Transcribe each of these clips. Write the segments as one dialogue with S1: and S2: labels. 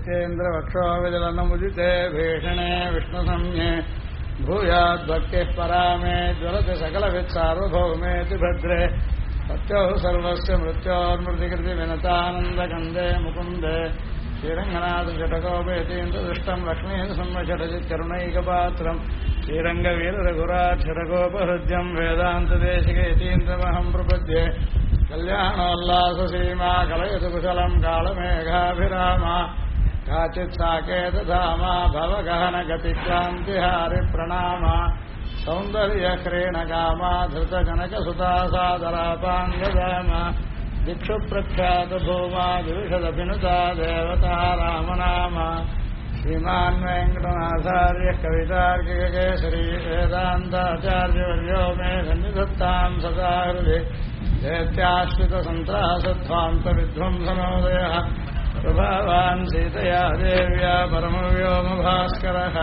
S1: दैत्येन्द्र वक्षोविदलनमुदिते भीषणे विष्णुसंज्ञे भूयाद्भक्तिः परामे ज्वलति सकलवित्सार्वभौमेति भद्रे सत्यो सर्वस्य मृत्योर्मृतिकृतिविनतानन्दकन्दे मुकुन्दे श्रीरङ्गनाथषटकोपेतीन्द्रदृष्टम् लक्ष्मीसंवषटजित्करुणैकपात्रम् श्रीरङ्गवीररघुराक्षरगोपहृद्यम् वेदान्तदेशिकेतीन्द्रमहम् प्रपद्ये कल्याणोल्लाससीमा कलयतु कुशलम् कालमेघाभिरामा काचित् साकेतधामा भवगहनगतिक्रान्तिहारिप्रणामा सौन्दर्यक्रीणकामा धृतजनकसुता सादरापाङ्गदामा दिक्षु प्रख्यातभूमा विविशदभिनुता देवता रामनामा श्रीमान् वेङ्कटनाथार्यः कवितार्किककेसरी वेदान्ताचार्यवर्यो मे सन्निधत्ताम् सदा हृदि दैत्याश्रितसन्त्रासध्वान्तविध्वंसनोदयः प्रभावान् सीतया देव्या परमव्योमभास्करः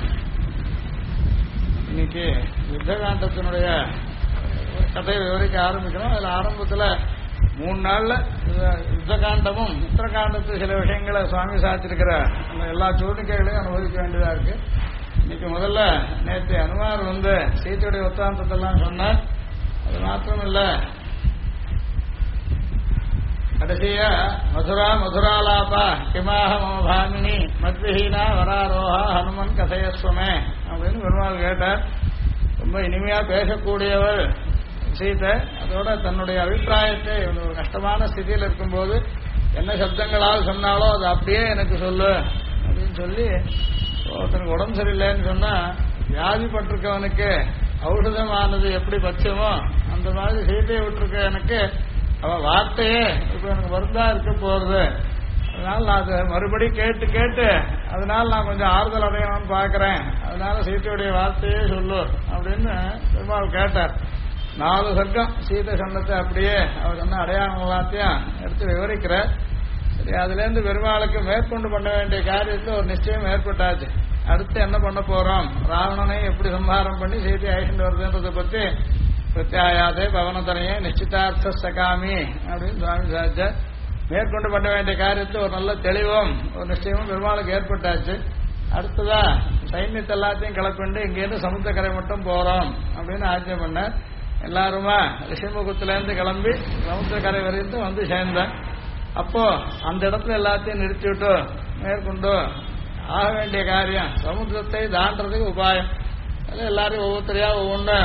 S1: இன்னைக்கு யுத்தகாண்டத்தினுடைய கதையை விவரிக்க ஆரம்பிக்கணும். அதில் ஆரம்பத்தில் 3 நாள்ல யுத்தகாண்டமும் உத்தரகாண்டத்து சில விஷயங்களை சுவாமி சாத்திருக்கிற அந்த எல்லா சூழ்நிலைகளையும் அனுபவிக்க வேண்டியதா இருக்கு. இன்னைக்கு முதல்ல நேற்று அனுமார் சீத்தையுடைய உத்தாந்தத்தெல்லாம் சொன்னார். அது மாத்திரம் இல்ல, கடைசியா மதுராலாபா கிமாக மம பாமினி மத்விஹீனா வராரோஹா ஹனுமன் கதையஸ்வமே அப்படின்னு பெருமாள் கேட்டார். ரொம்ப இனிமையா பேசக்கூடியவர் சீதை. அதோட தன்னுடைய அபிப்பிராயத்தை ஒரு கஷ்டமான ஸ்திதியில் இருக்கும்போது என்ன சப்தங்களால் சொன்னாலோ அது அப்படியே எனக்கு சொல்லு அப்படின்னு சொல்லி, தனக்கு உடம்பு சரியில்லைன்னு சொன்னா வியாதிப்பட்டிருக்கவனுக்கு ஔஷதமானது எப்படி பட்சமோ அந்த மாதிரி சீதையை விட்டுருக்க எனக்கு அவ வார்த்தையே இப்ப எனக்கு மருந்தா இருக்க போறது. அதனால நான் அதை மறுபடி கேட்டு அதனால நான் கொஞ்சம் ஆறுதல் அடையணும்னு பாக்குறேன். அதனால சீதையுடைய வார்த்தையே சொல்லு அப்படின்னு பெருமாள் கேட்டார். 4 சர்க்கம் சீதை சொன்னத்தை அப்படியே அவர் சொன்ன அடையாளம் எல்லாத்தையும் எடுத்து விவரிக்கிற. சரி, அதுல இருந்து பெருமாளுக்கு மேற்கொண்டு பண்ண வேண்டிய காரியத்துல ஒரு நிச்சயம் ஏற்பட்டாச்சு. அடுத்து என்ன பண்ண போறோம், ராவணனை எப்படி சம்ஹாரம் பண்ணி சீதை அழைச்சிட்டு வருதுன்றதை பத்தி பிரத்யாயாதே பவனத்தனையே நிச்சிதார்த்த சகாமி அப்படின்னு சுவாமி சாச்ச. மேற்கொண்டு பண்ண வேண்டிய காரியத்தை ஒரு நல்ல தெளிவும் ஒரு நிச்சயமும் பெருமாளுக்கு ஏற்பட்டாச்சு. அடுத்ததா சைன்யத்தை எல்லாத்தையும் கிளப்பிண்டு இங்கேருந்து சமுத்திரக்கரை மட்டும் போறோம் அப்படின்னு ஆஜ்ஞை பண்ண. எல்லாருமா ரிஷிமுகத்திலேருந்து கிளம்பி சமுத்திரக்கரை வரைக்கும் சேர்ந்தேன். அப்போ அந்த இடத்துல எல்லாத்தையும் நிறுத்திவிட்டு மேற்கொண்டு ஆக வேண்டிய காரியம் சமுத்திரத்தை தாண்டறதுக்கு உபாயம். அது எல்லாரையும் ஒவ்வொருத்தரையா ஒவ்வொன்று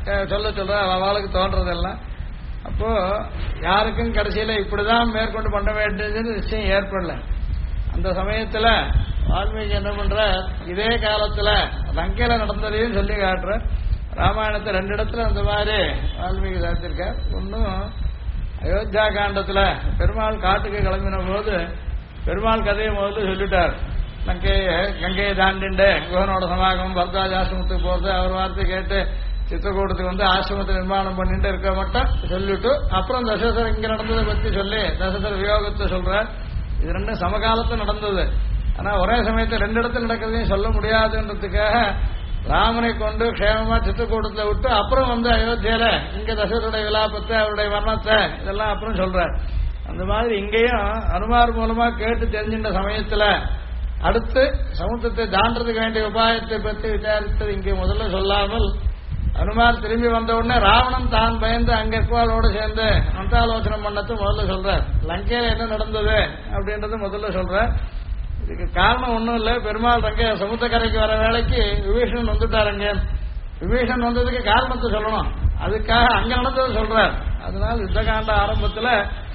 S1: சொல்ற அவளுக்கு தோன்றதெல்லாம். அப்போ யாருக்கும் கடைசியில இப்படிதான் மேற்கொண்டு பண்ண வேண்டியதுன்னு நிச்சயம் ஏற்படல. அந்த சமயத்துல வால்மீகி என்ன பண்ற, இதே காலத்துல லங்கையில நடந்ததையும் சொல்லி காட்டுற. ராமாயணத்தை 2 இடத்துல அந்த மாதிரி வால்மீகி சாத்திருக்கார். ஒன்னும் அயோத்தியா காண்டத்துல பெருமாள் காட்டுக்கு கிளம்பின போது பெருமாள் கதையை முதல்ல சொல்லிட்டார். கங்கையை தாண்டிண்டு குகனோட சமாகமம் பரத்வாஜ் ஆசிரமத்துக்கு போறது, அவர் வார்த்தை கேட்டு சித்திரக்கூடத்துக்கு ஆசிரமத்தை நிர்மாணம் பண்ணிட்டு இருக்க மட்டும் சொல்லிட்டு அப்புறம் தசரதர் இங்க நடந்ததை பத்தி சொல்லி தசரதர் வியோகத்தை சொல்ற. இது 2 சமகாலத்துல நடந்தது. ஆனா ஒரே சமயத்தை 2 இடத்துல நடக்கிறதையும் சொல்ல முடியாதுன்றதுக்காக ராமனை கொண்டு க்ஷேமமா சித்திரக்கூடத்துல விட்டு அப்புறம் அயோத்தியில இங்க தசரருடைய விலாபத்தை அவருடைய வர்ணத்தை இதெல்லாம் அப்புறம் சொல்றார். அந்த மாதிரி இங்கேயும் அனுமார் மூலமா கேட்டு தெரிஞ்சின்ற சமயத்துல அடுத்து சமுத்திரத்தை தாண்டறதுக்கு வேண்டிய உபாயத்தை பற்றி விசாரித்தது இங்கே முதல்ல சொல்லாமல் அனுமார் திரும்பி வந்த உடனே ராவணன் தான் பயந்து அங்க இருக்கவாளோடு சேர்ந்து மந்தாலோசனம் பண்ணது முதல்ல சொல்ற. லங்கையில என்ன நடந்தது அப்படின்றது முதல்ல சொல்ற. இதுக்கு காரணம் ஒன்றும் இல்லை, பெருமாள் அங்கே சமுத்திரக்கரைக்கு வர வேலைக்கு விபீஷணன் வந்துட்டார். அங்கே விபீஷணன் வந்ததுக்கு காரணத்தை சொல்லணும், அதுக்காக அங்க நடந்தது சொல்றார். அதனால யுத்தகாண்ட ஆரம்பத்துல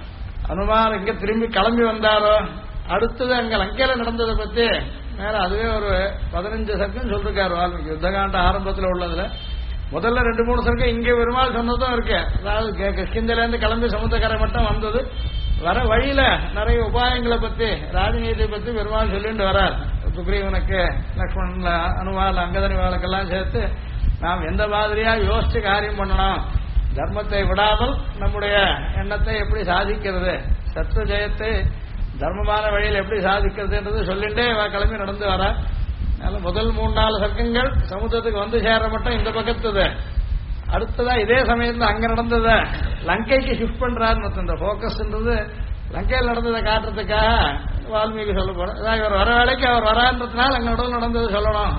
S1: அனுமார் இங்க திரும்பி கிளம்பி வந்தாரோ அடுத்தது அங்க லங்கையில நடந்ததை பத்தி மேல அதுவே ஒரு 15 சர்க்கம் சொல்லிருக்காரு வால்மீகி. யுத்தகாண்ட ஆரம்பத்துல உள்ளதுல முதல்ல 2-3 சர்க்கம் இங்கே பெருமாள் சொன்னதும் இருக்கு. அதாவது கிஷ்கிந்தில இருந்து கிளம்பி சமுத்திரக்கரை மட்டும் வந்தது. வர வழியில நிறைய உபாயங்களை பத்தி ராஜநீதியை பத்தி பெருமாள் சொல்லிட்டு வரார். சுக்ரீவனுக்கு லக்ஷ்மணன் அனுமால் அங்கதனிவாளுக்கெல்லாம் சேர்த்து நாம் எந்த மாதிரியா யோசிச்சு காரியம் பண்ணணும், தர்மத்தை விடாமல் நம்முடைய எண்ணத்தை எப்படி சாதிக்கிறது, சத்ரு ஜெயத்தை தர்மமான வழியில் எப்படி சாதிக்கிறதுன்றது சொல்லிட்டே கிளம்பி நடந்து வர. அதனால முதல் 3-4 சர்க்கங்கள் சமுத்திரத்துக்கு சேர மட்டும் இந்த பக்கத்துது. அடுத்ததா இதே சமயத்துல அங்க நடந்தத லங்கைக்கு ஷிஃப்ட் பண்றாருன்னு இந்த போக்கஸ்ன்றது லங்கையில் நடந்ததை காட்டுறதுக்காக வால்மீகி சொல்ல போறேன். அதான் இவர் வர வேலைக்கு அவர் வரான்றதுனால அங்க உடல் நடந்தது சொல்லணும்.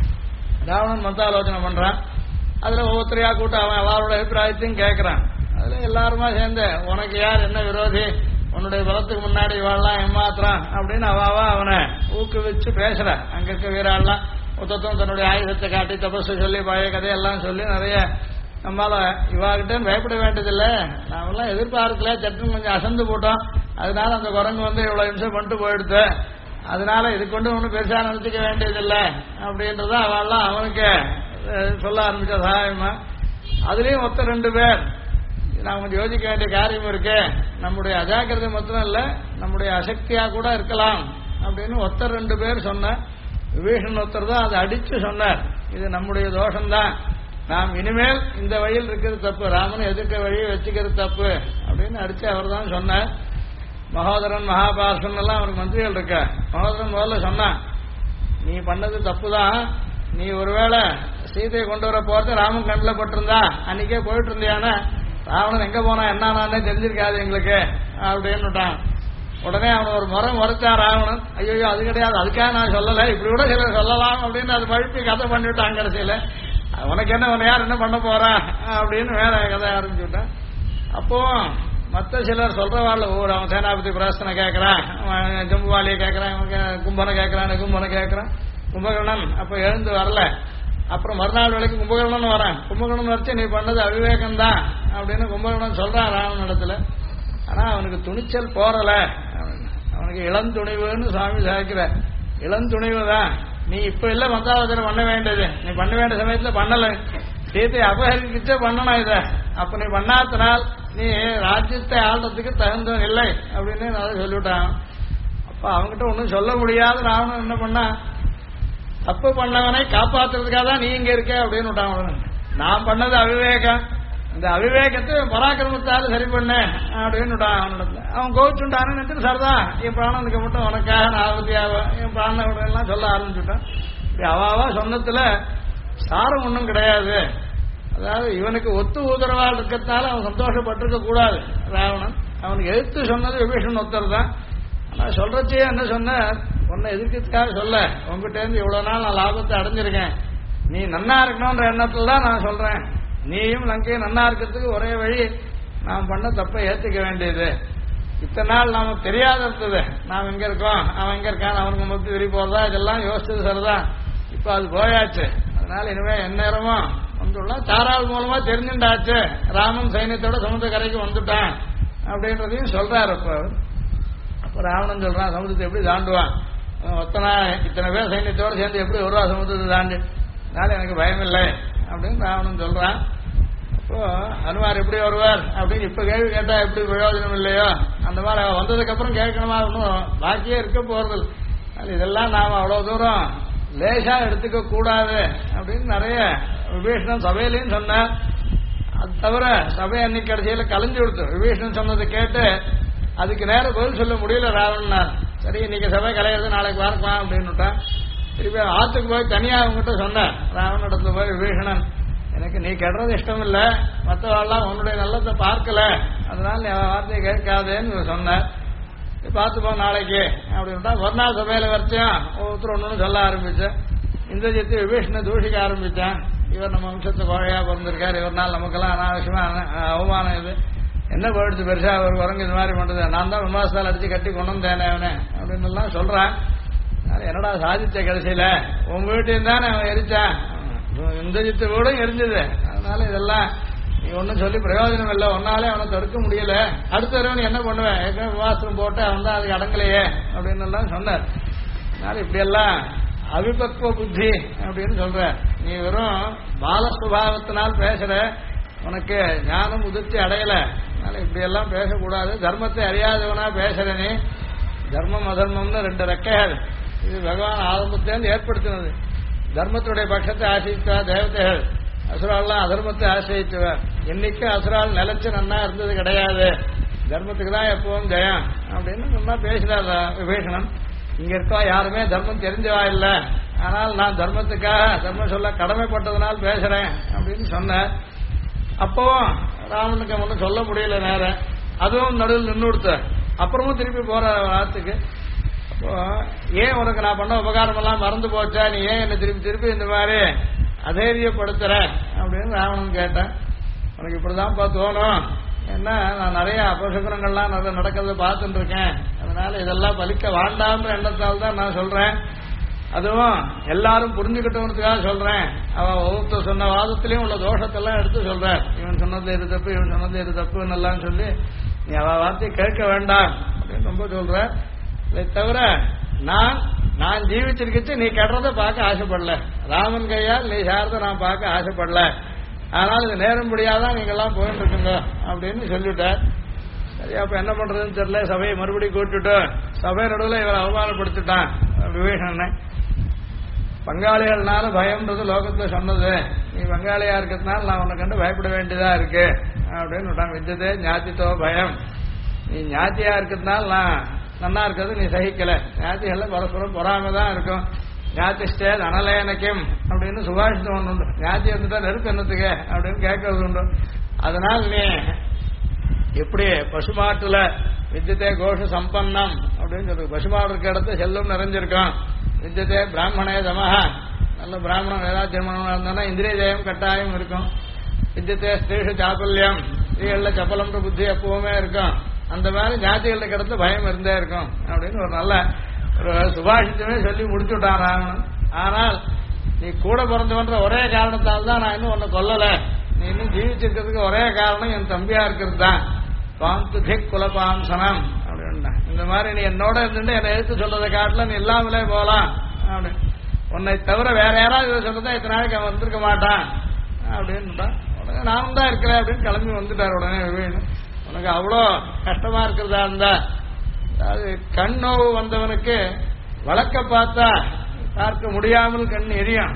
S1: ராவணன் மந்தாலோசனை பண்றான். அதுல ஒவ்வொருத்தரையா கூட்ட அவன் அவரோட அபிப்பிராயத்தையும் கேட்கறான். அதுல எல்லாருமா சேர்ந்து உனக்கு யார் என்ன விரோதி, உன்னுடைய பலத்துக்கு முன்னாடி வாழலாம் ஏமாத்துறான் அப்படின்னு அவாவா அவனை ஊக்குவிச்சு பேசுற. அங்க இருக்க வீராள்லாம் ஒத்தத்தும் தன்னுடைய ஆயுதத்தை காட்டி தபசு சொல்லி பழைய கதையெல்லாம் சொல்லி நிறைய நம்மளால இவாகிட்ட பயப்பட வேண்டியதில்லை, நாமெல்லாம் எதிர்பார்க்கல, சட்டம் கொஞ்சம் அசந்து போட்டோம், அதனால அந்த குரங்கு இவ்வளவு நிமிஷம் பண்ணிட்டு போயிடுது, அதனால இது கொண்டு ஒன்றும் பெருசா நினைச்சுக்க வேண்டியதில்லை அப்படின்றத அவெல்லாம் அவனுக்கு சொல்ல ஆரம்பிச்ச சகாயமா. அதுலயும் மொத்தம் 2 பேர் நான் கொஞ்சம் யோசிக்க வேண்டிய காரியம் இருக்கு, நம்முடைய அஜாக்கிரதை மொத்தம் இல்ல நம்முடைய அசக்தியா கூட இருக்கலாம் அப்படின்னு 2 பேர் சொன்ன. விபீஷன் ஒருத்தர் தான் அதை அடிச்சு சொன்னார், இது நம்முடைய தோஷம்தான், நாம் இனிமேல் இந்த வழியில் இருக்கிறது தப்பு, ராமனை எதிர்க்க வழியை வச்சுக்கிறது தப்பு அப்படின்னு அடிச்சு அவர் தான் சொன்னார். மகோதரன் மகாபாரசன் எல்லாம் அவருக்கு மந்திரிகள் இருக்க. மகோதரன் முதல்ல சொன்னான், நீ பண்ணது தப்புதான், நீ ஒருவேளை சீதையை கொண்டு வர போறது ராமன் கண்ணில் பட்டிருந்தா அன்னைக்கே போயிட்டு இருந்தியான ராவணன் எங்க போனா என்னன்னு தெரிஞ்சிருக்காது எங்களுக்கு அப்படின்னுட்டான். உடனே அவன் ஒரு முறை முறைச்சான் ராவணன். ஐயோ அது கிடையாது, அதுக்காக நான் சொல்லலை, இப்படி கூட சிலர் சொல்லலாம் அப்படின்னு அது பழுப்பி கதை பண்ணிவிட்டான். கடைசியில உனக்கு என்ன உன்னை யார் என்ன பண்ண போறா அப்படின்னு வேற கதை ஆரம்பிச்சு விட்டான். அப்போ மற்ற சிலர் சொல்றவாள், அவன் சேனாபதி பிரஸ்தனை கேட்கறான், ஜம்புவாலியை கேட்கறான், கும்பனை கேட்கறான், கும்பனை கேட்கறான். கும்பகர்ணன் அப்ப எழுந்து வரல. அப்புறம் மறுநாள் வேலைக்கு கும்பகர்ணன் வரான். கும்பகர்ணன் வச்சு நீ பண்ணது அவிவேகம் தான் அப்படின்னு கும்பகர்ணன் சொல்றான் ராவணன் இடத்துல. ஆனா அவனுக்கு துணிச்சல் போறல, அவனுக்கு இளந்துணிவுன்னு சுவாமி சாய்க்கிற. இளந்துணிவு தான், நீ இப்ப இல்ல மந்தாவதனை பண்ண வேண்டியது, நீ பண்ண வேண்டிய சமயத்துல பண்ணல, சீத்தை அபகரிக்கிச்சே பண்ணணும் இத, அப்ப நீ பண்ணாத்தினால் நீ ராஜ்யத்தை ஆள்றதுக்கு தகுந்தவன் இல்லை அப்படின்னு அதை சொல்லிவிட்டான். அப்ப அவங்ககிட்ட ஒன்னும் சொல்ல முடியாது. ராவணன் என்ன பண்ணா, தப்பு பண்ணவனை காப்பாத்துறதுக்காக தான் நீ இங்க இருக்க அப்படின்னு விட்டான். நான் பண்ணது அவிவேகம், இந்த அவிவேகத்தை பராக்கிரமத்தால சரி பண்ண அப்படின்னு விட்டான் அவனிடத்துல. அவன் கோவிச்சுட்டான்னு நினைச்சு சரிதான், என் பிராணனுக்கு மட்டும் உனக்காக நான் ஆபத்தியாவன், என் பிராணன் எல்லாம் சொல்ல ஆரம்பிச்சுட்டான். அவாவா சொன்னதுல சாரம் ஒன்றும் கிடையாது. அதாவது இவனுக்கு ஒத்து ஊதரவாள் இருக்கிறதுனால அவன் சந்தோஷப்பட்டிருக்க கூடாது ராவணன். அவனுக்கு எதிர்த்து சொன்னது விபீஷன் ஒருத்தர் தான். ஆனா சொல்றச்சே என்ன சொன்ன, உன்னை எதிர்க்கிறதுக்காக சொல்ல, உங்ககிட்ட இருந்து இவ்வளவு நாள் நான் லாபத்தை அடைஞ்சிருக்கேன், நீ நன்னா இருக்கணும்ன்ற எண்ணத்துல தான் நான் சொல்றேன். நீயும் லங்கையும் நன்னா இருக்கிறதுக்கு ஒரே வழி, நாம் பண்ண தப்பை ஏத்துக்க வேண்டியது. இத்தனை நாள் நமக்கு தெரியாத இருந்தது, நாம் எங்க இருக்கோம், அவன் எங்க இருக்கான், அவனுக்கு மொத்தம் விரி போறதா, இதெல்லாம் யோசிச்சது சரிதான். இப்ப அது போயாச்சு, அதனால இனிமே எந்நேரமும் வந்துள்ள தாராள் மூலமா தெரிஞ்சுட்டாச்சு, ராமன் சைன்யத்தோட சமுத்திர கரைக்கு வந்துட்டான் அப்படின்றதையும் சொல்றாரு. அப்ப ராவணன் சொல்றான், சமுத்திரத்தை எப்படி தாண்டுவான், இத்தனை பேர் சைன்யத்தோட சேர்ந்து எப்படி வருவா சமுத்திரத்தை தாண்டி, அதனால எனக்கு பயம் இல்லை அப்படின்னு ராவணன் சொல்றான். அப்போ அனுமார் எப்படி வருவார் அப்படின்னு இப்ப கேள்வி கேட்டா எப்படி பிரயோஜனம் இல்லையோ, அந்த மாதிரி வந்ததுக்கு அப்புறம் கேட்கணுமா, ஒன்றும் பாக்கியே இருக்க போறது. இதெல்லாம் நாம அவ்வளவு தூரம் லேசா எடுத்துக்க கூடாது அப்படின்னு நிறைய விபீஷணன் சபையிலையும் சொன்னார். அது தவிர சபை அன்னைக்கு கடைசியில கலைஞ்சு கொடுத்து விபீஷணன் சொன்னதை கேட்டு அதுக்கு நேரம் பதில் சொல்ல முடியல ராவணனா. சரி இன்னைக்கு சபை கலையிறது நாளைக்கு பார்க்கலாம் அப்படின்னுட்டான். திருப்பி ஆத்துக்கு போய் தனியா அவங்ககிட்ட சொன்னார் ராவணத்துல போய் விபீஷணன், எனக்கு நீ கெடுறது இஷ்டம் இல்ல, மற்றவாள்லாம் உன்னுடைய நல்லத்தை பார்க்கல, அதனால நீ வார்த்தையை கேட்காதேன்னு சொன்னார். பார்த்துப்போ நாளைக்கு அப்படின்ட்டா. மறுநாள் சபையில வரைச்சான் ஒருத்தர் ஒன்னு சொல்ல ஆரம்பிச்சேன். இந்திரஜித்து விபீஷண தூஷிக்க ஆரம்பிச்சான், இவர் நம்ம வம்சத்தை குழையா பிறந்திருக்காரு, இவர்னால் நமக்கெல்லாம் அனாவசியமா அவமானம், இது என்ன போயிடுச்சு பெருசா ஒரு குரங்கு இந்த மாதிரி பண்றது, நான் தான் விமாசத்தால் அடிச்சு கட்டி கொண்டு வந்தேனே அவனே அப்படின்னு எல்லாம் சொல்றான். என்னடா சாதிச்ச கடைசியில உங்க வீட்டையும் தானே அவன் எரிச்சான், இந்திரஜித்து கூட எரிஞ்சது, அதனால இதெல்லாம் நீ ஒன்னும் சொல்லி பிரயோஜனம் இல்லை, ஒன்னாலே அவனை தடுக்க முடியல, அடுத்த தடவை என்ன பண்ணுவேன், ஏற்கனவே விவாசம் போட்டு அவன் தான் அதுக்கு அடங்கலையே அப்படின்னு எல்லாம் சொன்னார். அதனால இப்படியெல்லாம் அவிபக்வ புத்தி அப்படின்னு சொல்ற, நீ வெறும் பாலசுபாவத்தினால் பேசுற, உனக்கு ஞானம் உதிர்ச்சி அடையல, அதனால இப்படியெல்லாம் பேசக்கூடாது, தர்மத்தை அறியாதவனா பேசுற நீ. தர்மம் அதர்மம்னு 2 ரெக்கைகள், இது பகவான் ஆரம்பத்திலேருந்து ஏற்படுத்தினது. தர்மத்துடைய பட்சத்தை ஆசிரித்தா தேவதைகள், அசுரால்லாம் அதர்மத்தை ஆசிரியத்துவார். என்னைக்கு அசுரால் நிலைச்சு நன்னா இருந்தது கிடையாது, தர்மத்துக்கு தான் எப்பவும் ஜெயம் அப்படின்னு நல்லா பேசினார் விபீஷணன். இங்க இருக்கா யாருமே தர்மம் தெரிஞ்சவா இல்லை, ஆனால் நான் தர்மத்துக்காக தர்மம் சொல்ல கடமைப்பட்டதுனால் பேசுறேன் அப்படின்னு சொன்னேன். அப்பவும் ராமனுக்கு ஒன்றும் சொல்ல முடியல நேரம், அதுவும் நடுவில் நின்று கொடுத்த. அப்புறமும் திருப்பி போற வார்த்தைக்கு ஏன் உனக்கு நான் பண்ண உபகாரம் எல்லாம் மறந்து போச்சா, நீ ஏன் என்ன திருப்பி திருப்பி இந்த மாதிரி அதைரியப்படுத்துற அப்படின்னு ராவணன் கேட்டேன். உனக்கு இப்படிதான் தோணும், என்ன நான் நிறைய அபசகுனங்கள்லாம் நிறைய நடக்கிறத பார்த்துட்டு இருக்கேன், அதனால இதெல்லாம் பலிக்க வேண்டாம்ன்ற எண்ணத்தால் தான் நான் சொல்றேன். அதுவும் எல்லாரும் புரிஞ்சுக்கிட்டவனுக்காக சொல்றேன். அவ ஒவ்வொருத்தர் சொன்ன வாதத்திலையும் உள்ள தோஷத்தெல்லாம் எடுத்து சொல்றேன். இவன் சொன்னது இது தப்பு, இவன் சொன்னது இது தப்புன்னு எல்லாம் சொல்லி நீ அவ வார்த்தையை கேட்க வேண்டாம் அப்படின்னு ரொம்ப சொல்ற. இதை தவிர நான் ஜீவிச்சிருக்கிச்சு நீ கெடுறத பார்க்க ஆசைப்படல, ராமன் கையால் நீ சார்ந்த நான் பார்க்க ஆசைப்படல, ஆனால் இது நேரும்படியாதான் நீங்க எல்லாம் போயிட்டு இருக்குங்க அப்படின்னு சொல்லிட்டார். சரி, அப்ப என்ன பண்றதுன்னு தெரியல. சபையை மறுபடியும் கூட்டுட்டு சபை நடுவில் இவரை அவமானப்படுத்திட்டான் விபீஷணன். பங்காளிகள்னால பயம்ன்றது லோகத்துல சொன்னது, நீ பங்காளியா இருக்கிறதுனால நான் உன்னை கண்டு பயப்பட வேண்டியதா இருக்கு அப்படின்னு விட்டான். விஜயதே ஞாத்தித்தோ பயம், நீ ஞாத்தியா இருக்கிறதுனால நான் நன்னா இருக்கிறது நீ சகிக்கல, ஞாத்திகள்ல பரஸ்பரம் பொறாமதான் இருக்கும். ஞாத்திஷ்டே அனலேனக்கும் அப்படின்னு சுபாஷிதம் ஒன்று உண்டு, ஞாத்தி இருந்துட்டா நெருப்பு என்னத்துக்கு அப்படின்னு கேட்கறது உண்டு. அதனால நீ எப்படி பசுமாட்டுல விஜயத்தே கோஷ சம்பன்னம் அப்படின்னு சொல்றது, பசுமாடு இருக்க இடத்துல செல்லும் நிறைஞ்சிருக்கும். விஜயத்தே பிராமணே தமஹா, நல்ல பிராமணன் ஏதாவது ஜென்மனம் இருந்தானா இந்திரிய ஜெயம் கட்டாயம் இருக்கும். விஜயத்தே ஸ்திரீஷ சாப்பல்யம், ஸ்திரீகள்ல சப்பலம்ன்ற புத்தி எப்பவுமே இருக்கும். அந்த மாதிரி ஜாதிகளுக்கு கிடத்து பயம் இருந்தே இருக்கும் அப்படின்னு ஒரு நல்ல ஒரு சுபாஷித்தமே சொல்லி முடிச்சுட்டான் ராவணன். ஆனால் நீ கூட பிறந்தவன்ற ஒரே காரணத்தால் தான் நான் இன்னும் உன்னை கொல்லல, நீ இன்னும் ஜீவிச்சிருக்கிறதுக்கு ஒரே காரணம் என் தம்பியா இருக்கிறது தான். பாந்துதிக் குலபாம்சனம் அப்படின்னா, இந்த மாதிரி நீ என்னோட இருந்துட்டு என்னை எடுத்து சொல்றதை காட்டில நீ இல்லாமலே போலாம் அப்படின்னு, உன்னை தவிர வேற யாராவது இதை சொல்றதா இத்தனை நாளைக்கு அவன் வந்திருக்க மாட்டான் அப்படின்னுட்டான். உடனே நானும் தான் இருக்கிறேன் அப்படின்னு கிளம்பி வந்துட்டார். உடனே வேணும், உனக்கு அவ்வளோ கஷ்டமா இருக்கிறதா இருந்தா, அதாவது கண் நோவு வந்தவனுக்கு வழக்க பார்த்தா பார்க்க முடியாமல் கண் எரியும்.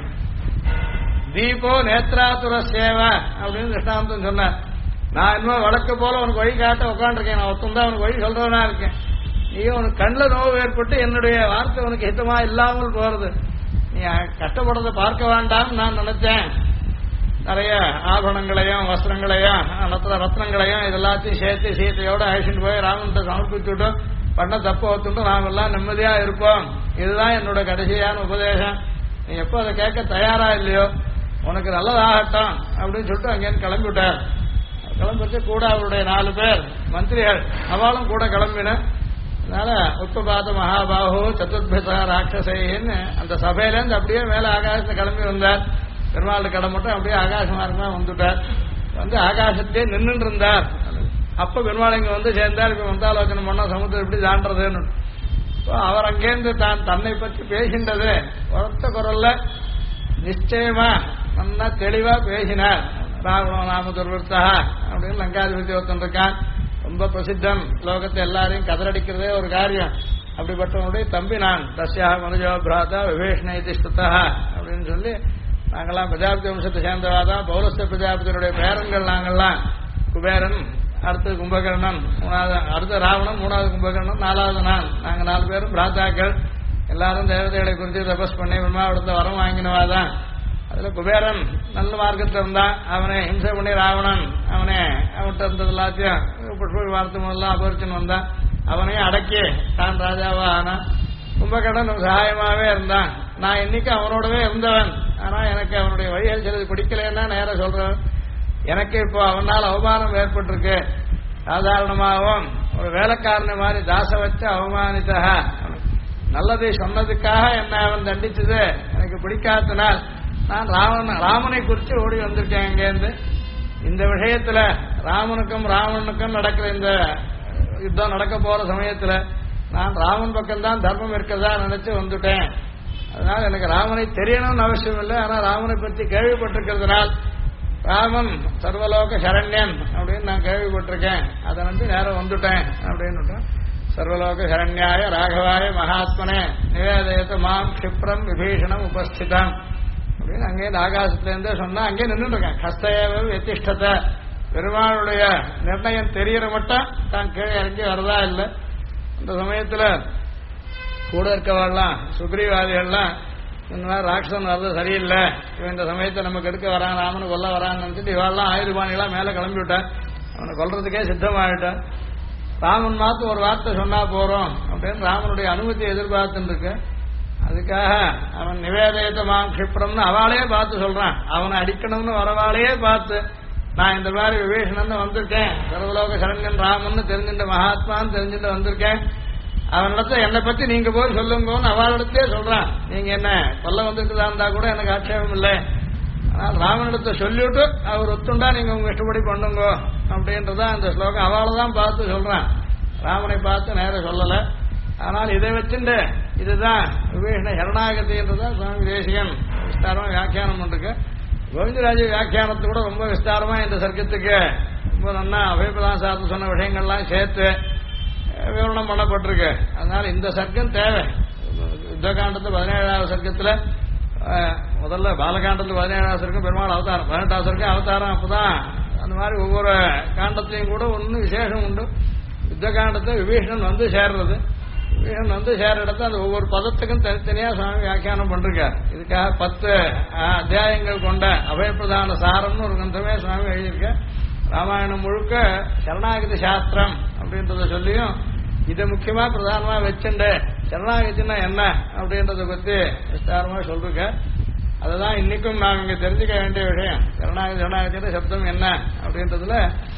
S1: தீபோ நேத்ராதுர சேவை அப்படின்னு கிருஷ்ணாந்தம் சொன்னார். நான் இன்னும் வழக்க போல உனக்கு வழி காட்ட உட்காந்துருக்கேன், நான் ஒருத்தம் தான் உனக்கு வழி சொல்றவனா இருக்கேன். நீ உனக்கு கண்ணில் நோவு ஏற்பட்டு என்னுடைய வார்த்தை உனக்கு ஹிதமா இல்லாமல் போறது, நீ கஷ்டப்படுறதை பார்க்க வேண்டாம் நான் நினைச்சேன். நிறைய ஆபரணங்களையும் வஸ்திரங்களையும் ரத்னங்களையும் இதெல்லாத்தையும் சேர்த்து சீத்தையோட அழிச்சுட்டு போய் ராமன்கிட்ட சமர்ப்பிச்சுட்டு பண்ண தப்பு ஒத்துட்டு நாம் எல்லாம் நிம்மதியா இருப்போம், இதுதான் என்னோட கடைசியான உபதேசம். நீ எப்போ அதை கேட்க தயாரா இல்லையோ உனக்கு நல்லதாகட்டும் அப்படின்னு சொல்லிட்டு அங்கேன்னு கிளம்பிவிட்டார். கிளம்பிட்டு கூட அவருடைய 4 பேர் மந்திரிகள் அவளும் கூட கிளம்பின. அதனால உத்பபாத மகாபாஹு சதுர்பித ராட்சசைன்னு அந்த சபையிலேருந்து அப்படியே மேல ஆகாசத்தை கிளம்பி வந்தார். பெருமாள் கடை மட்டும் அப்படியே ஆகாச மார்க்கமா வந்துட்டார். வந்து ஆகாசத்தையே நின்றுட்டு இருந்தார். அப்ப பெருமாள் இங்க வந்து சேர்ந்தார். இப்ப வந்தாலோசனை பண்ணா சமுத்திரம் எப்படி தாண்டதுன்னு அவர் அங்கேருந்து தான் தன்னை பற்றி பேசின்றது உரத்த குரல்ல நிச்சயமா நல்லா தெளிவா பேசினார். ராவண நாம துர்வர்த்தா அப்படின்னு லங்காதிபதி ஒருத்தன் இருக்கான், ரொம்ப பிரசித்தம், லோகத்தை எல்லாரையும் கதறடிக்கிறதே ஒரு காரியம். அப்படிப்பட்டவனுடைய தம்பி நான் தஸ்யா மனுஜோ பிராதா விபீஷண ஸ்துதா அப்படின்னு சொல்லி நாங்கெல்லாம் பிரஜாபதி வம்சத்தை சேர்ந்தவாதான். பௌரஸ்த பிரஜாபதியுடைய பேரன்கள் நாங்கள்லாம். குபேரன், அடுத்து கும்பகர்ணன், அடுத்த ராவணன், 3வது கும்பகர்ணன், 4வது நாங்க 4 பேரும் பிராத்தாக்கள். எல்லாரும் தேவதைகளை குறித்து தபஸ் பண்ணி பிரம்மாவிடத்தை வரம் வாங்கினவாதான். அதுல குபேரன் நல்ல மார்க்கத்தில் இருந்தான். அவனை ஹிம்சை பண்ணி ராவணன் அவன்கிட்ட இருந்தது எல்லாத்தையும் வார்த்தை முதல்லாம் அபரிச்சன் வந்தான். அவனையும் அடக்கி தான் ராஜாவா ஆனான். கும்பகர்ணன் சகாயமாவே இருந்தான். நான் இன்னைக்கு அவனோடவே இருந்தவன். ஆனா எனக்கு அவனுடைய வழிகள் சிலது பிடிக்கலன்னா நேர சொல்றேன். எனக்கு இப்போ அவனால் அவமானம் ஏற்பட்டிருக்கு. சாதாரணமாகவும் ஒரு வேலைக்காரனை மாதிரி தாச வச்சு அவமானித்தா, நல்லதை சொன்னதுக்காக என்ன அவன் தண்டிச்சது எனக்கு பிடிக்காதனால் நான் ராமனை குறித்து ஓடி வந்திருக்கேன். இங்கேருந்து இந்த விஷயத்துல ராமனுக்கும் ராவணனுக்கும் நடக்கிற இந்த யுத்தம் நடக்க போற சமயத்துல நான் ராமன் பக்கம்தான் தர்மம் இருக்கிறதா நினைச்சு வந்துட்டேன். அதனால எனக்கு ராமனை தெரியணும்னு அவசியம் இல்லை. ஆனா ராமனை பற்றி கேள்விப்பட்டிருக்கிறதுனால் ராமன் சர்வலோக சரண்யன் அப்படின்னு நான் கேள்விப்பட்டிருக்கேன். அதை நம்பி நேரம் வந்துட்டேன் அப்படின்னு. சர்வலோக சரண்யாய ராகவாய மகாத்மனே நிவேதயத்து மாம் க்ஷிப்ரம் விபீஷணம் உபஸ்திதம் அப்படின்னு அங்கே ஆகாசத்திலேருந்தே சொன்னா அங்கே நின்றுட்டு இருக்கேன். கஸ்தேவ வெத்திஷ்டத்தை, பெருமாளுடைய நிர்ணயம் தெரியற மட்டும் தான் கீழே இறங்கி வரதா இல்லை. அந்த சமயத்துல கூட இருக்கவாள்லாம் சுக்ரீவாதிகள்லாம் இந்த மாதிரி ராட்சசன் வர்றது சரியில்லை, இவன் இந்த சமயத்தை நமக்கு எடுக்க வரான், ராமனு கொல்ல வரான்னு நினைச்சிட்டு இவாள்லாம் ஆயுதபாணிகளாம் மேலே கிளம்பி விட்டான். அவனை கொல்றதுக்கே சித்தமாகிட்டான். ராமன் மாத்து ஒரு வார்த்தை சொன்னா போறோம் அப்படின்னு ராமனுடைய அனுமதியை எதிர்பார்த்துட்டு இருக்கு. அதுக்காக அவன் நிவேதயத்தமாம் க்ஷிப்ரம்னு அவளையே பார்த்து சொல்றான். அவனை அடிக்கணும்னு வரவாளையே பார்த்து நான் இந்த மாதிரி விபீஷணன் வந்திருக்கேன், சர்வலோக சரண்யன் ராமன் தெரிஞ்சுட்ட மகாத்மான்னு தெரிஞ்சுட்டு வந்திருக்கேன், அவனிடத்துல என்னை பத்தி நீங்க போய் சொல்லுங்கன்னு அவளிடத்தே சொல்றான். நீங்க என்ன கொல்ல வந்திருக்குதா இருந்தா கூட எனக்கு ஆட்சேபம் இல்லை, ஆனால் ராமனிடத்தை சொல்லிவிட்டு அவர் ஒத்துண்டா நீங்க உங்க இஷ்டப்படி பண்ணுங்க அப்படின்றதான் இந்த ஸ்லோகம். அவளைதான் பார்த்து சொல்றான், ராமனை பார்த்து நேரம் சொல்லல. ஆனால் இதை வச்சுட்டு இதுதான் விபீஷண சரணாகதின்றதான் சுவாமி தேசிகன் விஸ்தாரமா வியாக்கியானம் பண்ணிருக்கு. கோவிந்தராஜ வியாக்கியானத்தை கூட ரொம்ப விஸ்தாரமா இந்த சர்க்கத்துக்கு ரொம்ப நல்லா அபயபிரதான் சார்ந்து சொன்ன விஷயங்கள்லாம் சேர்த்து விவரணம் பண்ணப்பட்டிருக்கு. அதனால இந்த சர்க்கம் தேவை. யுத்தகாண்டத்து 17வது சர்க்கத்துல முதல்ல பாலகாண்டத்துல 17வது சர்க்கம் பெருமாள் அவதாரம், 18வது சர்க்கம் அவதாரம். அப்பதான் அந்த மாதிரி ஒவ்வொரு காண்டத்திலையும் கூட ஒன்னும் விசேஷம் உண்டு. யுத்தகாண்டத்தை விபீஷணன் வந்து சேர்றது, விபீஷணன் வந்து சேர இடத்த அந்த ஒவ்வொரு பதத்துக்கும் தனித்தனியா சுவாமி வியாக்கியானம் பண்றார். இதுக்காக 10 அத்தியாயங்கள் கொண்ட அபயப்பிரதான சாரம்னு ஒரு கிரந்தமே சுவாமி எழுதியிருக்க. ராமாயணம் முழுக்க சரணாகதி சாஸ்திரம் அப்படின்றத சொல்லியும் இதை முக்கியமா பிரதானமா வச்சுண்டு சரணாகதினா என்ன அப்படின்றத பத்தி விஸ்தாரமா சொல்லிருக்க. அதுதான் இன்னைக்கும் நாம் இங்க தெரிஞ்சுக்க வேண்டிய விஷயம். சரணாகதியோட சப்தம் என்ன அப்படின்றதுல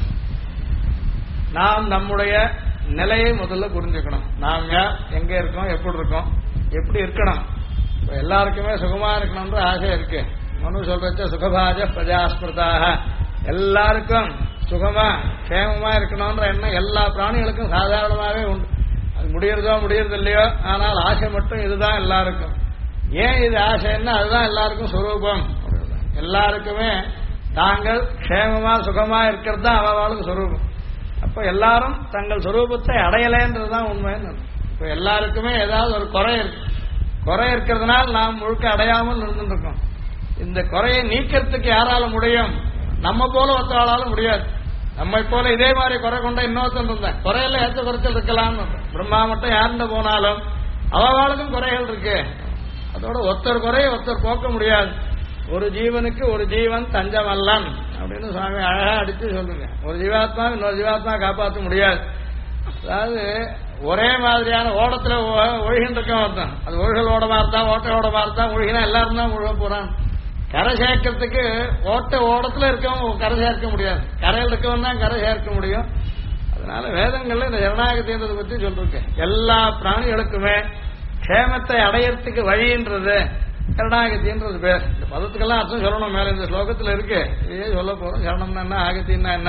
S1: நாம் நம்முடைய நிலையை முதல்ல புரிஞ்சுக்கணும். நாம எங்க இருக்கோம், எப்படி இருக்கோம், எப்படி இருக்கணும். எல்லாருக்குமே சுகமா இருக்கணும்ன்ற ஆசை இருக்கு. மனு சொல்றச்ச சுகபாஜ பிரஜாஸ்மிருதாக, எல்லாருக்கும் சுகமா க்ஷேமமா இருக்கணும்ன்ற எண்ணம் எல்லா பிராணிகளுக்கும் சாதாரணமாகவே உண்டு. அது முடியறது இல்லையோ, ஆனால் ஆசை மட்டும் இதுதான் எல்லாருக்கும். ஏன் இது ஆசைன்னா அதுதான் எல்லாருக்கும் சுரூபம். எல்லாருக்குமே தாங்கள் க்ஷேமமா சுகமா இருக்கிறது தான் அவளுக்கு சுரூபம். அப்ப எல்லாரும் தங்கள் சுரூபத்தை அடையலைன்றதுதான் உண்மைன்னு. இப்ப எல்லாருக்குமே ஏதாவது ஒரு குறை இருக்கு. குறை இருக்கிறதுனால நாம் முழுக்க அடையாமல் இருந்துருக்கோம். இந்த குறையை நீக்கிறதுக்கு யாரால முடியும்? நம்ம போல ஒருத்தவாளால முடியாது. நம்மை போல இதே மாதிரி குறை கொண்ட இன்னொருத்தன் இருந்தேன், குறையில ஏற்ற குறைச்சல் இருக்கலாம்னு. பிரம்மா மட்டும் யாருந்த போனாலும் அவளுக்கும் குறைகள் இருக்கு. அதோட ஒருத்தர் குறையை ஒருத்தர் போக்க முடியாது. ஒரு ஜீவனுக்கு ஒரு ஜீவன் தஞ்சம் அல்லன் அப்படின்னு சுவாமி அழகா அடிச்சு சொல்லுங்க. ஒரு ஜீவாத்மா இன்னொரு ஜீவாத்மா காப்பாற்ற முடியாது. அதாவது ஒரே மாதிரியான ஓடத்துல ஒழுகின்ற ஒருத்தன், அது ஒழுகல் ஓடமா இருந்தா ஓட்ட ஓடமா இருந்தா ஒழுகினா எல்லாரும் தான் முழுக போறான். கரை சேர்க்கறதுக்கு ஓடத்துல இருக்கவன் கரை சேர்க்க முடியாது, கரையில் இருக்கவன் தான் கரை சேர்க்க முடியும். அதனால வேதங்கள்ல இந்த சரணாகதின்றதை பத்தி சொல்லிருக்கேன். எல்லா பிராணிகளுக்குமே க்ஷேமத்தை அடையறதுக்கு வழின்றது சரணாகதின்றது பேர். இந்த பதத்துக்கெல்லாம் அர்த்தம் சொல்லணும். மேல இந்த ஸ்லோகத்துல இருக்கு, இதே சொல்ல போறோம். சரணம்னா என்ன, ஆகத்தின்னா என்ன.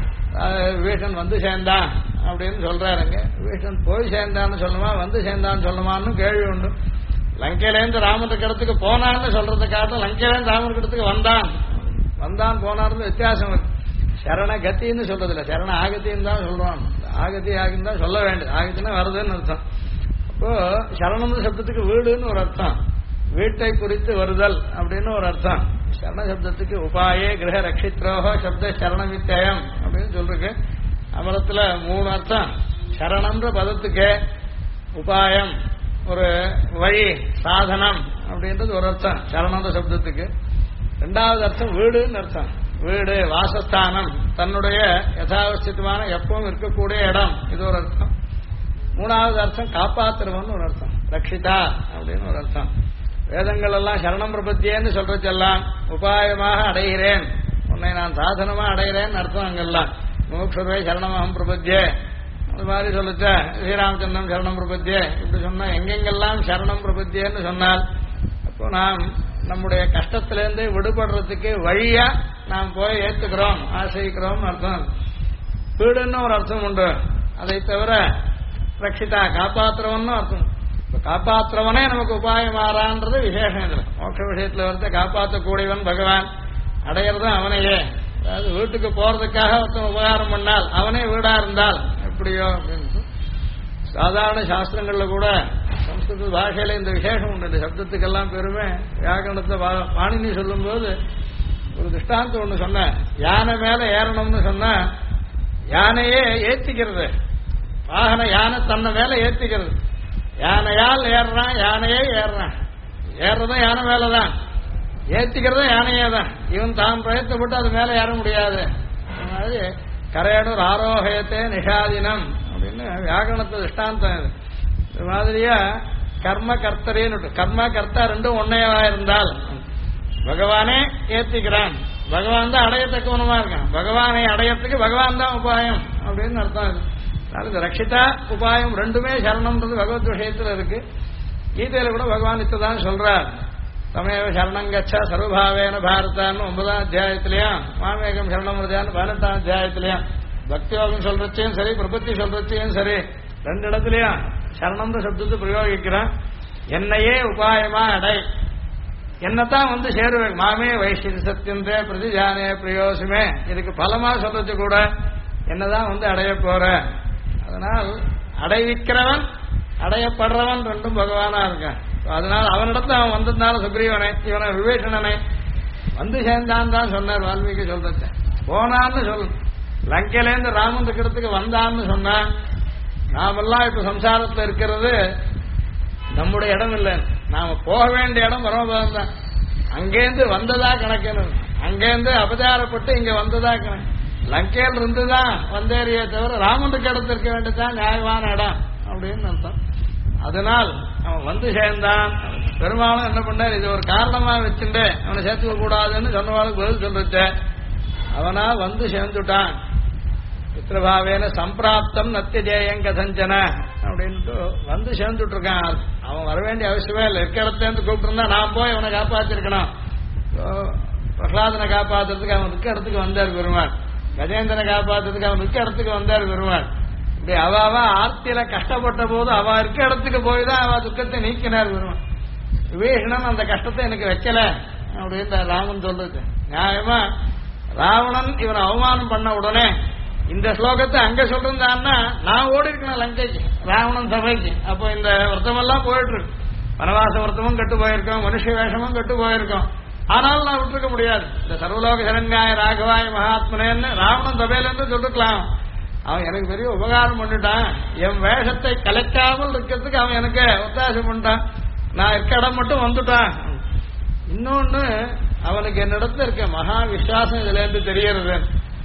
S1: விபீஷன் வந்து சேர்ந்தான் அப்படின்னு சொல்றாருங்க. விபீஷன் போய் சேர்ந்தான்னு சொல்லுமா, வந்து சேர்ந்தான்னு சொல்லுமான்னு கேள்வி உண்டு. லங்கையிலேருந்து ராமன் கிடத்துக்கு போனான்னு சொல்றதை காட்டும் லங்கையிலேருந்து ராமன் கிடத்துக்கு வந்தான் போனான்னு வித்தியாசம் இருக்கு. சரண கத்தின்னு சொல்றது இல்ல, சரண ஆகத்தின்னு தான் சொல்றோம். ஆகத்தி ஆகின்னு தான் சொல்ல வேண்டியது. ஆகத்தின்னா வருதுன்னு அர்த்தம். அப்போ சரணம்னு சப்தத்துக்கு வீடுன்னு ஒரு அர்த்தம், வீட்டை குறித்து வருதல் அப்படின்னு ஒரு அர்த்தம். சரண சப்தத்துக்கு உபாயே கிரக ரட்சித்ரோஹோ சப்த சரணமித்தயம் அப்படின்னு சொல்லிருக்கு. அமரத்துல 3 அர்த்தம். சரணம்ன்ற பதத்துக்கு உபாயம் ஒரு வழி, சாதனம் அப்படின்றது ஒரு அர்த்தம் சரணம்ன்ற சப்தத்துக்கு. 2வது அர்த்தம் வீடுன்னு அர்த்தம். வீடு, வாசஸ்தானம், தன்னுடைய யதாவஸ்திதமான எப்பவும் இருக்கக்கூடிய இடம், இது ஒரு அர்த்தம். 3வது அர்த்தம் காப்பாத்துறவன் ஒரு அர்த்தம், ரட்சிதா அப்படின்னு ஒரு அர்த்தம். வேதங்கள் எல்லாம் சரணம் பிரபத்தியேன்னு சொல்றதெல்லாம் உபாயமாக அடைகிறேன், உன்னை நான் சாதனமா அடைகிறேன்னு அர்த்தம். அங்கெல்லாம் மோக்ஷவே சரணமகம் பிரபத்தியே அது மாதிரி சொல்லிச்ச ஸ்ரீராமச்சந்திரன் சரணம் பிரபத்தியே இப்படி சொன்னா எங்கெங்கெல்லாம் சரணம் பிரபத்தியேன்னு சொன்னால் அப்போ நாம் நம்முடைய கஷ்டத்திலேருந்து விடுபடுறதுக்கு வழியா நாம் போய் ஏத்துக்கிறோம், ஆசிரிக்கிறோம் அர்த்தம். வீடுன்னு ஒரு அர்த்தம் உண்டு. அதை தவிர ரட்சிதா காப்பாத்துறவன்னு அர்த்தம். இப்ப காப்பாத்துறவனே நமக்கு உபாயம் ஆறான்றது விசேஷம். இதுல மோட்ச விஷயத்துல வந்து காப்பாற்றக்கூடியவன் பகவான், அடையிறதும் அவனையே. அதாவது வீட்டுக்கு போறதுக்காக ஒருத்தன் உபகாரம் பண்ணால் அவனே வீடா இருந்தால் எப்படியோ அப்படின்னு சாதாரண சாஸ்திரங்கள்ல கூட சம்ஸ்கிருத பாஷையில இந்த விசேஷம் உண்டு. இந்த சப்தத்துக்கெல்லாம் பெருமை. வியாக்கரணத்தை பாணினி சொல்லும் போது ஒரு திருஷ்டாந்தம் ஒண்ணு சொன்ன, யானை மேல ஏறணும்னு சொன்னா யானையே ஏத்திக்கிறது, வாகன யானை தன்னை மேல ஏத்திக்கிறது. யானையால் ஏறுறான், யானையே ஏறுறான். ஏறுறதும் யானை மேலதான், ஏத்திக்கிறதும் யானையே தான். இவன் தான் பிரயத்தப்பட்டு அது மேல ஏற முடியாது. அது மாதிரி கரையடூர் ஆரோகயத்தே நிஷாதினம் அப்படின்னு அப்படின்னு வியாகரணத்தை திருஷ்டாந்தம் இது. இது மாதிரியா கர்ம கர்த்தரேன்னு கர்ம கர்த்தா ரெண்டும் ஒன்னையவா இருந்தால் பகவானே ஏத்திக்கிறான், பகவான் தான் அடையத்தக்கவனமா இருக்கான், பகவானை அடையத்துக்கு பகவான் தான் உபாயம் அப்படின்னு அர்த்தம் இது. அதனால ரட்சிதா உபாயம் ரெண்டுமே சரணம்ன்றது பகவத் விஷயத்துல இருக்கு. கீதையில கூட பகவான் இத்தான் சொல்றார், தமேவ சரணம் கச்சா சர்வபாவேன பாரதான்னு 9ஆம் அத்தியாயத்திலையும் மாமேகம் சரணம் வருதான்னு 18ஆம் அத்தியாயத்திலையும் பக்தி யோகம் சொல்றச்சையும் சரி பிரபத்தி சொல்றச்சையும் சரி ரெண்டு இடத்துலயும் சரணம்ன்ற சப்தத்தை பிரயோகிக்கிறான். என்னையே உபாயமா அடை, என்னத்தான் வந்து சேருவேன், மாமே வைஷ்ணி சத்தியந்தே பிரதிஜானே பிரயோசுமே, இதுக்கு பலமா சொல்றது கூட என்னதான் வந்து அடைய போற. அதனால் அடைவிக்கிறவன் அடையப்படுறவன் ரெண்டும் பகவானா இருக்கான். அதனால அவனிடத்துல அவன் வந்ததுனால சுக்ரீவனை இவனை விவேஷணனை வந்து சேர்ந்தான் தான் சொன்னார் வால்மீகி சொல்றத. போனான்னு சொல், லங்கையிலேருந்து ராமன் இருக்கிறதுக்கு வந்தான்னு சொன்னா, நாமெல்லாம் இப்ப சம்சாரத்துல இருக்கிறது நம்முடைய இடம் இல்லை, நாம போக வேண்டிய இடம் பரமபதம் தான். அங்கேருந்து வந்ததா கணக்கணும், அங்கேருந்து அபச்சாரப்பட்டு இங்க வந்ததா கணக்கு. லங்கையில் இருந்துதான் வந்தேறியே தவிர ராமனுக்கு இடத்துல இருக்க வேண்டியதான் நியாயமான இடம் அப்படின்னு அர்த்தம். அதனால் அவன் வந்து சேர்ந்தான். பெரும்பாலும் என்ன பண்ணார், இது ஒரு காரணமா வச்சுட்டு அவனை சேர்த்துக்க கூடாதுன்னு சொன்னவாளுக்கு பதில் சொல்லிட்ட. அவனா வந்து சேர்ந்துட்டான். பித்ருபாவேன சம்பிராப்தம் நத்தியஜேயம் கதஞ்சன அப்படின்ட்டு வந்து சேர்ந்துட்டு இருக்கான். அவன் வர வேண்டிய அவசியமே இல்லை. இருக்க இடத்துல கூப்பிட்டு இருந்தா நான் போய் அவனை காப்பாத்திருக்கணும். பிரகலாதனை காப்பாத்துறதுக்கு அவன் இருக்க இடத்துக்கு வந்தார் பெருமாள், கஜேந்திரனை காப்பாத்துறதுக்கு அவன் இருக்க இடத்துக்கு வந்தார் பெருமாள். இப்படி அவ ஆர்த்தியில கஷ்டப்பட்ட போது அவ இருக்க இடத்துக்கு போய்தான் அவ துக்கத்தை நீக்கினார் பெருமாள். விபீஷணன் அந்த கஷ்டத்தை எனக்கு வைக்கல அப்படின்னு ராமன் சொல்றது நியாயமா. ராவணன் இவனை அவமானம் பண்ண உடனே இந்த ஸ்லோகத்தை அங்க சொல்றான்னா நான் ஓடி இருக்கணும் லங்கைக்கு, ராவணன் சபைக்கு. அப்போ இந்த விரதமெல்லாம் போயிட்டு இருக்கு, வனவாச விரதமும் கெட்டு போயிருக்கோம், மனுஷ வேஷமும் கெட்டு போயிருக்கோம். ஆனாலும் நான் விட்டுருக்க முடியாது. இந்த சர்வலோக சரண்யாய ராகவாய மகாத்மனேன்னு ராவணன் சபையில இருந்து சொல்லிருக்கலாம். அவன் எனக்கு பெரிய உபகாரம் பண்ணிட்டான், என் வேஷத்தை கலைக்காமல் இருக்கிறதுக்கு அவன் எனக்கு ஒத்தாசை பண்ணிட்டான், நான் இருக்க இடம் மட்டும் வந்துட்டான். இன்னொன்னு அவனுக்கு என்னிடத்துல இருக்க மகா விசுவாசம் இதுல இருந்து தெரியறது.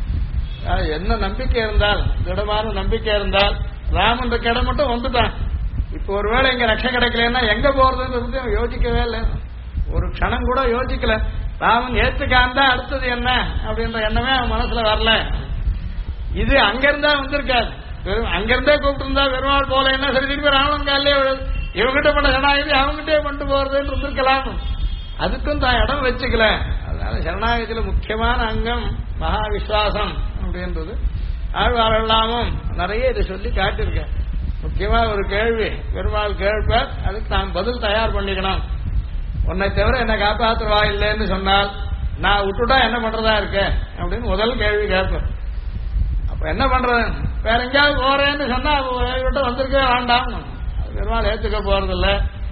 S1: என்ன நம்பிக்கை இருந்தால், திடமான நம்பிக்கை இருந்தால் ராமன் இருக்க இடம் மட்டும் வந்துட்டான். இப்ப ஒருவேளை இங்க ரட்சை கிடைக்கலன்னா எங்க போறதுன்னு அவன் யோசிக்கவே இல்லை, ஒரு க்ஷணம் கூட யோசிக்கல. ராமன் ஏத்துக்காந்தா அடுத்தது என்ன அப்படின்ற எண்ணமே அவன் மனசுல வரல. இது அங்கிருந்தா வந்திருக்காது, அங்கிருந்தே கூப்பிட்டு இருந்தா பெருமாள் போல என்ன சரி திருப்பி ராவணன் காலே இவங்கிட்ட பண்ண சரணாகதி அவங்ககிட்டே கொண்டு போறதுன்னு இருந்திருக்கலாம். அதுக்கும் தான் இடம் வச்சுக்கல. அதனால சரணாகதியில முக்கியமான அங்கம் மகா விசுவாசம் அப்படின்றது. ஆழ்வாரெல்லாமும் நிறைய இதை சொல்லி காட்டியிருக்க. முக்கியமா ஒரு கேள்வி பெருமாள் கேட்பார், அதுக்கு நாம் பதில் தயார் பண்ணிக்கணும். உன்னை தவிர என்ன காப்பாற்றுவா இல்லைன்னு சொன்னால் நான் விட்டுட்டா என்ன பண்றதா இருக்க அப்படின்னு முதல் கேள்வி கேட்பேன். அப்ப என்ன பண்றது, வேற எங்கேயாவது போறேன்னு சொன்னா விட்டு வந்திருக்கவே வேண்டாம், பெருமாள் ஏத்துக்க போறதில்ல.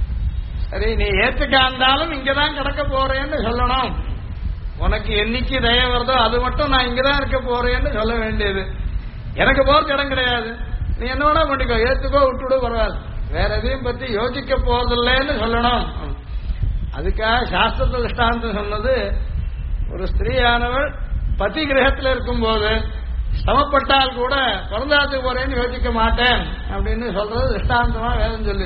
S1: சரி நீ ஏத்துக்க இருந்தாலும் இங்கதான் கிடக்க போறேன்னு சொல்லணும். உனக்கு என்னைக்கு தய வருதோ அது மட்டும் நான் இங்கதான் இருக்க போறேன்னு சொல்ல வேண்டியது. எனக்கு போறதுக்கு இடம் கிடையாது, நீ என்ன வேணா பண்ணிக்கோ, ஏத்துக்கோ விட்டுடு பரவாயில்ல, வேற எதையும் பத்தி யோசிக்க போறதில்லைன்னு சொல்லணும். அதுக்காக சாஸ்திரத்தை திருஷ்டாந்தம் சொன்னது, ஒரு ஸ்திரீயானவள் பதி கிரகத்தில் இருக்கும் போது சமப்பட்டால் கூட பிறந்தாத்துக்கு போறேன்னு யோசிக்க மாட்டேன் அப்படின்னு சொல்றது திருஷ்டாந்தமா வேதம் சொல்லு.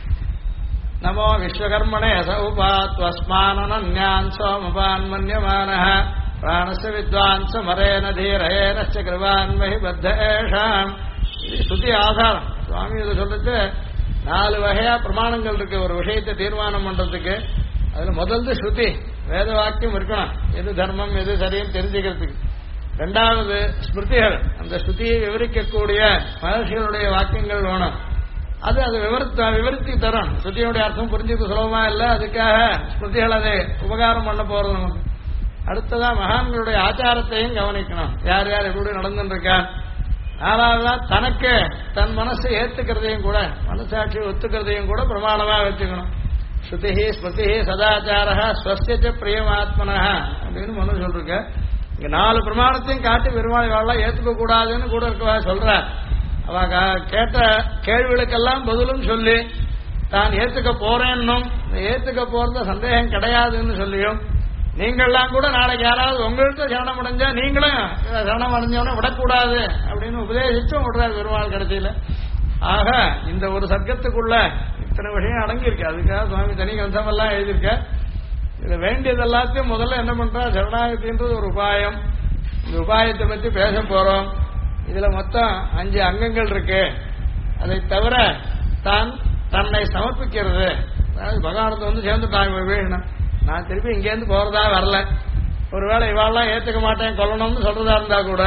S1: நமோ விஸ்வகர்மணே சௌபாத்வஸ்மானன்யான் சோமபான் மன்யமான பிராணஸ்ய வித்வான்ச மரேன தீரேன கிருவான்மஹி பத்தேஷாம். இது ஸ்ருதி ஆதாரம். சுவாமி இதை சொல்லிட்டு 4 வகையா பிரமாணங்கள் இருக்கு ஒரு விஷயத்தை தீர்மானம் பண்றதுக்கு. அதுல முதல்ல ஸ்ருதி, வேத வாக்கியம் இருக்கணும், எது தர்மம் எது சரின்னு தெரிஞ்சுக்கிறதுக்கு. ரெண்டாவது ஸ்மிருதிகள், அந்த ஸ்ருதியை விவரிக்கக்கூடிய மகர்ஷிகளுடைய வாக்கியங்கள் வேணும். அது விவரித்து தரும். ஸ்ருதியுடைய அர்த்தம் புரிஞ்சுக்க சுலபமா இல்லை, அதுக்காக ஸ்மிருதிகள் அதை உபகாரம் பண்ண போறது நமக்கு. அடுத்ததா மகான்களுடைய ஆச்சாரத்தையும் கவனிக்கணும், யார் யார் எப்படி நடந்துட்டு இருக்கா. நாலாவதா தனக்கு தன் மனசை ஏத்துக்கிறதையும் கூட, மனசாட்சி ஒத்துக்கிறதையும் கூட பிரமாணமா வச்சுக்கணும். ஸ்ருதி ஸ்மிருதி சதாச்சார ஸ்வஸ்ய பிரியமாத்மன அப்படின்னு மனு சொல்லிருக்க. இங்க 4 பிரமாணத்தையும் காட்டி பெருமாள் வாழலாம் ஏத்துக்க கூடாதுன்னு கூட இருக்கவா சொல்ற. அவ கேட்ட கேள்விகளுக்கெல்லாம் பதிலும் சொல்லி தான் ஏத்துக்க போறேன்னும் ஏத்துக்க போறத சந்தேகம் கிடையாதுன்னு சொல்லியும், நீங்கள்லாம் கூட நாளைக்கு யாராவது உங்கள்கிட்ட சரணம் அடைஞ்சா நீங்களும் சரணம் அடைஞ்சவன விடக்கூடாது அப்படின்னு உபதேசிச்சும் விடுறாரு பெருமாள் கடைசியில. ஆக இந்த ஒரு சர்க்கத்துக்குள்ள இத்தனை விஷயம் அடங்கியிருக்கு. அதுக்காக சுவாமி தனி கிரந்தமெல்லாம் எழுதியிருக்க. இதுல வேண்டியது எல்லாத்தையும் முதல்ல என்ன பண்றா, சரணாகதின்றது ஒரு உபாயம். இந்த உபாயத்தை பத்தி பேச போறோம். இதுல மொத்தம் 5 அங்கங்கள் இருக்கு. அதை தவிர தான் தன்னை சமர்ப்பிக்கிறது. அதாவது பகவானத்தை வந்து சேர்ந்துட்டாங்க வேணும். நான் திருப்பி இங்கேருந்து போறதா வரல, ஒருவேளை இவாள்லாம் ஏத்துக்க மாட்டேன் கொல்லணும்னு சொல்றதா இருந்தா கூட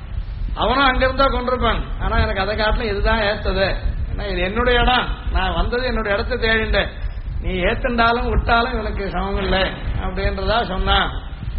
S1: அவனும் அங்கிருந்தா கொண்டிருப்பான். ஆனா எனக்கு அதை காட்டிலும் இதுதான் ஏத்தது. ஏன்னா இது என்னுடைய இடம், நான் வந்தது என்னுடைய இடத்தை தேடிண்டேன். நீ ஏத்துண்டாலும் விட்டாலும் எனக்கு சமம் இல்லை அப்படின்றதா சொன்னான்.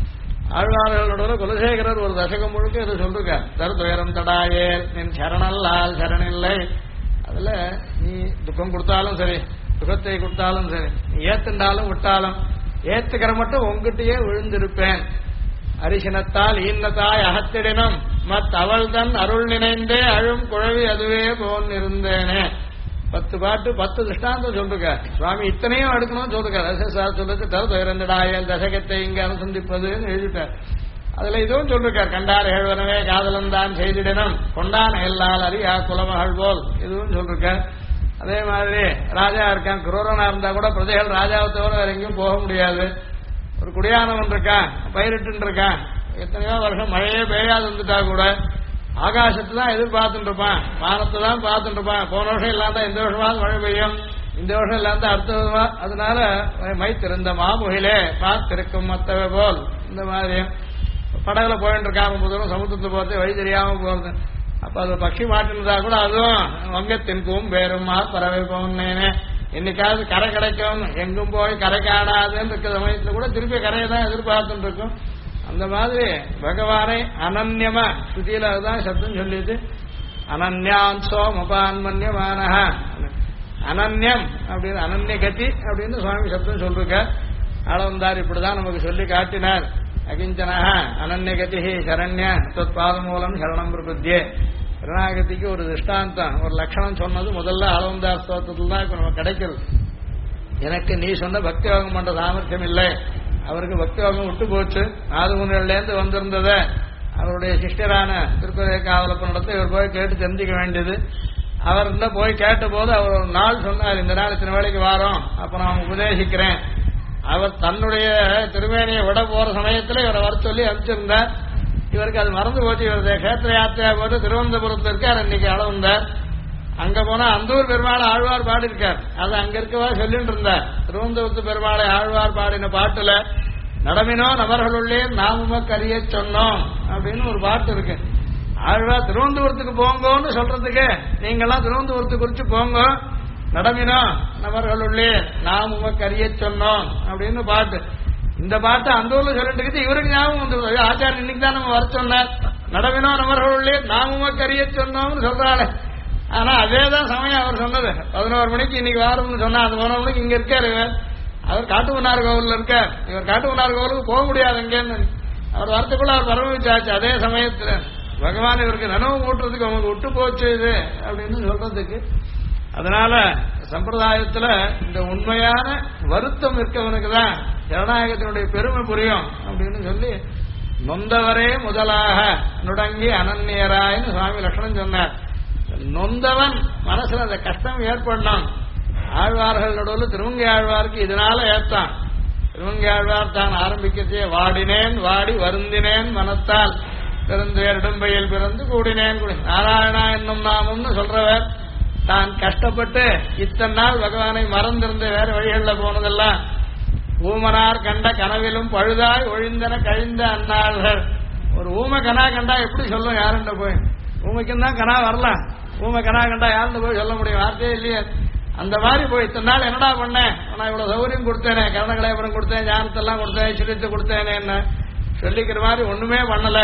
S1: ஆழ்வார்களோட குலசேகரர் ஒரு தசகம் முழுக்க இது சொல்லிருக்கார். தருதுயரம் தடாயே நின் சரணல்லால் சரணில்லை. அதுல நீ துக்கம் கொடுத்தாலும் சரி, சுகத்தை கொடுத்தாலும் சரி, நீ ஏத்துண்டாலும் விட்டாலும் ஏத்துக்கிற மட்டும் உங்ககிட்டயே விழுந்திருப்பேன். அரிசினத்தால் ஈன்னத்தாய் அகத்திடனும் மத் அவள் தன் அருள் நினைந்தே அழும் குழவி அதுவே போன் இருந்தேனே. 10 பாட்டு 10 திருஷ்டாந்தம் சொல்லிருக்க சுவாமி. இத்தனையும் எடுக்கணும்னு சொல்லிருக்காரு. சொல்லிட்டு தருதுயரந்தடாயல் தசகத்தை இங்க அனுசந்திப்பதுன்னு எழுதிட்டார். அதுல இதுவும் சொல்லிருக்கார். கண்டார் ஏழ்வனவே காதலந்தான் செய்திடனும் கொண்டான் எல்லால் அறியா குலமகள் போல் இதுவும் சொல்லிருக்கார். அதே மாதிரி ராஜா இருக்கான், குரூரனா இருந்தா கூட பிரஜைகள் ராஜாவை தவிர வேற எங்கேயும் போக முடியாது. ஒரு குடியானவன் இருக்கான், பயிரிட்டு இருக்கான், எத்தனையோ வருஷம் மழையே பெய்யாது வந்துட்டா கூட ஆகாசத்தை தான் எதிர்பார்த்துட்டு இருப்பான், வானத்தை தான் பார்த்துட்டு இருப்பான். போன வருஷம் இல்லாத இந்த வருஷமாவது மழை பெய்யும், இந்த வருஷம் இல்லாத அடுத்த வருஷமா. அதனால மைத்திருந்த மாமுகிலே பார்த்திருக்கும் மத்தவை போல் இந்த மாதிரி படகுல போயிட்டு இருக்காம முதலும் சமுத்திரத்தை போறது வழி தெரியாம போறது. அப்ப அது பட்சி மாட்டிருந்தா கூட அதுவும் வங்கத்தின்கும் வேறுமா பறவை போனேனே, என்னைக்காவது கரை கிடைக்கும், எங்கும் போய் கரை காணாதுன்னு இருக்கிற சமயத்துல கூட திருப்பி கரையை தான் எதிர்பார்த்துட்டு இருக்கும். அந்த மாதிரி பகவானை அனன்யமா ஸ்ருதியில அதுதான் சப்தம் சொல்லிட்டு அனன்யான்சோ மபான்மன்யமான அனன்யம் அப்படின்னு அனன்ய கதி அப்படின்னு சுவாமி சப்தம் சொல்லிருக்க. ஆளவந்தார் இப்படிதான் நமக்கு சொல்லி காட்டினார். அகிஞ்சனா அனன்யகதி சரண்ய தொத் பாத மூலம் சரணம் பிரபத்தியே. சரணாகதிக்கு ஒரு திருஷ்டாந்தம் ஒரு லட்சணம் சொன்னது முதல்ல ஆளவந்தார் ஸ்தோத்திரத்துல தான் இப்ப நமக்கு கிடைக்கிறது. எனக்கு நீ சொன்ன பக்தி யோகம் பண்ற சாமர்த்தியம் இல்லை, அவருக்கு பக்தி யோகம் விட்டு போச்சு. ஆதிமுனிலேருந்து வந்திருந்தத அவருடைய சிஷ்டரான திருப்பதி காவலப்பனிடத்தை இவர் போய் கேட்டு தெரிஞ்சுக்க வேண்டியது. அவர் போய் கேட்ட போது அவர் ஒரு நாள் சொன்னார், இந்த நாள் இத்தனை வேலைக்கு வாரோம், அப்ப நான் உபதேசிக்கிறேன். அவர் தன்னுடைய திருமேனியை விட போற சமயத்துல இவரை வர சொல்லி அனுப்பிச்சிருந்தார். இவருக்கு அது மறந்து போச்சு. இவருடைய கஷேத்திர யாத்திரையா போட்டு திருவனந்தபுரத்துல இருக்கார். இன்னைக்கு அளவுந்தார். அங்க போனா அந்தூர் பெருமாளை ஆழ்வார் பாடி இருக்கார். அது அங்க இருக்கவா சொல்லிட்டு இருந்தார். திருவனந்தபுரத்து பெருமாளை ஆழ்வார் பாடின பாட்டுல நடமினோ நபர்களுள்ளே நாமுமக்கு அறிய சொன்னோம் அப்படின்னு ஒரு பாட்டு இருக்கு. ஆழ்வார் திருவனந்தபுரத்துக்கு போங்கன்னு சொல்றதுக்கு நீங்கெல்லாம் திருவனந்தபுரத்துக்கு குறிச்சு போங்க, நடமினோ நபர்களுள்ளே நாம் உமக்கு அறிய சொன்னோம் அப்படின்னு பாட்டு. இந்த பாட்டு அந்த ஊர்ல சொல்லிட்டு இவருக்கு ஞாபகம் வந்து ஆச்சாரம் இன்னைக்கு தான் நம்ம வர சொன்னார். நடமினோ நபர்களுள்ளே நாம் உமக்கு அறிய சொன்னோம்னு சொல்றாள். ஆனா அதேதான் சமயம் அவர் சொன்னது 11 மணிக்கு இன்னைக்கு வாரம்னு சொன்னா அது 11 மணிக்கு இங்க இருக்காரு. அவர் காட்டுமன்னார் கோவில்ல இருக்கார். இவர் காட்டுமன்னார் கோவிலுக்கு போக முடியாது இங்கேன்னு அவர் வரத்துக்குள்ள அவர் பரவச்சாச்சு. அதே சமயத்துல பகவான் இவருக்கு நனவு மூட்டுறதுக்கு அவங்க விட்டு போச்சு இது அப்படின்னு சொல்றதுக்கு. அதனால சம்பிரதாயத்துல இந்த உண்மையான வருத்தம் இருக்கவனுக்கு தான் ஜனநாயகத்தினுடைய பெருமை புரியும் அப்படின்னு சொல்லி நொந்தவரே முதலாக நுடங்கி அனன்யராயின்னு சுவாமி லட்சணம் சொன்னார். நொந்தவன் மனசுல அந்த கஷ்டம் ஏற்படணும். ஆழ்வார்கள் நடுவில் திருவங்கை ஆழ்வாருக்கு இதனால ஏற்றான். திருவங்கை ஆழ்வார் தான் ஆரம்பிக்கச்சே வாடினேன் வாடி வருந்தினேன் மனத்தால் பிறந்து இடும்பையில் பிறந்து கூடினேன் கூடி நாராயணா என்னும் நாமம்னு சொல்றவர் தான் கஷ்டப்பட்டு இத்தனை நாள் பகவானை மறந்திருந்து வேற வழிகளில் போனதெல்லாம் ஊமனார் கண்ட கனவிலும் பழுதாய் ஒழிந்தன கழிந்த அந்நாள்கள். ஒரு ஊமை கனா கண்டா எப்படி சொல்லும் யாருண்ட போய்? ஊமைக்கும் தான் கனா வரலாம், ஊமை கனா கண்டா யாருன்னு போய் சொல்ல முடியும்? வார்த்தையே இல்லையே. அந்த மாதிரி போய் இத்தனை நாள் என்னடா பண்ணேன், நான் இவ்வளவு சௌகரியம் கொடுத்தேனே, கரணகலேபரம் கொடுத்தேன், ஞானத்தெல்லாம் கொடுத்தேன், சிரித்து கொடுத்தேனே, என்ன சொல்லிக்கிற மாதிரி ஒண்ணுமே பண்ணல.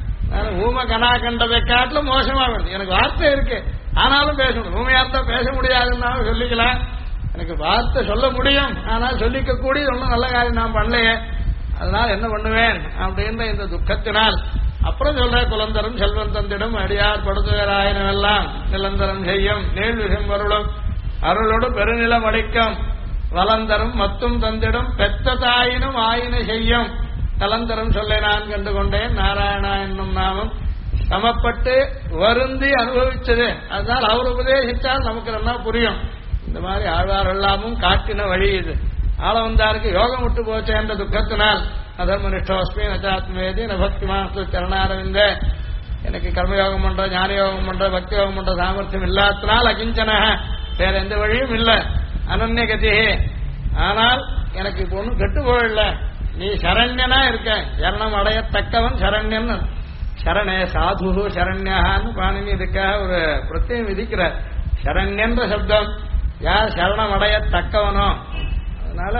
S1: ஊமை கனா கண்டதை காட்டிலும் மோசமா வருது. எனக்கு வார்த்தை இருக்கு ஆனாலும் பேசணும். ஊமையா இருந்தா பேச முடியாதுன்னாலும் சொல்லிக்கலாம். எனக்கு வார்த்தை சொல்ல முடியும் ஆனால் சொல்லிக்க கூடிய ஒன்றும் நல்ல காரியம் நான் பண்ணலையே, அதனால என்ன பண்ணுவேன் அப்படின்ற இந்த துக்கத்தினால் அப்புறம் சொல்ற குலந்தரம் செல்வன் தந்திடும் அடியார் படுத்துவராயினெல்லாம் நிலந்தரம் செய்யும் நீள் விஷம் வருளும் அருளோடு பெருநிலம் அடிக்கும் வலந்தரும் மத்தும் தந்திடும் பெத்த தாயினும் ஆயின செய்யும் கலந்தரம் சொல்ல நான் கண்டு கொண்டேன் நாராயணா என்னும் நாமம் சமப்பட்டு வருந்தி அனுபவிச்சது. அதனால அவர் உபதேசித்தால் நமக்கு நல்லா புரியும். இந்த மாதிரி ஆழ்வார் எல்லாமும் காட்டின வழி இது. ஆள வந்தாருக்கு யோகம் விட்டு போச்சே என்ற துக்கத்தினால் அதர்மனிஷ்டோஸ்மி நச்சாத்மேதி நபக்தி மாசத்து சரணாரவிந்த, எனக்கு கர்மயோகம் பண்ற ஞான யோகம் பண்ற பக்தி யோகம் பண்ற சாமர்த்தியம் இல்லாதனால் அகிஞ்சன, வேற எந்த வழியும் இல்லை, அனன்ய கதி. ஆனால் எனக்கு இப்ப ஒன்றும் கெட்டு போயிடல, நீ சரண்யனா இருக்க, சரணம் அடையத்தக்கவன் சரண்யன். சரணே சாது சரண்யான்னு பாணினி இதுக்காக ஒரு பிரத்யம் விதிக்கிறார். சரண்யன்ற சப்தம் யார் சரணம் அடையத்தக்கவனோ. அதனால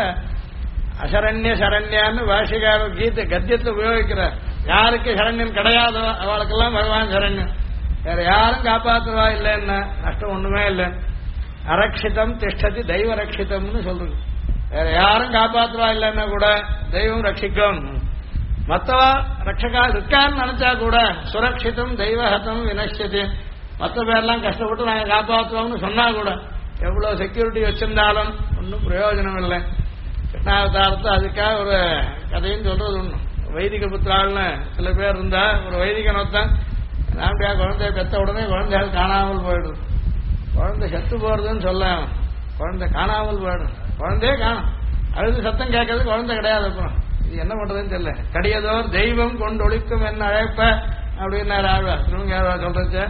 S1: அசரண்ய சரண்யான்னு பாஷிகார கீதை கத்தியத்தை உபயோகிக்கிறார். யாருக்கு சரண்யன் கிடையாதோ அவளுக்கெல்லாம் பகவான் சரண்யன். வேற யாரும் காப்பாற்றுவா இல்லைன்னா நஷ்டம் ஒண்ணுமே இல்லை. அரட்சிதம் திஷ்டதி தெய்வ ரட்சிதம்னு சொல்றது. வேற யாரும் காப்பாற்றுவா இல்லைன்னா கூட தெய்வம் ரட்சிக்கும். மத்தவா ரட்சகா இருக்கான்னு நினைச்சா கூட சுரட்சிதம் தெய்வஹதம் வினஷ்யதி. மற்ற பேர்லாம் கஷ்டப்பட்டு நாங்க காப்பாற்றுவோம்னு சொன்னா கூட எவ்வளவு செக்யூரிட்டி வச்சிருந்தாலும் ஒன்றும் பிரயோஜனம் இல்லை. கிருஷ்ணாவதாரத்தை அதுக்காக ஒரு கதையும் சொல்றது ஒண்ணு. வைதிக புத்திராள்னு சில பேர் இருந்தா ஒரு வைதிகன் ஒருத்தன் நாம்பியா குழந்தைய பெத்த உடனே குழந்தைகள் காணாமல் போயிடுது. குழந்தை செத்து போறதுன்னு சொல்ல, குழந்தை காணாமல் போயிடும். குழந்தையே காணும், அழுது சத்தம் கேட்கறது குழந்தை கிடையாது. அப்புறம் இது என்ன பண்றதுன்னு தெரியல. கடியதோர் தெய்வம் கொண்டு ஒழிக்கும் என்ன அழைப்ப அப்படின்னாரு ஆழ்வார் திருவங்க சொல்றது.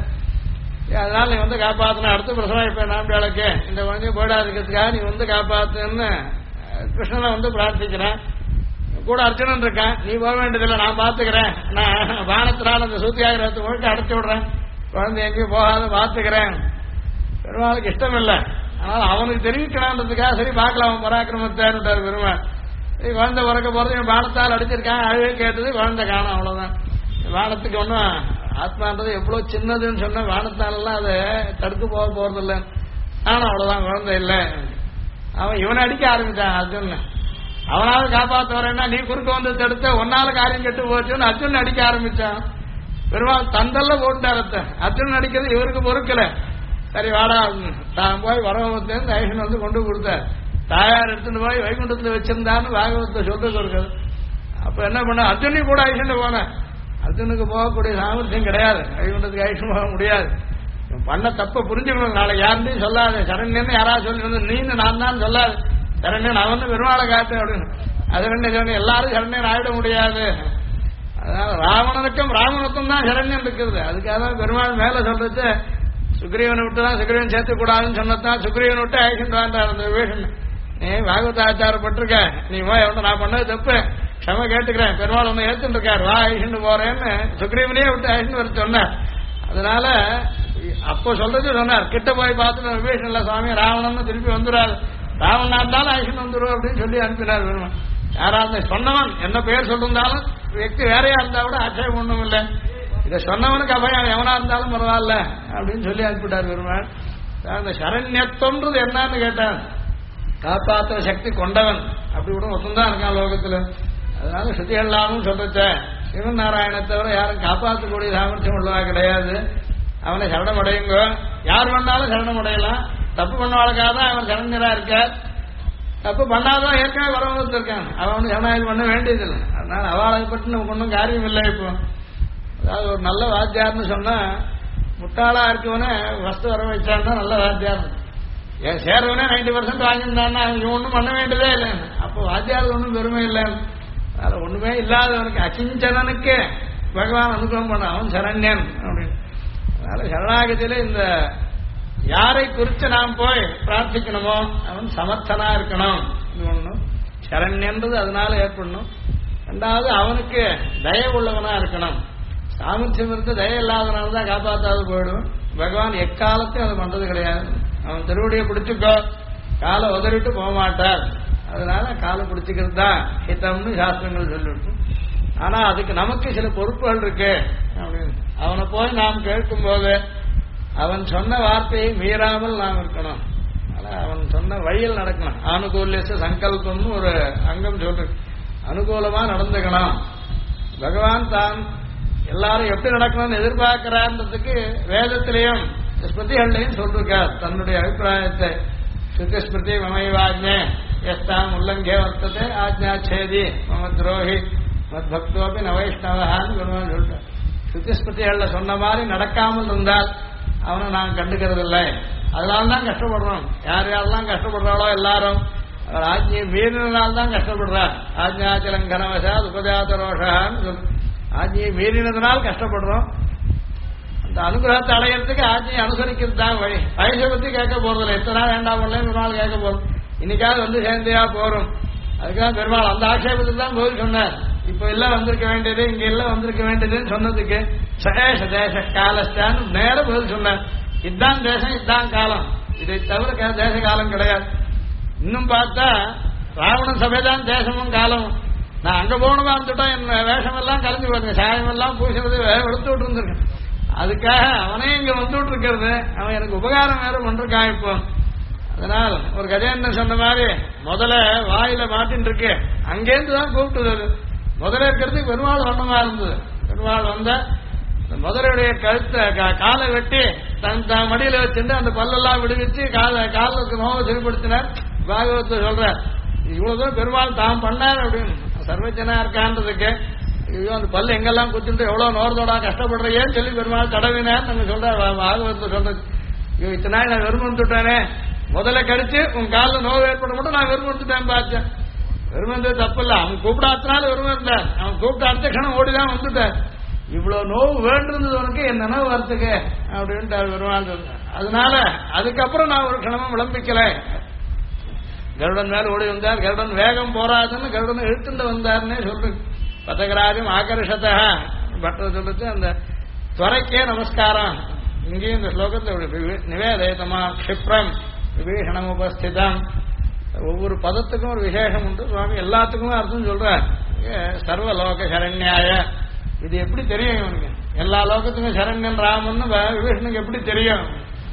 S1: அதனால நீ வந்து காப்பாத்தணும், அடுத்த பிரசவம் இப்ப நாம்பியாளுக்கு இந்த குழந்தைய போயிடாதுக்கிறதுக்காக நீ வந்து காப்பாத்துன்னு கிருஷ்ணனை வந்து பிரார்த்திக்கிறேன். கூட அர்ஜுனன் இருக்கான், நீ போக வேண்டியதில்லை நான் பாத்துக்கிறேன், நான் வானத்தினால் அந்த சூத்தியாகிரகத்தை முழுக்க அடைச்சு விடுறேன், குழந்தை எங்கேயும் போகாத பாத்துக்கிறேன். பெருமாளுக்கு இஷ்டம் இல்லை, ஆனால் அவனுக்கு தெரிவிக்கணுன்றதுக்காக சரி பார்க்கலாம் அவன் பராக்கிரமத்தார் பெருமாள். குழந்தை பிறக்க போறது பானத்தால் அடிச்சிருக்கான், அழுவே கேட்டது குழந்தை காணும், அவ்வளவுதான். வானத்துக்கு ஒன்றும் ஆத்மான்றது எவ்வளவு சின்னதுன்னு சொன்ன வானத்தாலெல்லாம் அதை தடுத்து போக போறதில்லை. ஆனா அவ்வளவுதான், குழந்தை இல்லை. அவன் இவனை அடிக்க ஆரம்பிச்சான் அர்ஜுன். அவனால காப்பாற்ற வரேன்னா நீ குறுக்க வந்து தடுத்த ஒன்னால காரியம் கெட்டு போச்சுன்னு அர்ஜுன் அடிக்க ஆரம்பிச்சான். பெருமாள் தந்தல்ல போட்டாரத்த அர்ஜுன் அடிக்கிறது இவருக்கு பொறுக்கல. சரி வாடா தான் போய் வரவத்திலேருந்து ஐஷன் வந்து கொண்டு கொடுத்தார். தாயார் எடுத்துட்டு போய் வைகுண்டத்துல வச்சிருந்தான்னு பாகவத்தை சொல்றது இருக்குது. அப்ப என்ன பண்ண அர்ஜுனி கூட ஐஷன் போன. அர்ஜுனுக்கு போகக்கூடிய சாமர்த்தியம் கிடையாது, வைகுண்டத்துக்கு ஐஷன் போக முடியாது. பண்ண தப்ப புரிஞ்சுக்கணும். நாளைக்கு யாருந்தையும் சொல்லாது சரண்யன்னு யாராவது சொல்லி நீங்க நான் தான் சொல்லாது சரண்யன் அவன் பெருமாளை காட்டு அப்படின்னு. அது ரெண்டு எல்லாரும் சரண்யன் ஆயிட முடியாது. அதனால ராவணனுக்கும் ராமனுக்கும் தான் சரண்யன் இருக்குது. அதுக்காக தான் பெருமாள் மேல சொல்றது சுக்ரீவனை விட்டு தான் சுக்ரீவன் சேர்த்து கூடாதுன்னு சொன்னதான் சுக்ரீவன் விட்டு ஐஷன் வேண்டாம் அந்த விவேஷன். நீ பாகவத ஆச்சாரப்பட்டிருக்க, நீ போய் அவன் நான் பண்ணது தப்பு க்ஷம கேட்டுக்கிறேன், பெருமாள் ஒன்னு ஏத்துட்டு இருக்காரு வா ஐஷன் போறேன்னு சுக்ரீவனே விட்டு ஐஷன் வர சொன்னார். அதனால அப்போ சொல்றது சொன்னார், கிட்ட போய் பார்த்து விவேஷன் இல்ல சுவாமி ராவணன் திருப்பி வந்துடாது, ராவணனா இருந்தாலும் ஐஷன் வந்துடும் அப்படின்னு சொல்லி அனுப்பினார் பெருமாள். யாராவது சொன்னவன் என்ன பெயர் சொல்லிருந்தாலும் व्यक्ति வேறையா இருந்தா கூட ஆச்சரியம் ஒண்ணும் இல்லை. இதை சொன்னவனுக்கு அபயம் எவனா இருந்தாலும் பரவாயில்ல அப்படின்னு சொல்லி அனுப்பிட்டார் பெருமாள். அந்த சரண்யத்தொன்றது என்னன்னு கேட்டான், காப்பாற்ற சக்தி கொண்டவன் அப்படி கூட ஒத்துந்தான் இருக்கான் லோகத்துல. அதனால ஸ்ருதிகள்லாமும் சொல்றச்ச சிவன் நாராயணத்தை தவிர யாரும் காப்பாற்றக்கூடிய சாமர்த்தியம் உள்ளவா கிடையாது. அவனை சரணம் அடையுங்க, யார் பண்ணாலும் சரணம் அடையலாம். தப்பு பண்ணவாளுக்காக தான் அவன் சரண்யரா இருக்கார். தப்பு பண்ணாதான் ஏற்கனவே வரவங்க இருக்கான், அவன் சரணாயம் பண்ண வேண்டியதில்லை. அதனால அவளை பற்றி நமக்கு ஒன்றும் காரியம் இல்லை. இப்போ அதாவது ஒரு நல்ல வாத்தியார்னு சொன்னா முட்டாளா இருக்கவனே வஸ்து வர வச்சான்னா நல்ல வாத்தியார். ஏன் சேர்வனே 90% வாங்கியிருந்தான்னா அவன் ஒன்றும் பண்ண வேண்டியதே இல்லை. அப்போ வாத்தியார் ஒன்றும் பெருமை இல்லை. அதனால ஒண்ணுமே இல்லாதவனுக்கு அகிஞ்சனனுக்கு பகவான் அனுகிரகம் பண்ண அவன் சரண்யன் அப்படின்னு. அதனால சரணாகதியில இந்த யாரை குறித்து நாம் போய் பிரார்த்திக்கணுமோ அவன் சமர்த்தனா இருக்கணும். இது ஒண்ணும் சரண்யன்றது அதனால ஏற்படணும். ரெண்டாவது அவனுக்கு தய உள்ளவனா இருக்கணும். சாமர்த்தியம் இருந்து தய இல்லாதனால்தான் காப்பாற்றாது போயிடும். பகவான் எக்காலத்தையும் அதை பண்றது கிடையாது. அவன் திருவடியை பிடிச்சுக்கோ, காலை உதறிட்டு போக மாட்டார். அதனால காலை பிடிச்சிக்கிறது தான் ஹிதம்னு சாஸ்திரங்கள் சொல்லிட்டு. ஆனா அதுக்கு நமக்கு சில பொறுப்புகள் இருக்கு அப்படின்னு. அவனை போய் நாம் கேட்கும் போது அவன் சொன்ன வார்த்தையை மீறாமல் நாம் இருக்கணும். ஆனா அவன் சொன்ன வழியில் நடக்கணும். ஆனுகூல்யச சங்கல்பம்னு ஒரு அங்கம் சொல்ற, அனுகூலமா நடந்துக்கணும். பகவான் தான் எல்லாரும் எப்படி நடக்கணும்னு எதிர்பார்க்கிறான்றதுக்கு வேதத்திலையும் ஸ்மிருதிகள்லையும் சொல்லிருக்கார் தன்னுடைய அபிப்பிராயத்தை. சுத்தி ஸ்மிருதி மமைவாஜ்ஞே எஸ்தாம் உல்லங்கே வர்த்ததே ஆஜ்ஞா சேதி மம துரோகி மத் பக்தோபி ந வைஷ்ணவான்னு சொல்றார். சுத்திஸ்பத்திகள்ல சொன்ன மாதிரி நடக்காமல் இருந்தால் அவனை நான் கண்டுக்கிறது இல்லை. அதனால தான் கஷ்டப்படுறோம். யார் யாரெல்லாம் கஷ்டப்படுறாளோ எல்லாரும் அவர் ஆஜ்ஞையை மீறினால் தான் கஷ்டப்படுறார். ஆஜ்ஞாச்சலங்கனவசா உபஜாத ரோஷான்னு ஆஜ்ஞையை மீறினதுனால் கஷ்டப்படுறோம். அந்த அனுகிரகத்தை அடையிறதுக்கு ஆஜ்ஞையை அனுசரிக்கிறது தான் வழி. வயசை பத்தி கேட்க போறதில்லை. எத்தனை நாள் வேண்டாம் ஒரு நாள் கேட்க போறோம். இன்னைக்காவது வந்து சேர்ந்தையா போறோம். அதுக்காக பெருமாள் அந்த ஆட்சேபத்துக்கு தான் பதில் சொன்னார். இப்ப எல்லாம் வந்திருக்க வேண்டியது, இங்க எல்லாம் வந்திருக்க வேண்டியதுன்னு சொன்னதுக்கு சதேச தேச காலஸ்டான்னு நேர பதில் சொன்னார். இதுதான் தேசம், இதுதான் காலம், இதை தவிர தேச காலம் கிடையாது. இன்னும் பார்த்தா ராவணன் சபைதான் தேசமும் காலமும். நான் அங்க போகணுமா இருந்துட்டோம், என் வேஷம் எல்லாம் கலந்து போயிருங்க, சாயம் எல்லாம் பூசினது எடுத்து விட்டு இருந்திருக்கேன். அதுக்காக அவனே இங்க வந்துட்டு இருக்கிறது. அவன் எனக்கு உபகாரம் வேற பண்றான். இப்போ அதனால் ஒரு கஜேந்திரன் சொன்ன மாதிரி முதல்ல வாயில மாட்டின்னு இருக்கு, அங்கேருந்து தான் கூப்பிட்டுது. முதல்ல இருக்கிறதுக்கு பெருமாள் வண்ணமா இருந்தது. பெருமாள் வந்த முதலுடைய கழுத்தை காலை வெட்டி தன் மடியில வச்சுட்டு அந்த பல்லெல்லாம் விடுவிச்சு காலுக்கு நோவை சரிப்படுத்தினார். பாகவத்தை சொல்றார், இவ்வளவுதான் பெருமாள் தாம் பண்ணார் அப்படின்னு. சர்வஜனா இருக்கான்றதுக்கு ஐயோ அந்த பல்லு எங்கெல்லாம் குத்திட்டு எவ்வளவு நோர்தோடா கஷ்டப்படுறேன்னு சொல்லி பெருமாள் தடவினார். நம்ம சொல்ற பாகவத்தை சொல்றது, ஐயோ இத்தனை நாள் நான் வெறுமந்துட்டானே, முதல்ல கடிச்சு உன் காலில் நோவு ஏற்பட மட்டும் நான் வெறுமந்துட்டேன் பார்த்தேன். வெறுமந்தது தப்பு இல்ல, அவன் கூப்பிடாத்தினால வெறும இருந்தார். அவன் கூப்பிட்ட அடுத்த கணம் ஓடிதான் வந்துட்டார். இவ்வளவு நோவு வேண்டிருந்தது உனக்கு என் நினைவு வரத்துக்கு அப்படின்ட்டு பெருமாள் சொன்னார். அதனால அதுக்கப்புறம் நான் ஒரு கணமும் விளம்பிக்கல. கருடன் மேல ஓடி வந்தார். கருடன் வேகம் போராதுன்னு கருடன் இழுத்துட்டு வந்தார்னே சொல்றேன். பதகராஜம் ஆகர்ஷத்தா பட்டர் சொல்றது அந்த துறைக்கே நமஸ்காரம். இங்கேயும் இந்த ஸ்லோகத்தை நிவேதயத்தமா க்ஷிப்ரம் விபீஷணம் உபஸ்திதம். ஒவ்வொரு பதத்துக்கும் ஒரு விசேஷம் உண்டு. சுவாமி எல்லாத்துக்குமே அர்த்தம் சொல்றார். சர்வலோக சரண்யாய, இது எப்படி தெரியும் இவனுக்கு? எல்லா லோகத்துக்கும் சரண்யன் ராமன் விபீஷனுக்கு எப்படி தெரியும்?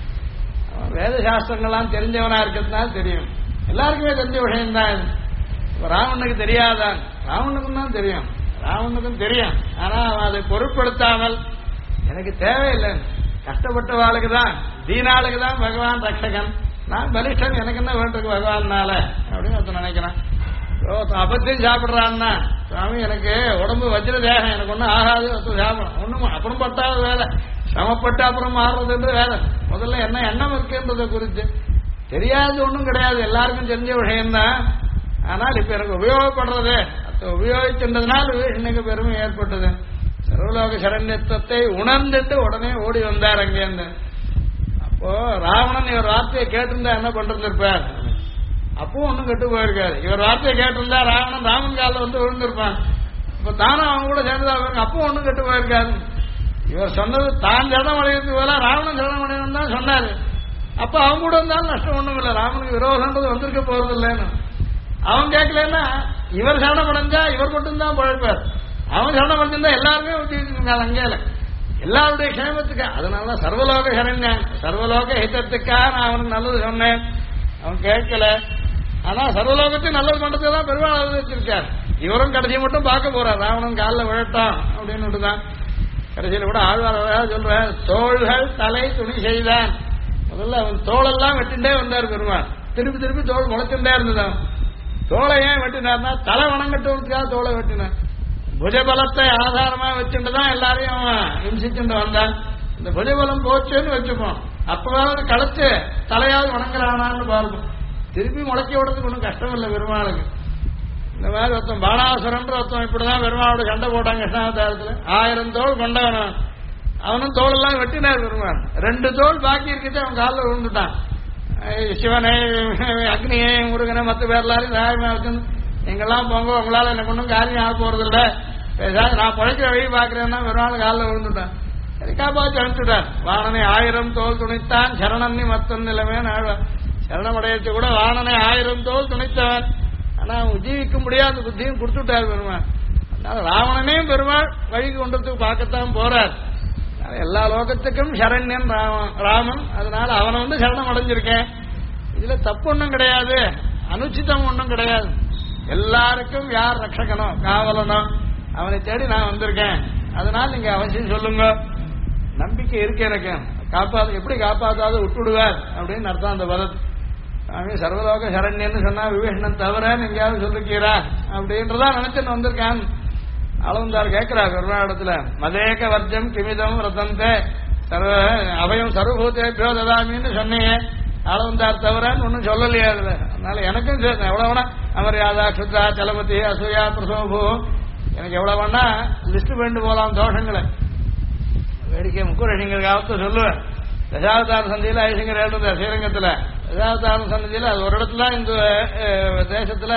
S1: வேத சாஸ்திரங்கள்லாம் தெரிஞ்சவனா இருக்கிறதுனால தெரியும். எல்லாருக்குமே தெரிஞ்ச விஷயம்தான். ராவனுக்கு தெரியாதான்? ராவனுக்கும் தான் தெரியும். ராவனுக்கும் தெரியும். ஆனா அவன் அதை பொருட்படுத்தாமல் எனக்கு தேவையில்லை, கஷ்டப்பட்டவாளுக்கு தான் தீனாளுக்கு தான் பகவான் ரட்சகன், நான் பலிஷ்டன், எனக்கு என்ன வேண்டிருக்கு பகவான்னால அப்படின்னு ஒருத்தன் நினைக்கிறான். அப்பத்தையும் சாப்பிடுறான்னா சுவாமி எனக்கு உடம்பு வஜ்ர தேகம், எனக்கு ஒன்றும் ஆகாது, ஒருத்தர் சாப்பிடும் ஒன்றும் அப்புறம் பட்டாத வேலை, சிரமப்பட்டு அப்புறம் மாறுறதுன்ற வேலை. முதல்ல என்ன எண்ணம் இருக்குன்றதை குறித்து தெரியாது ஒன்றும் கிடையாது, எல்லாருக்கும் தெரிஞ்ச விஷயம்தான். ஆனால் இப்ப எனக்கு உபயோகப்படுறது, உபயோகிக்கின்றதுனால விஷ்ணுக்கு பெருமை ஏற்பட்டது. சர்வலோக சரண்யத்துவத்தை உணர்ந்துட்டு உடனே ஓடி வந்தார் அங்கேருந்து. அப்போ ராவணன் இவர் வார்த்தையை கேட்டிருந்தா என்ன பண்றதுப்பார்? அப்பவும் ஒன்னும் கெட்டு போயிருக்காரு. இவர் வார்த்தையை கேட்டிருந்தா ராவணன் ராமன் காலில் வந்து விழுந்திருப்பான். இப்ப தானும் அவங்க கூட சேர்ந்ததா பாருங்க, அப்பவும் ஒன்னும் கெட்டு போயிருக்காரு. இவர் சொன்னது தான் சரணம் அடைகிறது போல ராவணன் சரணம் அடையணும் தான் சொன்னாரு. அப்ப அவங்க கூட இருந்தாலும் நஷ்டம் ஒண்ணும் இல்லை, ராமனுக்கு விரோதம்ன்றது வந்திருக்க போறது இல்லைன்னு. அவன் கேட்கலன்னா இவர் சரணம் அடைஞ்சா இவர் மட்டும்தான் பழைப்பார். அவன் சரணம் அடைஞ்சிருந்தா எல்லாருமே ஊட்டிருக்காங்க அங்கேயில, எல்லாருடைய க்ஷேமத்துக்கு. அதனால சர்வலோக சரண்யான், சர்வலோக ஹிதத்துக்காக நான் அவனுக்கு நல்லது சொன்னேன். அவன் கேட்கல. ஆனா சர்வலோகத்தையும் நல்லது பண்றதுக்கு தான் பெருமாள் அனுபவிச்சிருக்கார். இவரும் கடைசியை மட்டும் பார்க்க போறார், ராவணன் காலில் விழட்டான் அப்படின்னு தான். கடைசியில் கூட ஆழ்வார் சொல்ற, தோள்கள் தலை துணி செய்தான். முதல்ல அவன் தோளெல்லாம் வெட்டிண்டே வந்தார் பெருமாள். திருப்பி திருப்பி தோல் முளைச்சுட்டே இருந்ததான். தோலை ஏன் வெட்டினார்னா தலை வணங்கட்டுவதுக்காக தோலை வெட்டினான். புஜபலத்தை ஆதாரமா வச்சுட்டுதான் எல்லாரையும் அவன் இம்சிச்சுட்டு வந்தான். இந்த புஜபலம் போச்சுன்னு வச்சுப்போம், அப்பவாவது களைச்சு தலையாவது வணங்குறானான்னு பார்ப்போம். திருப்பி முளைக்க விடுறதுக்கு ஒன்றும் கஷ்டம் இல்லை பெருமாளுக்கு. இந்த மாதிரி ஒருத்தன் பாணாசுரன்ற ஒருத்தன் இப்படிதான் பெருமாளோட சண்டை போட்டாங்க கிருஷ்ணாவதாரத்துல. 1000 தோல் கொண்டவன், அவனும் தோல் எல்லாம் வெட்டினார் பெருமாள். 2 தோல் பாக்கி இருக்குது, அவன் காலில் விழுந்துட்டான். சிவனை அக்னியை முருகனை மற்ற பேர் எல்லாரும் நியாயமா இருக்கு, நீங்கெல்லாம் போங்க, உங்களால என்ன ஒன்றும் காரியம் ஆக போறது இல்லை, பேசாது நான் பழைக்கிற வழி பாக்குறேன்னா பெருமாள் காலில் விழுந்துட்டான். சரி காப்பாற்றி அனுப்பிச்சுட்டான். வாணனை 1000 தோல் துணித்தான் சரணன்னி மத்தன் நிலைமே ஆழ்வார். சரணமடையத்து கூட வாணனை 1000 தோல் துணித்தவன். ஆனா அவன் ஜீவிக்க முடியாத புத்தியும் கொடுத்துட்டார் பெருமாள். அதனால ராவணனையும் பெருமாள் வழிக்கு கொண்டதுக்கு பார்க்கத்தான் போறார். எல்லா லோகத்துக்கும் சரண்யன் ராமன். அதனால அவனை வந்து சரணம் அடைஞ்சிருக்கேன். இதுல தப்பு ஒன்றும் கிடையாது, அனுச்சிதம் ஒன்றும் கிடையாது. எல்லாருக்கும் யார் ரட்சகனோ காவலனோ அவனை தேடி நான் வந்திருக்கேன். அதனால நீங்க அவசியம் சொல்லுங்க, நம்பிக்கை இருக்கு எனக்கு. காப்பாத்து எப்படி காப்பாத்தாத விட்டுடுவார் அப்படின்னு அர்த்தம் அந்த பதத். சர்வலோக சரண்யன்னு சொன்னா விபீஷணன் தவிர எங்கேயாவது சொல்லிருக்கீரா அப்படின்றதான் நினைச்சுன்னு வந்திருக்கான். அளவந்தார் கேட்கிறார் பெருமாடத்துல மதேக வர்ஜம் கிமிதம் ரத்தந்தே சர்வ அபயம் சர்வபூதேபியோ ததாமின்னு சொன்னீங்க. அளவந்தார் தவிரன்னு ஒன்னும் சொல்லலையே அதுல. அதனால எனக்கும் எவ்வளவுனா அமரியாதா சுத்தா சலமதி அசூயா பிரசோபு எனக்கு எவ்வளவு வேணா லிஸ்ட் பண்ணிட்டு போலாம் தோஷங்களை. வேடிக்கை முக்குரணிங்கள் காலத்தை சொல்லுவேன். தசாவதார சந்தியில ஐசிங்கர் எழுந்தார் ஸ்ரீரங்கத்துல. தசாவதார சன்னதியில அது ஒரு இடத்துல இந்த தேசத்துல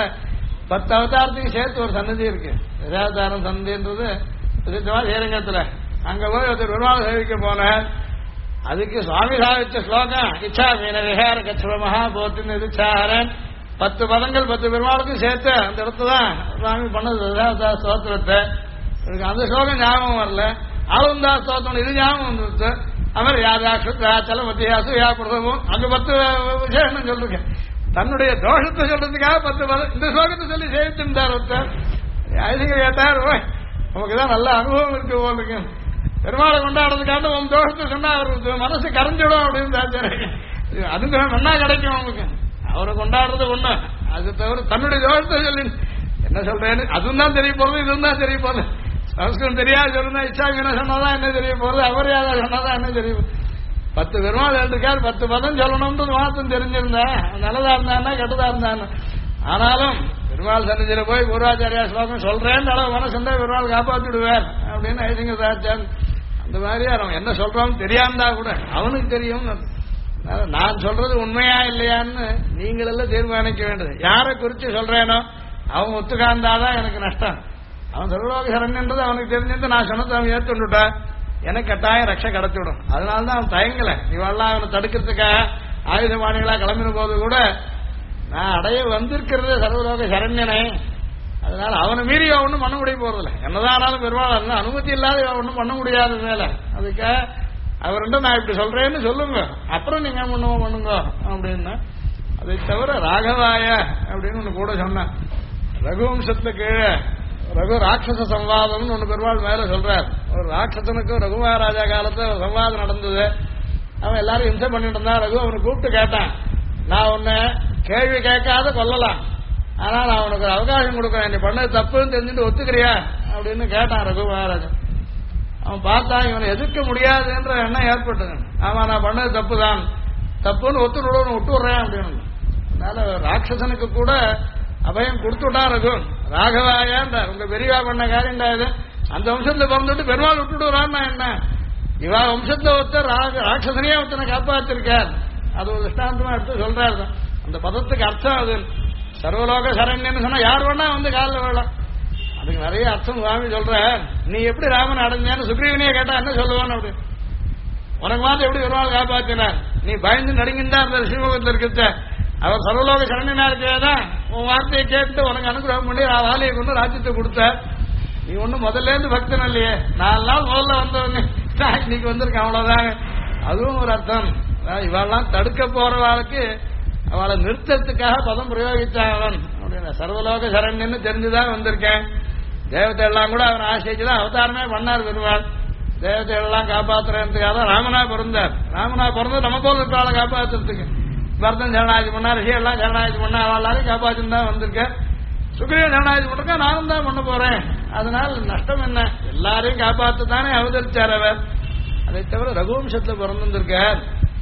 S1: 10 அவதாரத்துக்கு சேர்த்து ஒரு சன்னதி இருக்கு. தசாவதாரம் சன்னதின்றது பிரசித்தமா ஸ்ரீரங்கத்துல. அங்க போய் ஒருத்தர் பெருமாள் சேவிக்க போன அதுக்கு சுவாமி சாதிச்ச ஸ்லோகம் இச்சா மீன விஹார கச்சவ மகா போட்டுன்னு எதிர்ச்சாரன் 10 பதங்கள் 10 பெருமாளுக்கும் சேர்த்து அந்த இடத்துதான் சுவாமி பண்ணது தசாவதார ஸ்தோத்திரத்தை. எனக்கு அந்த ஸ்லோகம் ஞாபகம் வரல. ஆளுந்தா ஸ்தோத்திரம் இது ஞாபகம் வந்துருச்சு. அவர் யாரா சுத்தா சலமத்தியாசு யா பிரதமும் அங்க 10 விசேஷம் சொல்லிருக்கேன். தன்னுடைய தோஷத்தை சொல்றதுக்காக 10 பதம் இந்த ஸ்லோகத்தை சொல்லி சேவித்திருந்தார் ஒருத்தர். ஐசிங்கர் கேட்டார், நமக்குதான் நல்ல அனுபவம் இருக்கு போலுக்கு பெருமாளை கொண்டாடுறதுக்காக உன் தோஷத்தை சொன்னா அவருக்கு மனசு கரைஞ்சிடும் அப்படின்னு. அதுக்கு நல்லா கிடைக்கும் அவங்களுக்கு. அவரை கொண்டாடுறது ஒண்ணு, அது தவிர தன்னுடைய தோஷத்தை சொல்லி என்ன சொல்றேன்னு அதுவும் தான் தெரிய போறது, இதுவும் தான் தெரிய போறது. சம்ஸ்கிருதம் தெரியாது சொல்லுங்க, இச்சாமீன சொன்னாதான் என்ன தெரிய போறது, அவரையாத சொன்னாதான் என்ன தெரியும். 10 பெருமாள் எழுதிருக்காரு, 10 பதம் சொல்லணும்ன்றது மாத்தம் தெரிஞ்சிருந்தா நல்லதா இருந்தான்னா கெட்டதா இருந்தான்னு. ஆனாலும் பெருமாள் சன்னிதியில போய் பூர்வாச்சாரியா ஸ்லோகம் சொல்றேன்னு அளவு மனசு இருந்தா பெருமாள் காப்பாற்றிடுவார் அப்படின்னு ஐசிங்க சாச்சான். அந்த மாதிரி அவன் என்ன சொல்றோம் தெரியாமதா கூட அவனுக்கு தெரியும். நான் சொல்றது உண்மையா இல்லையான்னு நீங்கள் எல்லாம் தீர்மானிக்க வேண்டியது. யாரை குறிச்சு சொல்றேனோ அவன் ஒத்துக்காந்தாதான் எனக்கு நஷ்டம். அவன் சர்வலோக சரண்யன்றது அவனுக்கு தெரிஞ்சிருந்து நான் சொன்னதை அவன் ஏற்றுட்டா எனக்கு கட்டாயம் ரட்சை கிடைச்சிவிடும். அதனாலதான் அவன் தயங்கல. இவெல்லாம் அவனை தடுக்கிறதுக்காக ஆயுதபாணிகளா கிளம்பின போது கூட நான் அடைய வந்திருக்கிறது சர்வலோக சரண்யனை. அதனால அவனை மீறி ஒன்றும் பண்ண முடிய போறதில்ல. என்னதான் ஆனாலும் பெருமாள் அனுமதி இல்லாத ஒன்றும் பண்ண முடியாது மேல. அதுக்கு அவர்கிட்ட நான் இப்படி சொல்றேன்னு சொல்லுங்க, அப்புறம் நீங்க பண்ணுங்க அப்படின்னு. அதை தவிர ராகவாய அப்படின்னு ஒண்ணு கூட சொன்னேன். ரகுவம்சத்துல கீழே ரகு ராட்சச சம்வாதம்னு ஒண்ணு பெருமாள் மேல சொல்றார். ஒரு ராட்சசனுக்கும் ரகுமகாராஜா காலத்துல சம்வாதம் நடந்தது. அவன் எல்லாரும் இம்சை பண்ணிட்டு இருந்தான். ரகு அவனை கூப்பிட்டு கேட்டான், நான் உன்னை கேள்வி கேட்காத கொல்லலாம், ஆனா நான் உனக்கு ஒரு அவகாசம் கொடுக்குறேன், நீ பண்ணது தப்புன்னு தெரிஞ்சுட்டு ஒத்துக்கிறியா அப்படின்னு கேட்டான் ரகு மகாராஜன். அவன் பார்த்தான், இவனை எதிர்க்க முடியாதுன்ற எண்ணம் ஏற்பட்டது. ஆமா நான் பண்ணது தப்பு தான், தப்புன்னு விட்டு விடுறேன் அப்படின்னு. அதனால ராட்சசனுக்கு கூட அபயம் கொடுத்துட்டான் ரகு. ராகவாயான்றார், உங்க பெரியவா பண்ண காரியம் இது. அந்த வம்சத்துல பிறந்துட்டு பெருமாள் விட்டுடுறான்னா என்ன, இவா வம்சத்துல ஒருத்தர் ராட்சசனையே ஒருத்தனை காப்பாத்திருக்கார். அது ஒரு திஷ்டாந்தமா எடுத்து சொல்றாரு. அந்த பதத்துக்கு அர்த்தம் அது. சர்வலோக சரண்யன்னு சொன்னா யார் வேணா வந்து காலில் விழலாம். அதுக்கு நிறைய அர்த்தம் சுவாமி சொல்ற. நீ எப்படி ராமன் அடைஞ்சான்னு சுக்ரீவனையே கேட்டா என்ன சொல்லுவான்னு அப்படி, உனக்கு மாதிரி எப்படி பெருமாள் காப்பாத்தினார், நீ பயந்து நடுங்கின்னு தான் இருந்த ஸ்ரீமுகத்தில் இருக்கிற அவர் சர்வலோக சரண்யனா இருக்கேதான் உன் வார்த்தையை கேட்டு உனக்கு அனுகிரகம் பண்ணி வாலியை கொண்டு ராஜ்யத்தை கொடுத்த. நீ ஒன்னும் முதல்ல இருந்து பக்தன் இல்லையே, 4 நாள் முதல்ல வந்தவங்க இன்னைக்கு வந்திருக்க அவ்வளவுதாங்க. அதுவும் ஒரு அர்த்தம். இவெல்லாம் தடுக்க போறவாளுக்கு அவளை நிறுத்தத்துக்காக பதம் பிரயோகிச்சான் அப்படின்னு. சர்வலோக சரண்யன்னு தெரிஞ்சுதான் வந்திருக்கேன். தேவத்தை எல்லாம் கூட அவன் ஆசைச்சுதான் அவதாரமே பண்ணார் பெருமாள். தேவத்தை எல்லாம் காப்பாத்துறதுக்காக ராமனா பிறந்தார். ராமனா பிறந்து நம்ம போல இருக்காளை காப்பாத்துறதுக்கு பரதன் ஜனநாயகி பண்ணா, ரிஷி எல்லாம் ஜனநாயகி பண்ணா, எல்லாரையும் காப்பாற்றுன்னு தான் வந்திருக்கேன். சுக்ரீவன் ஜனநாயகி பண்ணிருக்கா, நானும் தான் பண்ண போறேன். அதனால நஷ்டம் என்ன, எல்லாரையும் காப்பாற்றுத்தானே அவதரிச்சார் அவர். அதை தவிர ரகுவம்சத்துல பிறந்திருக்கார்.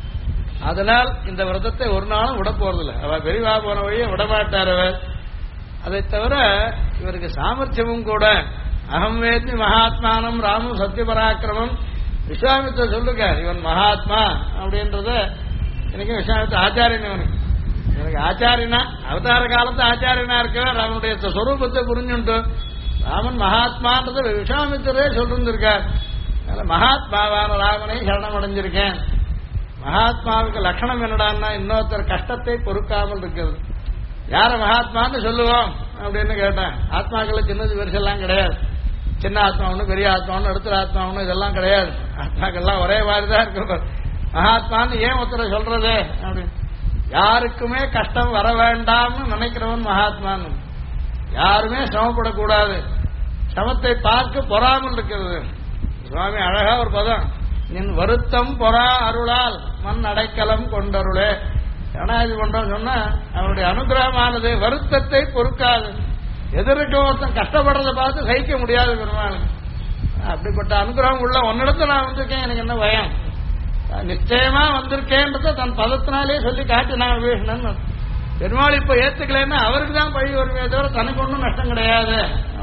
S1: அதனால் இந்த விரதத்தை ஒரு நாளும் விட போறதில்லை. அவர் பெரியவா போன வழியை விடமாட்டார் அவர். அதை தவிர இவருக்கு சாமர்த்தியமும் கூட. அகம் வேத்மி மகாத்மானம் ராமும் சத்தியபராக்கிரமம் விஸ்வாமித்திர சொல்லுக்கார். இவன் மகாத்மா அப்படின்றத எனக்கு விஸ்வாமித்திர ஆச்சாரியன். எனக்கு ஆச்சாரியனா அவதார காலத்து ஆச்சாரியனா இருக்கவர் அவனுடைய ஸ்வரூபத்தை புரிஞ்சுட்டு ராமன் மகாத்மான்றத விஸ்வாமித்திரே சொல்லிருந்திருக்கார். மகாத்மாவான ராமனை சரணம் அடைஞ்சிருக்கேன். மகாத்மாவுக்கு லட்சணம் என்னடான்னா இன்னொருத்தர் கஷ்டத்தை பொறுக்காமல் இருக்கிறது. யார மகாத்மான்னு சொல்லுவோம் அப்படின்னு கேட்டேன். ஆத்மாக்கள் சின்னது பெருசெல்லாம் கிடையாது. சின்ன ஆத்மா ஒண்ணு, பெரிய ஆத்மா ஒண்ணு, அடுத்த ஆத்மா ஒண்ணு, இதெல்லாம் கிடையாது. ஆத்மாக்கள்லாம் ஒரே மாதிரிதான் இருக்கு. மகாத்மான்னு ஏன் ஒருத்தரை சொல்றது அப்படின்னு, யாருக்குமே கஷ்டம் வர வேண்டாம்னு நினைக்கிறவன் மகாத்மான்னு. யாருமே சிரமப்படக்கூடாது, சிரமத்தை பார்க்க பொறாமல் இருக்கிறது. சுவாமி அழகா ஒரு பதம், நின் வருத்தம் பொறா அருளால் மண் அடைக்கலம் கொண்டருளே. சரணாகதி கொண்டோம் சொன்னா அவனுடைய அனுகிரகமானது வருத்தத்தை பொறுக்காது. எதிர்க்க ஒருத்தன் கஷ்டப்படுறதை பார்த்து சகிக்க முடியாது பெருமாள். அப்படிப்பட்ட அனுகிரகம் உள்ள ஒன்னிடத்துல நான் வந்திருக்கேன், எனக்கு என்ன பயம், நிச்சயமா வந்திருக்கேன்றத தன் பதத்தினாலே சொல்லி காட்டினான் விபீஷணன். பெருமாள் இப்ப ஏத்துக்கலன்னா அவருக்கு தான் பழி வருமே தவிர தனக்கு ஒன்றும் நஷ்டம் கிடையாது.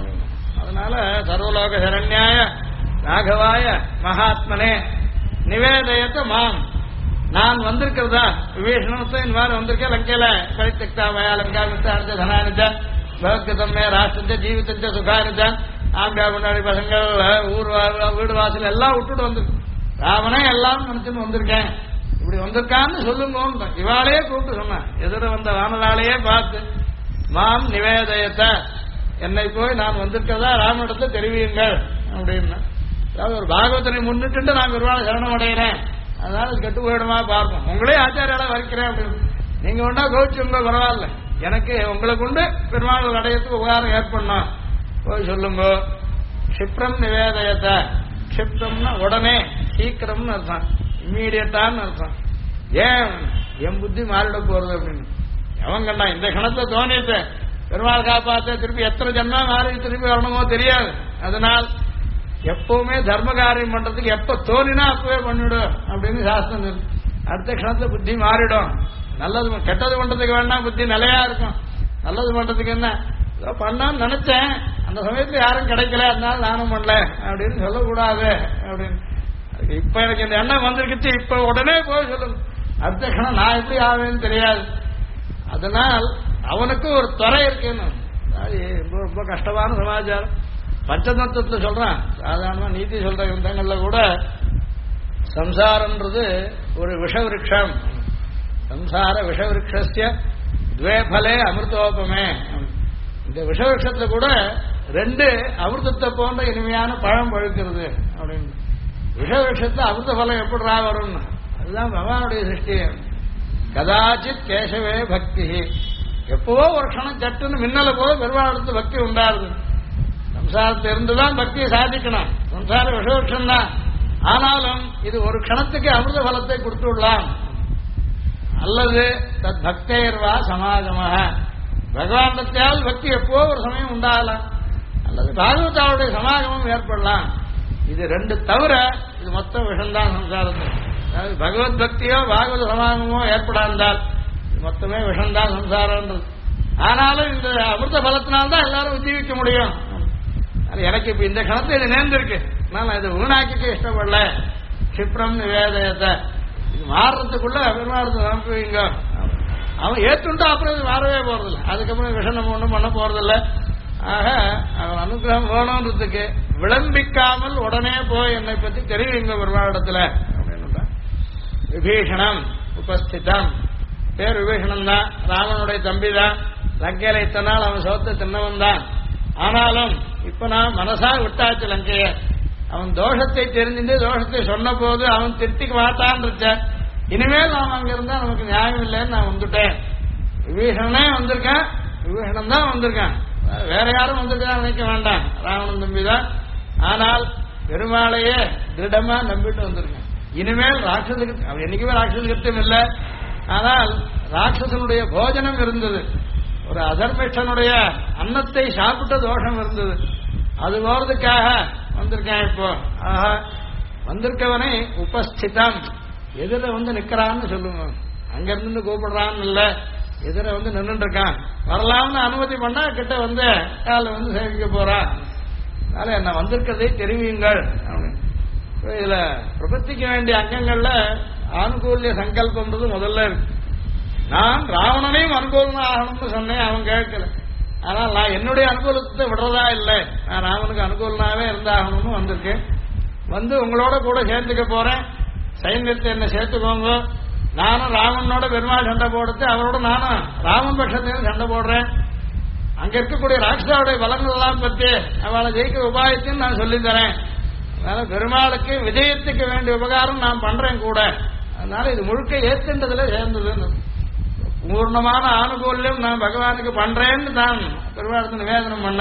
S1: அதனால சர்வலோக சரண்யாய ராகவாய மகாத்மனே நிவேதயத்த மாம், நான் வந்திருக்கிறதா விபீஷணத்தை இந்த மாதிரி வந்திருக்கேன். லங்கையில கழித்தா லங்கா வித்தார்த்த தனானிச்ச பகவத்கதமே ராஷ்டிரத்த ஜீவித்த சுகானிச்ச ஆம்பியா முன்னாடி பசங்கள் வீடு வாசல் எல்லாம் விட்டுட்டு வந்திருக்கு. ராவனே எல்லாம் நினைச்சுன்னு வந்திருக்கேன், இப்படி வந்திருக்கான்னு சொல்லுங்க. இவாளையே கூப்பிட்டு சொன்னான், எதிர வந்த வானலாளையே பார்த்து மாம் நிவேதயத்தை, என்னை போய் நான் வந்திருக்கிறதா ராமனிடத்தை தெரிவியுங்கள் அப்படின்னு. அதாவது ஒரு பாகவதனை முன்னிட்டு நான் பெருமாளை சரணம் அடைகிறேன், அதனால அது கெட்டு போயிடுமா பார்ப்போம், உங்களே ஆச்சாரியால வரைக்கிறேன் அப்படின்னு. நீங்க ஒன்னா கோவிச்சுங்க பரவாயில்ல, எனக்கு உங்களை கொண்டு பெருமாள் அடையத்துக்கு உபகாரம் ஏற்படணும், போய் சொல்லுங்க. க்ஷிப்ரம் நிவேதயத்தை, க்ஷிப்ரம்னா உடனே, சீக்கிரம்னு அர்த்தம், இம்மீடியட்டான்னு அர்த்தம். ஏன் என் புத்தி மாறிட போறது அப்படின்னு எவன் கண்டா இந்த கணத்தை தோணிட்டு பெருமாள் காப்பாத்த திருப்பி எத்தனை ஜன்மா மாறி திருப்பி வரணுமோ தெரியாது. அதனால் எப்பவுமே தர்ம காரியம் பண்றதுக்கு எப்ப தோணினா அப்பவே பண்ணிடும் அப்படின்னு சாஸ்திரம் இருக்கு. அடுத்த கணத்துல புத்தி மாறிடும். நல்லது கெட்டது பண்றதுக்கு வேண்டாம், புத்தி நிலையா இருக்கும். நல்லது பண்றதுக்கு என்ன பண்ணான்னு நினைச்சேன், அந்த சமயத்துல யாரும் கிடைக்கல, அதனால நானும் பண்ணல அப்படின்னு சொல்லக்கூடாது அப்படின்னு. இப்ப எனக்கு இந்த எண்ணம் வந்திருக்குச்சு, இப்ப உடனே போய் சொல்லுங்க, அடுத்த கணம் நான் எப்படி ஆவேன்னு தெரியாது. அதனால் அவனுக்கு ஒரு துறை இருக்குன்னு. ரொம்ப கஷ்டமான சமாச்சாரம். பஞ்சதத்துவத்துல சொல்றான், சாதாரணமா நீதி சொல்ற கிரந்தங்கள்ல கூட சம்சாரம்ன்றது ஒரு விஷவிருஷம், சம்சார விஷவிருஷஸ்ய துவேபலே அமிர்தோபமே. இந்த விஷவிருஷத்துல கூட ரெண்டு அமிர்தத்தை போன்ற இனிமையான பழம் பழுக்கிறது அப்படின்னு. விஷவிருஷத்துல அமிர்த பலம் எப்படிரா வரும்னு, அதுதான் பகவானுடைய சிருஷ்டி. கதாச்சித் கேசவே பக்தி, எப்பவோ ஒரு க்ஷணம் சட்டுன்னு மின்னல போல பெருமாளத்து பக்தி உண்டாருது. சம்சாரத்தில் இருந்துதான் பக்தியை சாதிக்கணும், சம்சார விஷவருஷம் தான். ஆனாலும் இது ஒரு க்ஷணத்துக்கு அமிர்த பலத்தை கொடுத்துடலாம். அல்லது தத் பக்தேர்வா சமாகமாக, பகவானத்தால் பக்தி எப்போ ஒரு சமயம் உண்டாகலாம், அல்லது பாகவதாவுடைய சமாகமம் ஏற்படலாம். இது ரெண்டு தவிர இது மொத்தம் விஷம்தான் சம்சாரத்தில். அதாவது பகவத் பக்தியோ பாகவத சமாகமோ ஏற்படாந்தால் இது மொத்தமே விஷம்தான் சம்சாரம்ன்றது. ஆனாலும் இந்த அமிர்த பலத்தினால்தான் எல்லாரும் உஜீவிக்க முடியும். எனக்கு இப்ப இந்த கணத்தை இது நேர்ந்திருக்கு, நான் இதை வீணாக்கிக்க இஷ்டப்படல. க்ஷிப்ரம் நிவேதயத்தை, இது மாறுறதுக்குள்ள பெருமாளத்தை அனுப்புவீங்க. அவன் ஏற்றுண்டா அப்புறம் இது மாறவே போறதில்லை, அதுக்கப்புறம் விஷம் நம்ம ஒன்றும் பண்ண போறதில்ல. ஆக அவன் அனுகிரகம் வேணும்ன்றதுக்கு விளம்பிக்காமல் உடனே போய் என்னை பத்தி தெரிவிங்க பெருமாளிடத்துல அப்படின்னு. விபீஷணம் உபஸ்திதம், பேர் விபீஷணம் தான், ராமனுடைய தம்பி தான். லங்கையில இத்தனை நாள் அவன் சோத்தை தின்னவன் தான். ஆனாலும் இப்ப நான் மனசா விட்டாச்சு லங்கைய. அவன் தோஷத்தை தெரிஞ்சிருந்து தோஷத்தை சொன்ன போது அவன் திருத்திக்க மாட்டான் இருக்க. இனிமேல் நாம் அங்க இருந்தா நமக்கு நியாயம் இல்லைன்னு நான் வந்துட்டேன். விபீஷணனே வந்திருக்கேன், விபீஷணன் தான் வந்திருக்கான், வேற யாரும் வந்திருக்கான்னு நினைக்க வேண்டாம், ராவணன் தம்பி தான். ஆனால் பெருமாளையே திருடமா நம்பிட்டு வந்திருக்கான். இனிமேல் ராட்சசுக்கு அவன் என்னைக்குமே ராட்சச கிருத்தியம் இல்லை, ஆனால் ராட்சசனுடைய போஜனம் இருந்தது, ஒரு அதர்மிஷ்டனுடைய அன்னத்தை சாப்பிட்ட தோஷம் இருந்தது, அது போறதுக்காக வந்திருக்கேன் இப்போ. ஆஹா, வந்திருக்கவனை உபஸ்திதம், எதிர வந்து நிக்கிறான்னு சொல்லுங்க, அங்க இருந்து கூப்பிடுறான்னு இல்ல, எதிர வந்து நின்று இருக்கான். வரலாம்னு அனுமதி பண்ணா கிட்ட வந்து கால வந்து சேவிக்க போறான். அதனால என்ன வந்திருக்கிறதை தெரிவியுங்கள் அப்படின்னு. இதுல பிரபத்திக்க வேண்டிய அங்கங்கள்ல ஆனுகூல்ய சங்கல்பம்ன்றது முதல்ல இருக்கு. நான் ராவணனையும் அனுகூலமா ஆகணும்னு சொன்னேன், அவன் கேட்கல. ஆனால் நான் என்னுடைய அனுகூலத்தை விடுறதா இல்லை, நான் ராவனுக்கு அனுகூலனாவே இருந்தாகணும்னு வந்திருக்கேன். வந்து உங்களோட கூட சேர்ந்துக்க போறேன், சைன்யத்தை என்ன சேர்த்துக்கோங்க. நானும் ராவனோட பெருமாள் சண்டை போடுறது, அவரோட நானும் ராமன் பட்சத்தையும் சண்டை போடுறேன். அங்க இருக்கக்கூடிய ராட்சசாவுடைய பலங்கள் எல்லாம் பற்றி அவளை ஜெயிக்கிற உபாயத்தையும் நான் சொல்லி தரேன். அதனால பெருமாளுக்கு விஜயத்துக்கு வேண்டிய உபகாரம் நான் பண்றேன் கூட. அதனால இது முழுக்க ஏத்துன்றதுல சேர்ந்ததுன்னு பூர்ணமான ஆனுகூல்யம் நான் பகவானுக்கு பண்றேன்னு தான் பெருமாளுக்கு நிவேதனம் பண்ண.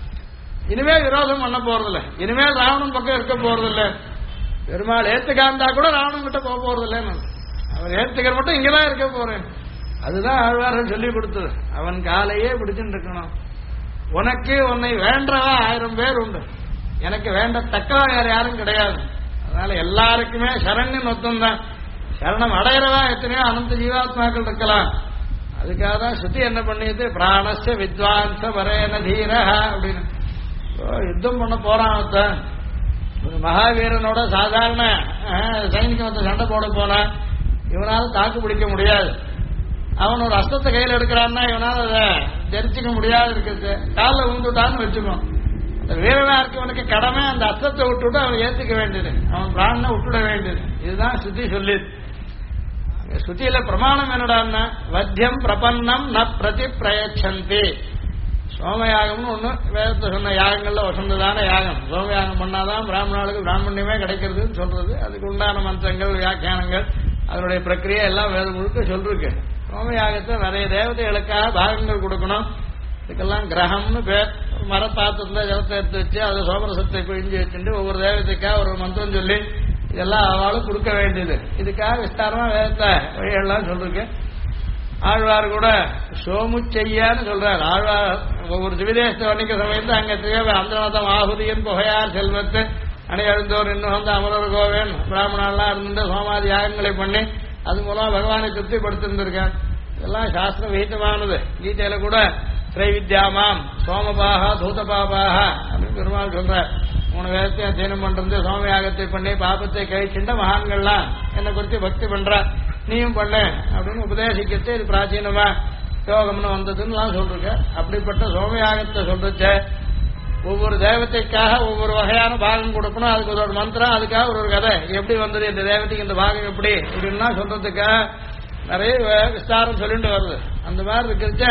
S1: இனிமேல் விரோதம் பண்ண போறதில்லை, இனிமேல் ராவணன் பக்கம் இருக்க போறதில்லை. பெருமாள் ஏத்துக்காந்தா கூட ராவணன் கிட்ட போக போறதில்லைன்னு, அவர் ஏத்துக்கிற மட்டும் இங்கதான் இருக்க போறேன். அதுதான் ஆழ்வார்கள் சொல்லி கொடுத்தது, அவன் காலையே பிடிச்சுட்டு இருக்கணும். உனக்கு உன்னை வேண்டவா 1000 பேர் உண்டு, எனக்கு வேண்டத்தக்கவா வேற யாரும் கிடையாது. அதனால எல்லாருக்குமே சரண்யன் ஒத்தம் தான். சரணம் அடையிறவா எத்தனையோ அனந்த ஜீவாத்மாக்கள் இருக்கலாம். அதுக்காக தான் சுத்தி என்ன பண்ணியது, பிராணஸ்ய வித்வான்ச வரேன தீர அப்படின்னு. யுத்தம் பண்ண போறான் ஒருத்தன், ஒரு மகாவீரனோட சாதாரண சைனிக்க சண்டை போட போனா இவனால தாக்கு பிடிக்க முடியாது. அவன் ஒரு அஸ்தத்தை கையில் எடுக்கிறான்னா இவனால அதை தெரிஞ்சுக்க முடியாது இருக்குது. காலில் விழுந்துட்டான்னு வச்சுக்கோ, அந்த வீரனா இருக்கவனுக்கு கடமை அந்த அஸ்தத்தை விட்டுவிட்டு அவன் ஏத்துக்க வேண்டியது, அவன் பிராணனை விட்டுட வேண்டியது. இதுதான் சுத்தி சொல்லி. சுத்தியில பிரமாணம் என்னடான்னா வத்தியம் பிரபன்னம் ந பிரதி பிரயச்சந்தி. சோமயாகம்னு ஒண்ணு வேதத்தை சொன்ன யாகங்கள்ல வசந்ததான யாகம். சோமயாகம் பண்ணாதான் பிராமணர்களுக்கு பிராமணியமே கிடைக்கிறதுன்னு சொல்றது. அதுக்கு உண்டான மந்திரங்கள் வியாக்கியானங்கள் அதனுடைய பிரக்கிரியை எல்லாம் வேதம் முழுக்க சொல்லிருக்கு. சோமயாகத்தை நிறைய தேவதைகளுக்காக பாகங்கள் கொடுக்கணும். இதுக்கெல்லாம் கிரகம்னு பேர். மரப்பாத்திரத்துல ஜலத்தை எடுத்து வச்சு அதை சோமரசத்தை பிழிஞ்சு வச்சுட்டு ஒவ்வொரு தேவதைக்காக ஒரு மந்திரம் சொல்லி இதெல்லாம் அவளும் கொடுக்க வேண்டியது. இதுக்காக விஸ்தாரமா வேதத்தை வழியெல்லாம் சொல்லிருக்கு. ஆழ்வார் கூட சோமு செய்யான்னு சொல்றாரு. ஆழ்வார் ஒவ்வொரு திவிதேசத்தை வர்ணிக்க சமயத்து அங்க திகழ அந்தனதம் ஆகுதியின் புகையார் செல்வத்து அணையழுந்தோர் இன்னும் வந்து அமரர் கோவேன் பிராமணெல்லாம் இருந்து சோமாதி யாகங்களை பண்ணி அது மூலம் பகவானை திருப்திப்படுத்திருந்திருக்கான். இதெல்லாம் சாஸ்திரம் விகிதமானது. கீதையில கூட திரைவித்யாமாம் சோமபாகா தூதபாபாக அப்படின்னு பெருமாள் சொல்றார். 3 வேதத்தை அத்தியனம் பண்றது, சோமயாகத்தை பண்ணி பாபத்தை கழிச்சுட்ட மகான்கள்லாம் என்னை குறித்து பக்தி பண்ற, நீயும் பண்ண அப்படின்னு உபதேசிக்கிறது. இது பிராச்சீனமா யோகம்னு வந்ததுன்னு சொல்றேன். அப்படிப்பட்ட சோமயாகத்தை சொல்றச்ச ஒவ்வொரு தேவத்தைக்காக ஒவ்வொரு வகையான பாகம் கொடுக்கணும். அதுக்கு ஒரு மந்திரம், அதுக்காக ஒரு கதை எப்படி வந்தது, இந்த தேவதைக்கு இந்த பாகம் எப்படி இப்படின்னா சொல்றதுக்காக நிறைய விஸ்தாரம் சொல்லிட்டு வருது. அந்த மாதிரி இருக்கிறச்ச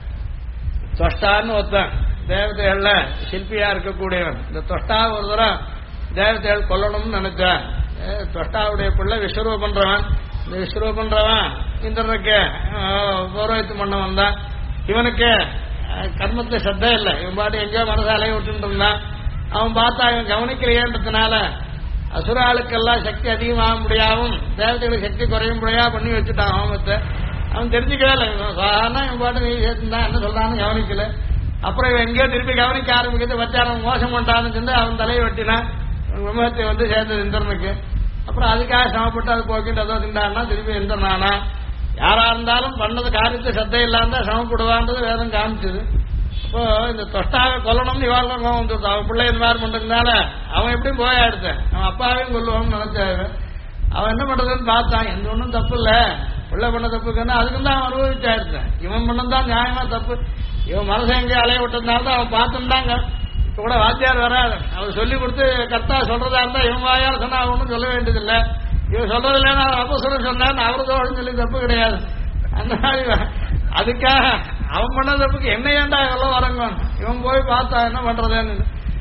S1: தொஷ்டான்னு ஒருத்தன் தேவதைகள்ல சிற்பியா இருக்கக்கூடியவன். இந்த தொஷ்டா ஒரு தரம் தேவதைகள் கொல்லணும்னு நினைச்சான். தொஷ்டாவுடைய பிள்ளை விஸ்வரூபன்றவன். இந்த விஸ்வரூபன்றவன் இந்திரனுக்கு பௌரோகித்தம் பண்ண வந்தான். இவனுக்கு கர்மத்துல சத்தம் இல்லை. இவன் பாட்டு எங்கேயோ மனசு அலைய விட்டு இருந்தான். அவன் பார்த்தா இவன் கவனிக்கலையேன்றதுனால அசுராளுக்கெல்லாம் சக்தி அதிகமாக முடியாவும் தேவதைகளுக்கு சக்தி குறையும் முடியா பண்ணி வச்சுட்டான் ஹோமத்தை. அவன் தெரிஞ்சுக்கவே இல்லை. சாதாரண இவன் பாட்டு நீ சேர்த்துந்தான் என்ன சொல்றான்னு கவனிக்கல. அப்புறம் இவன் எங்கேயோ திருப்பி கவனிக்க ஆரம்பிக்கிறது. வச்சாரன் மோசம் பண்றான்னு சொல்லி அவன் தலையை வெட்டினான். விமத்தை வந்து சேர்ந்தது இந்திரனுக்கு. அப்புறம் அதுக்காக சமப்பட்டு அது போக்கிட்டு அதோ திண்டான்னா திருப்பி இந்திரனானா. யாரா இருந்தாலும் பண்ணது காரியத்தை சத்தை இல்லாம சமப்படுவான்றது வேதம் காமிச்சது. இப்போ இந்த தொஷ்டாவை கொல்லணும்னு இவாளும் கோவம் வந்துருது. அவன் பிள்ளை இந்த மாதிரி பண்றதுனால அவன் எப்படியும் போயாடுத்தேன். அவன் அப்பாவையும் கொல்லுவான்னு நினைச்சாரு. அவன் என்ன பண்றதுன்னு பார்த்தான். எந்த ஒன்றும் தப்பு இல்ல, பிள்ளை பண்ண தப்புக்குன்னா அதுக்கு தான் அவன் அனுபவிச்சாயிருந்தேன். இவன் பண்ணதான் நியாயமா தப்பு. இவன் மனசை எங்கேயும் அலைய விட்டதுனால தான் அவன் பார்த்துட்டாங்க. இப்ப கூட வாத்தியார் வராது. அவர் சொல்லி கொடுத்து கர்த்தா சொல்றதா இருந்தா இவன் வாயால் சொன்னா ஒன்றும் சொல்ல வேண்டியதில்லை. இவன் சொல்றது இல்லைன்னா அப்ப சொன்னான்னு அவரதோடு சொல்லி தப்பு கிடையாது. அந்த மாதிரி அதுக்காக அவன் பண்ண தப்புக்கு என்ன ஏண்டா எவ்வளவு வரங்க. இவன் போய் பார்த்தா என்ன பண்றதுன்னு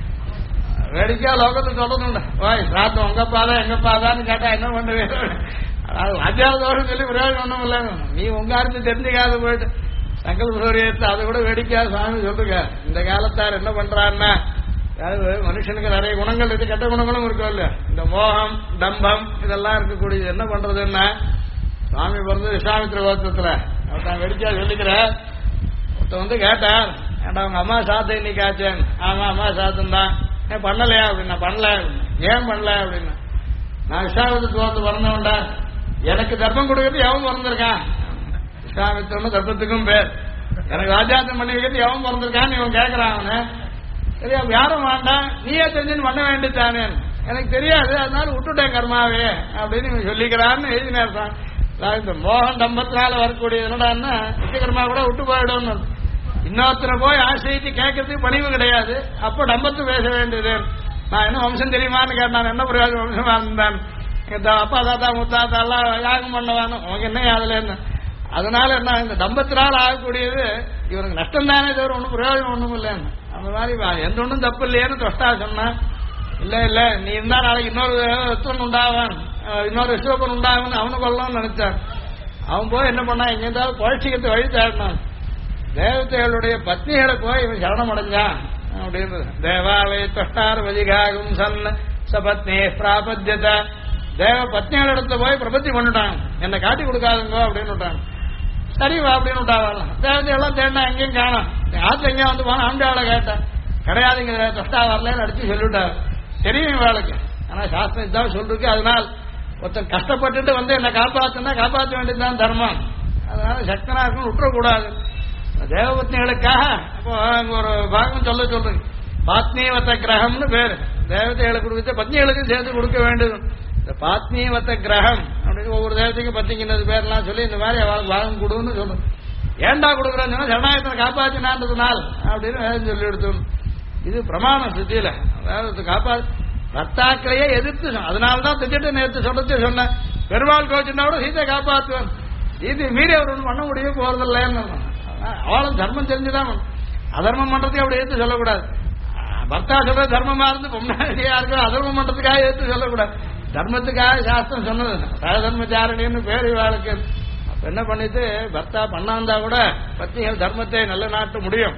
S1: வேடிக்கையா லோகத்துக்கு சொல்றதுண்டு. வாய் ராத்து உங்கப்பாதான் எங்கப்பாதான்னு கேட்டா என்ன பண்ணுவேன். அதாவது வாத்தியாரதோடு சொல்லி பிரயோஜனம் ஒண்ணும் இல்லை. நீ உங்க அரிசி தெரிஞ்சுக்காது போயிட்டு சங்கல் சூரியத்தை அதை கூட வேடிக்கையா சுவாமி சொல்லுங்க. இந்த காலத்தார் என்ன பண்றாருன்னா அதாவது மனுஷனுக்கு நிறைய குணங்கள் இருக்கு, கெட்ட குணங்களும் இருக்கும் இல்ல. இந்த மோகம் டம்பம் இதெல்லாம் இருக்கக்கூடியது. என்ன பண்றதுன்னா சுவாமி பிறந்து விஸ்வாமித்திர கோத்திரத்துல ஒருத்தன் வெடிக்கா சொல்லிக்கிற ஒருத்தன் வந்து கேட்டார், ஏன்டா அவங்க அம்மா சாத்த இன்னைக்கு ஆச்சேன். ஆமா அம்மா சாத்தம் தான். ஏன் பண்ணலையா அப்படின்னா பண்ணல. ஏன் பண்ணல அப்படின்னா நான் விஸ்வாமித்திர கோத்து பிறந்தவன்டா, எனக்கு தர்ப்பம் கொடுக்கறது எவன் பிறந்திருக்கான். விஸ்வாமித்திரன்னு தர்ப்பத்துக்கும் பேர். எனக்கு ராஜாத்தம் பண்ணி வைக்கிறது எவன் பிறந்திருக்கான்னு இவன் கேட்கறான். அவனு சரி யாரும் வேண்டாம், நீயே தெரிஞ்சுன்னு பண்ண வேண்டியதானே. எனக்கு தெரியாது, அதனால விட்டுட்டேன் கர்மாவே அப்படின்னு இவன் சொல்லிக்கிறான்னு எழுதினேன். இந்த மோகன் டம்பத்தினால வரக்கூடிய என்னடான்னா நிச்சயகர்மா கூட விட்டு போயிடும். இன்னொருத்தரை போய் ஆசிரியத்து கேட்கறதுக்கு பணிவு கிடையாது. அப்போ டம்பத்து பேச வேண்டியது. நான் என்ன வம்சம் தெரியுமான்னு கேட்டான். என்ன பிரயோஜனம் வம்சமா இருந்தான். எங்க அப்பா தாத்தா முத்தாத்தா எல்லாம் யாகம் பண்ணவானு உனக்கு என்ன அதுல என்ன. அதனால என்ன இந்த டம்பத்தினால் ஆகக்கூடியது இவனுக்கு நஷ்டம் தானே தவிர ஒன்றும் பிரயோஜனம் ஒன்றும் இல்லைன்னு. அந்த மாதிரி எந்த ஒன்றும் தப்பு இல்லையேன்னு தொஷ்டா சொன்னா. இல்ல இல்ல நீ இருந்தா நாளைக்கு இன்னொரு விஸ்வன் உண்டாவான், இன்னொரு விஸ்வப்பன் உண்டாவன் அவனு கொள்ளணும்னு நினைச்சான். அவன் போய் என்ன பண்ணான், எங்க இருந்தாலும் பழச்சிக்கிறது வழி தேடினான். தேவதைகளுடைய பத்னிகளை போய் இவன் சரணம் அடைஞ்சான் அப்படின்னு. தேவாவை தொஷ்டார் வதிகாகும் சன் சபத்னே பிராபத்தியத. தேவ பத்னிகளிடத்துல போய் பிரபத்தி பண்ணிட்டான், என்னை காட்டி கொடுக்காதுங்கோ அப்படின்னு விட்டான். சரிவா அப்படின்னு விட்டாவலாம். தேவதை எல்லாம் தேடினா எங்கேயும் காணும். ஆத்துல எங்கேயும் வந்து போனா ஆண்டாவளை கேட்டேன், கிடையாதுங்க தொஷ்டா வரலன்னு அடிச்சு சொல்லிவிட்டாரு. தெரியும் இவாளுக்கு, ஆனா சாஸ்திரம் இதுதான் சொல்லிருக்கு. அதனால் ஒருத்தன் கஷ்டப்பட்டுட்டு வந்து என்னை காப்பாத்துனா காப்பாற்ற வேண்டியதுதான் தர்மம். அதனால சக்தனா இருக்குன்னு விட்டுறக்கூடாது. தேவபத்னிகளுக்காக அப்போ ஒரு பாகம் சொல்றேன், பாத்னீவத்த கிரகம்னு பேரு. தேவதைகளுக்கு கொடுத்த பத்னிகளுக்கு சேர்த்து கொடுக்க வேண்டியது. இந்த பாத்னீவத்த கிரகம் அப்படின்னு ஒவ்வொரு தேவதைக்கும் பத்திங்கிறது பேர்லாம் சொல்லி இந்த மாதிரி அவளுக்கு பாகம் கொடுன்னு சொல்லணும். ஏண்டா கொடுக்குறேன்னு சொன்னா ஜனநாயகத்தை காப்பாற்றினான்றதுனால் அப்படின்னு வேதம் சொல்லி எடுத்தோம். இது பிரமாண சுத்தியில அதாவது பர்த்தாக்களையே எதிர்த்து, அதனால்தான் திட்டு நேற்று சொல்றது சொன்னேன். பெருமாள் கோச்சுன்னா கூட சீதை காப்பாற்றுவேன், சீதை மீறி அவர் ஒன்றும் பண்ண முடியும் போறதில்லைன்னு. அவளும் தர்மம் தெரிஞ்சுதான் அதர்மம் பண்றதுக்கு அப்படி எடுத்து சொல்லக்கூடாது. பர்த்தா சொல்ற தர்மமா இருந்து பொம்மையா இருக்கிற அதர்மம் பண்றதுக்காக எடுத்து சொல்லக்கூடாது. தர்மத்துக்காக சாஸ்திரம் சொன்னது. சகதர்மச்சாரணின்னு பேரு வாழ்க்கை. அப்ப என்ன பண்ணிட்டு பர்த்தா பண்ணாந்தா கூட பத்னிகள் தர்மத்தை நல்ல நாட்டு முடியும்.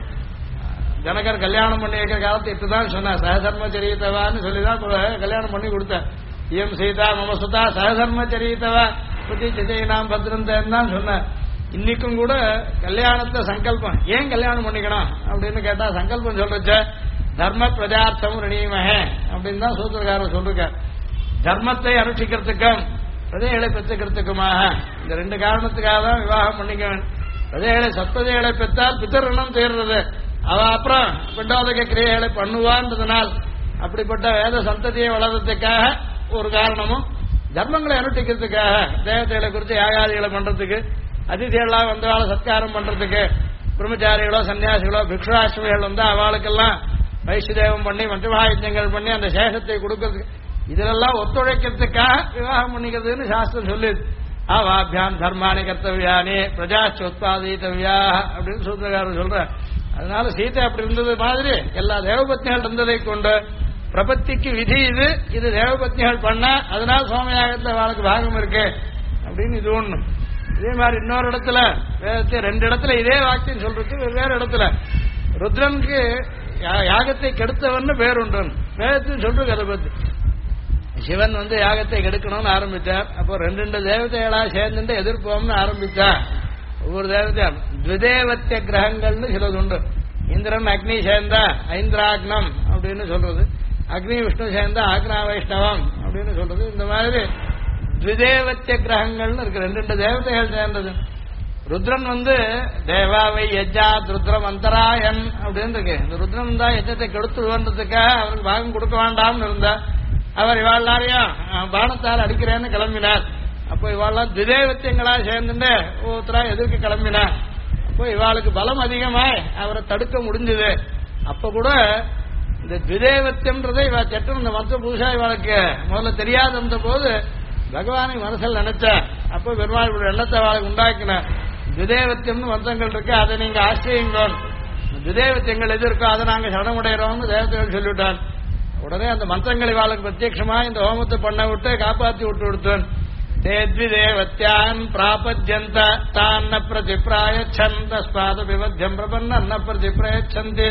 S1: ஜனகர் கல்யாணம் பண்ணி வைக்கிற காலத்தை இப்பதான் சொன்ன சகதர்மச்சரியத்தவான்னு சொல்லிதான் கல்யாணம் பண்ணி கொடுத்தேன். இயம் சீதா மமசுதா சகதர்மச்சரியத்தவா புத்தி சிதையினாம் பத்ரந்தேன்னு தான் சொன்னேன். இன்னைக்கும் கூட கல்யாணத்தை சங்கல்பம் ஏன் கல்யாணம் பண்ணிக்கணும் அப்படின்னு கேட்டா சங்கல்பம் சொல்றச்ச தர்ம பிரஜார்த்தம் ரணீமகே அப்படின்னு தான் சூத்திரக்காரர் சொல்லிருக்க. தர்மத்தை அனுஷ்டிக்கிறதுக்கும் பிரஜைகளை பெற்றுக்கிறதுக்குமாக இந்த ரெண்டு காரணத்துக்காக தான் விவாகம் பண்ணிக்க வேண்டும். பிரஜைகளை சத்பிரஜைகளை பெற்றால் பித்தர்ணம் தேர்றது, அவ அப்புறம் பிண்டோதக கிரியைகளை பண்ணுவான்றதுனால் அப்படிப்பட்ட வேத சந்ததியை வளர்றதுக்காக ஒரு காரணமும், தர்மங்களை அனுஷ்டிக்கிறதுக்காக தேவதைகளை குறித்து யாகாதிகளை பண்றதுக்கு, அதிதிகளாக வந்தவாளை சத்காரம் பண்றதுக்கு, பிரம்மச்சாரிகளோ சன்னியாசிகளோ பிக்ஷுராஷ்டமிகள் வந்தா அவளுக்கெல்லாம் வைஷ்ணதேவம் பண்ணி மந்திரமகாயஜங்கள் பண்ணி அந்த சேஷத்தை கொடுக்கறதுக்கு, இதெல்லாம் ஒத்துழைக்கிறதுக்காக விவாகம் பண்ணிக்கிறதுன்னு சாஸ்திரம் சொல்லுது. ஆவாபியான் தர்மானி கர்த்தவியானி பிரஜாச்சு உத்பாதித்தவியா அப்படின்னு சூத்திரக்காரர் சொல்ற. அதனால சீதை அப்படி இருந்தது மாதிரி எல்லா தேவபத்னிகள் இருந்ததை கொண்டு பிரபத்திக்கு விதி இது. இது தேவபத்னிகள் பண்ண அதனால சோமயாகத்துல அவளுக்கு பாகம் இருக்கு அப்படின்னு இது ஒண்ணு. இதே மாதிரி இன்னொரு இடத்துல வேதத்தை ரெண்டு இடத்துல இதே வாக்கியம் சொல்றது. வெவ்வேறு இடத்துல ருத்ரனுக்கு யாகத்தை கெடுத்தவன்னு பேருண்டு வேதத்தையும் சொல்றது. அதை பத்தி சிவன் வந்து யாகத்தை கெடுக்கணும்னு ஆரம்பிச்சார். அப்போ ரெண்டு தேவதைகளா சேர்ந்துட்டு எதிர்ப்போம்னு ஆரம்பிச்சார். ஒவ்வொரு தேவதையும் துதேவத்திய கிரகங்கள்னு சிலது உண்டு. இந்திரன் அக்னி சேர்ந்தா ஐந்திராக்னம் அப்படின்னு சொல்றது, அக்னி விஷ்ணு சேர்ந்தா ஆக்னா வைஷ்ணவம் அப்படின்னு சொல்றது. இந்த மாதிரி துதேவத்திய கிரகங்கள்னு இருக்கு, ரெண்டு தேவதைகள் சேர்ந்தது. ருத்ரன் வந்து தேவாவை யஜ்ஜாத் ருத்ரம் அந்தராயன் அப்படின்னு இருக்கு. இந்த ருத்ரன் தான் யஜ்ஜத்தை கெடுத்துடுவன்றதுக்காக அவருக்கு பாகம் கொடுக்க வேண்டாம்னு இருந்தா அவர் இவாள்லாரையும் பானத்தால் அடிக்கிறேன்னு கிளம்பினார். அப்போ இவாள்லாம் திதேவத்தியங்களா சேர்ந்துட்டு ஒருத்தரா எதிர்க்க கிளம்பினார். அப்போ இவாளுக்கு பலம் அதிகமாய் அவரை தடுக்க முடிஞ்சது. அப்ப கூட இந்த திதேவத்தியம்ன்றதை இவ சட்டம் இந்த மற்ற புதுசா இவாளுக்கு முதல்ல தெரியாத இருந்த போது பகவானை மனசில் நினைச்ச அப்போ பெருமாள் எண்ணத்தை அவளுக்கு உண்டாக்கின. திதேவத்தியம்னு மந்திரங்கள் இருக்கு, அதை நீங்க ஆசிரியுங்கள். திதேவத்தியங்கள் எது இருக்கோ அதை நாங்க சடமுடைகிறோம்னு தேவதைகள் சொல்லிவிட்டான். உடனே அந்த மந்திரங்களை இவாளுக்கு பிரத்யட்சமா இந்த ஹோமத்தை பண்ண விட்டு காப்பாற்றி விட்டு கொடுத்தேன். தேத்விதேவத்யான் பிராபத்யந்த தான்ன பிரதிப்ராயச்சன் தஸ்மாத் விவத்தியம் பிரபன்ன பிரதிப்ராயச்சந்தி.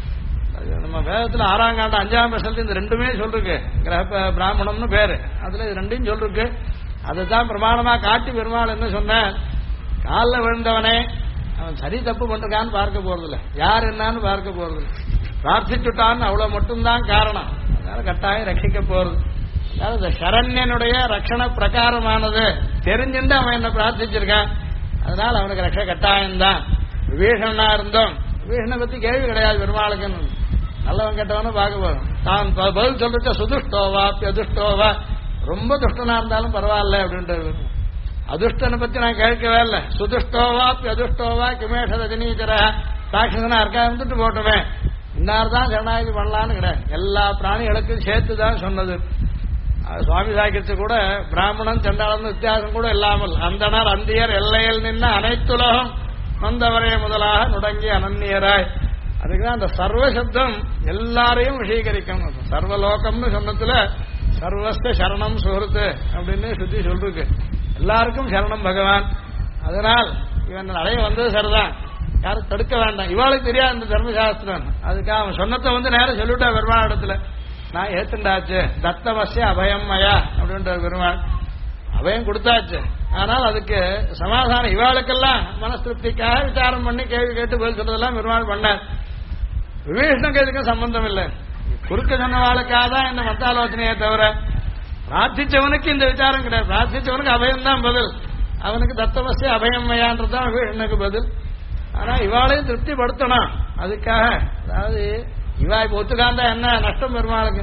S1: நம்ம வேதத்துல 6ஆம் காண்டம் 5ஆம் வருஷத்துல இந்த ரெண்டுமே சொல்லிருக்கு. கிரக பிராமணம்னு பேரு, அதுல இது ரெண்டையும் சொல்லிருக்கு. அதுதான் பிரமாணமா காட்டி பெருமாள் என்ன சொன்ன, காலில் விழுந்தவனே அவன் சரி தப்பு பண்றான்னு பார்க்க போறதில்ல, யார் என்னன்னு பார்க்க போறதில்ல, பிரார்த்திச்சுட்டான்னு அவ்வளவு மட்டும்தான் காரணம். அதனால கட்டாயம் ரட்சிக்க போறது. அதாவது இந்த சரண்யனுடைய ரட்சண பிரகாரமானது தெரிஞ்சுட்டு அவன் என்ன பிரார்த்திச்சிருக்கான், அதனால அவனுக்கு ரட்ச கட்டாயம்தான். விபீஷணனா இருந்தோம், விபீஷனை பத்தி கேள்வி கிடையாது பெருமாளுக்குன்னு. நல்லவன் கெட்டவனு பார்க்க போறோம். தான் பதில் சொல்லிட்ட சுதுஷ்டோவா அதுஷ்டோவா, ரொம்ப துஷ்டனா இருந்தாலும் பரவாயில்ல அப்படின்றது. அதிர்ஷ்டனை பத்தி நான் கேட்கவே இல்லை. சுதுஷ்டோவா அதுஷ்டோவா கிமேஷ ரஜினீச்சர சாட்சிதனா இருக்கா இருந்துட்டு போட்டுமே, இன்னார்தான் சரணாகி பண்ணலான்னு கிடையாது. எல்லா பிராணிகளுக்கும் சேர்த்துதான் சொன்னது. சுவாமி சாக்கியத்து கூட பிராமணன் சண்டாளன் வித்தியாசம் கூட இல்லாமல் அந்தனர் அந்தியர் எல்லையில் நின்ன அனைத்துலகம் வந்தவரே முதலாக நுடங்கி அனன்னியராய். அதுக்குதான் அந்த சர்வசப்தம் எல்லாரையும் விஷயீகரிக்கும். சர்வலோகம்னு சொன்னதுல சர்வஸ்த சரணம் சுகருத்து அப்படின்னு சுத்தி சொல்லிருக்கு. எல்லாருக்கும் சரணம் பகவான். அதனால் இவன் அடைய வந்தது சரிதான், யாரும் தடுக்க வேண்டாம். இவாளுக்கு தெரியாது இந்த தர்மசாஸ்திரம். அதுக்காக அவன் சொன்னத்தை வந்து நேரம் சொல்லிட்டா பெருமாள் இடத்துல, நான் ஏத்துண்டாச்சு தத்தமசிய அபயம் மயா அப்படின்ற பெருமாள் அபயம் கொடுத்தாச்சு. ஆனால் அதுக்கு சமாதானம் இவாளுக்கெல்லாம் மனசு திருப்திக்காக விசாரம் பண்ணி கேள்வி கேட்டு பதில் சொல்றதெல்லாம் பெருமாள் பண்ணார். விபீஷனுக்கு எதுக்கும் சம்பந்தம் இல்லை. குறுக்க சொன்னவாளுக்காக தான் இந்த மத்தாலோசனையே தவிர பிரார்த்திச்சவனுக்கு இந்த விசாரம் கிடையாது. பிரார்த்திச்சவனுக்கு அபயம் தான் பதில். அவனுக்கு தத்தவசிய அபயம்மையான்றதுதான் விபீஷனுக்கு பதில். ஆனா இவாளையும் திருப்திப்படுத்தணும். அதுக்காக அதாவது இவா இப்ப ஒத்துக்காந்தா என்ன நஷ்டம் பெருமாளுக்கு?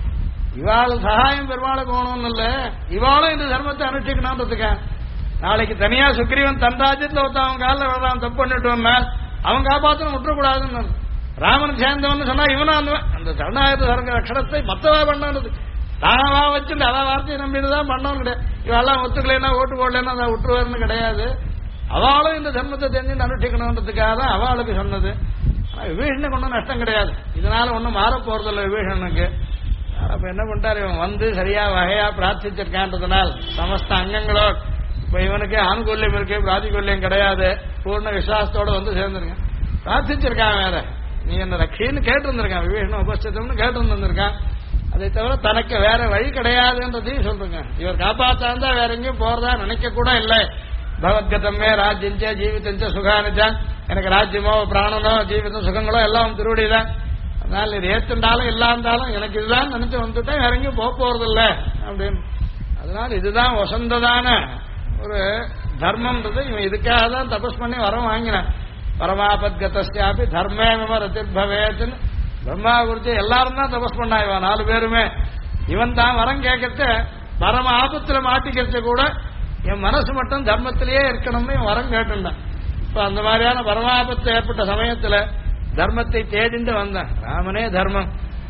S1: இவாள் சகாயம் பெருமாளுக்கு போகணும்னு இல்ல, இவாளும் இந்த தர்மத்தை அனுஷ்டிக்கணும்ன்றதுக்கா. நாளைக்கு தனியா சுக்ரீவன் தன் ராஜ்யத்துல அவன் காலில் விடுறான், தப்பு பண்ணிட்டு அவன் காப்பாற்றணும் விட்டுறக்கூடாதுன்னு ராமன் சேர்ந்தவன் சொன்னா இவனும் அந்த சரணாகத்த சரங்க ரட்சணத்தை மத்தவா பண்ணது தானவா வச்சுட்டு அவ வார்த்தையை நம்பிட்டுதான் பண்ணவும் கிடையாது. இவெல்லாம் ஒத்துக்கலைன்னா ஓட்டு போடலன்னா அதை விட்டுருவாருன்னு கிடையாது. அவளும் இந்த தர்மத்தை தெரிஞ்சு அனுஷ்டிக்கணுன்றதுக்காக தான் அவளுக்கு சொன்னது. ஆனா விபீஷனுக்கு ஒன்றும் நஷ்டம் கிடையாது. இதனால ஒன்றும் மாற போறதில்லை விபீஷனுக்கு. அப்ப என்ன பண்ணிட்டாரு, இவன் வந்து சரியா வகையா பிரார்த்திச்சிருக்கான்றதுனால் சமஸ்த அங்கங்களோ இப்ப இவனுக்கு ஆணுகூல்யம் இருக்கு, பிராதிகூல்யம் கிடையாது, பூர்ண விசுவாசத்தோட வந்து சேர்ந்திருக்கான். பிரார்த்திச்சிருக்கான், வேற நீ என்ன ரட்சின்னு கேட்டு இருந்திருக்கான், விபீஷண உபஸ்திதம்னு கேட்டு இருந்திருக்கான். அதை தவிர தனக்கு வேற வழி கிடையாதுன்றதையும் சொல்றேங்க. இவர் காப்பாத்தாந்தா வேற எங்கேயும் போறதா நினைக்க கூட இல்லை. பகவத்கதமே ராஜ்யஞ்ச ஜீவிதஞ்ச சுகானிச்சா, எனக்கு ராஜ்யமோ பிராணனோ ஜீவிதம் சுகங்களோ எல்லாம் திருவடிதான். அதனால இது ஏத்துண்டாலும் இல்லாந்தாலும் எனக்கு இதுதான் நினைச்சு வந்துட்டா வேற எங்கேயும் போக போறது இல்லை அப்படின்னு. அதனால இதுதான் வசந்ததான ஒரு தர்மம்ன்றது. இவன் இதுக்காக தான் தபஸ் பண்ணி வரம் வாங்கினான். பரமாபத்கதாபி தர்மே மம ரத்திர்பவேத்னு பிரம்மா குறிச்சு எல்லாரும் தான் தபஸ் பண்ணா. இவன் 4 பேருமே இவன் தான் வரம் கேட்கறது பரம ஆபத்துல மாட்டிக்கிறது கூட என் மனசு மட்டும் தர்மத்திலேயே இருக்கணும்னு இவன் வரம் கேட்டுண்டான். இப்ப அந்த மாதிரியான பரமாபத்து ஏற்பட்ட சமயத்துல தர்மத்தை தேடிண்டு வந்தான். ராமனே தர்மம்,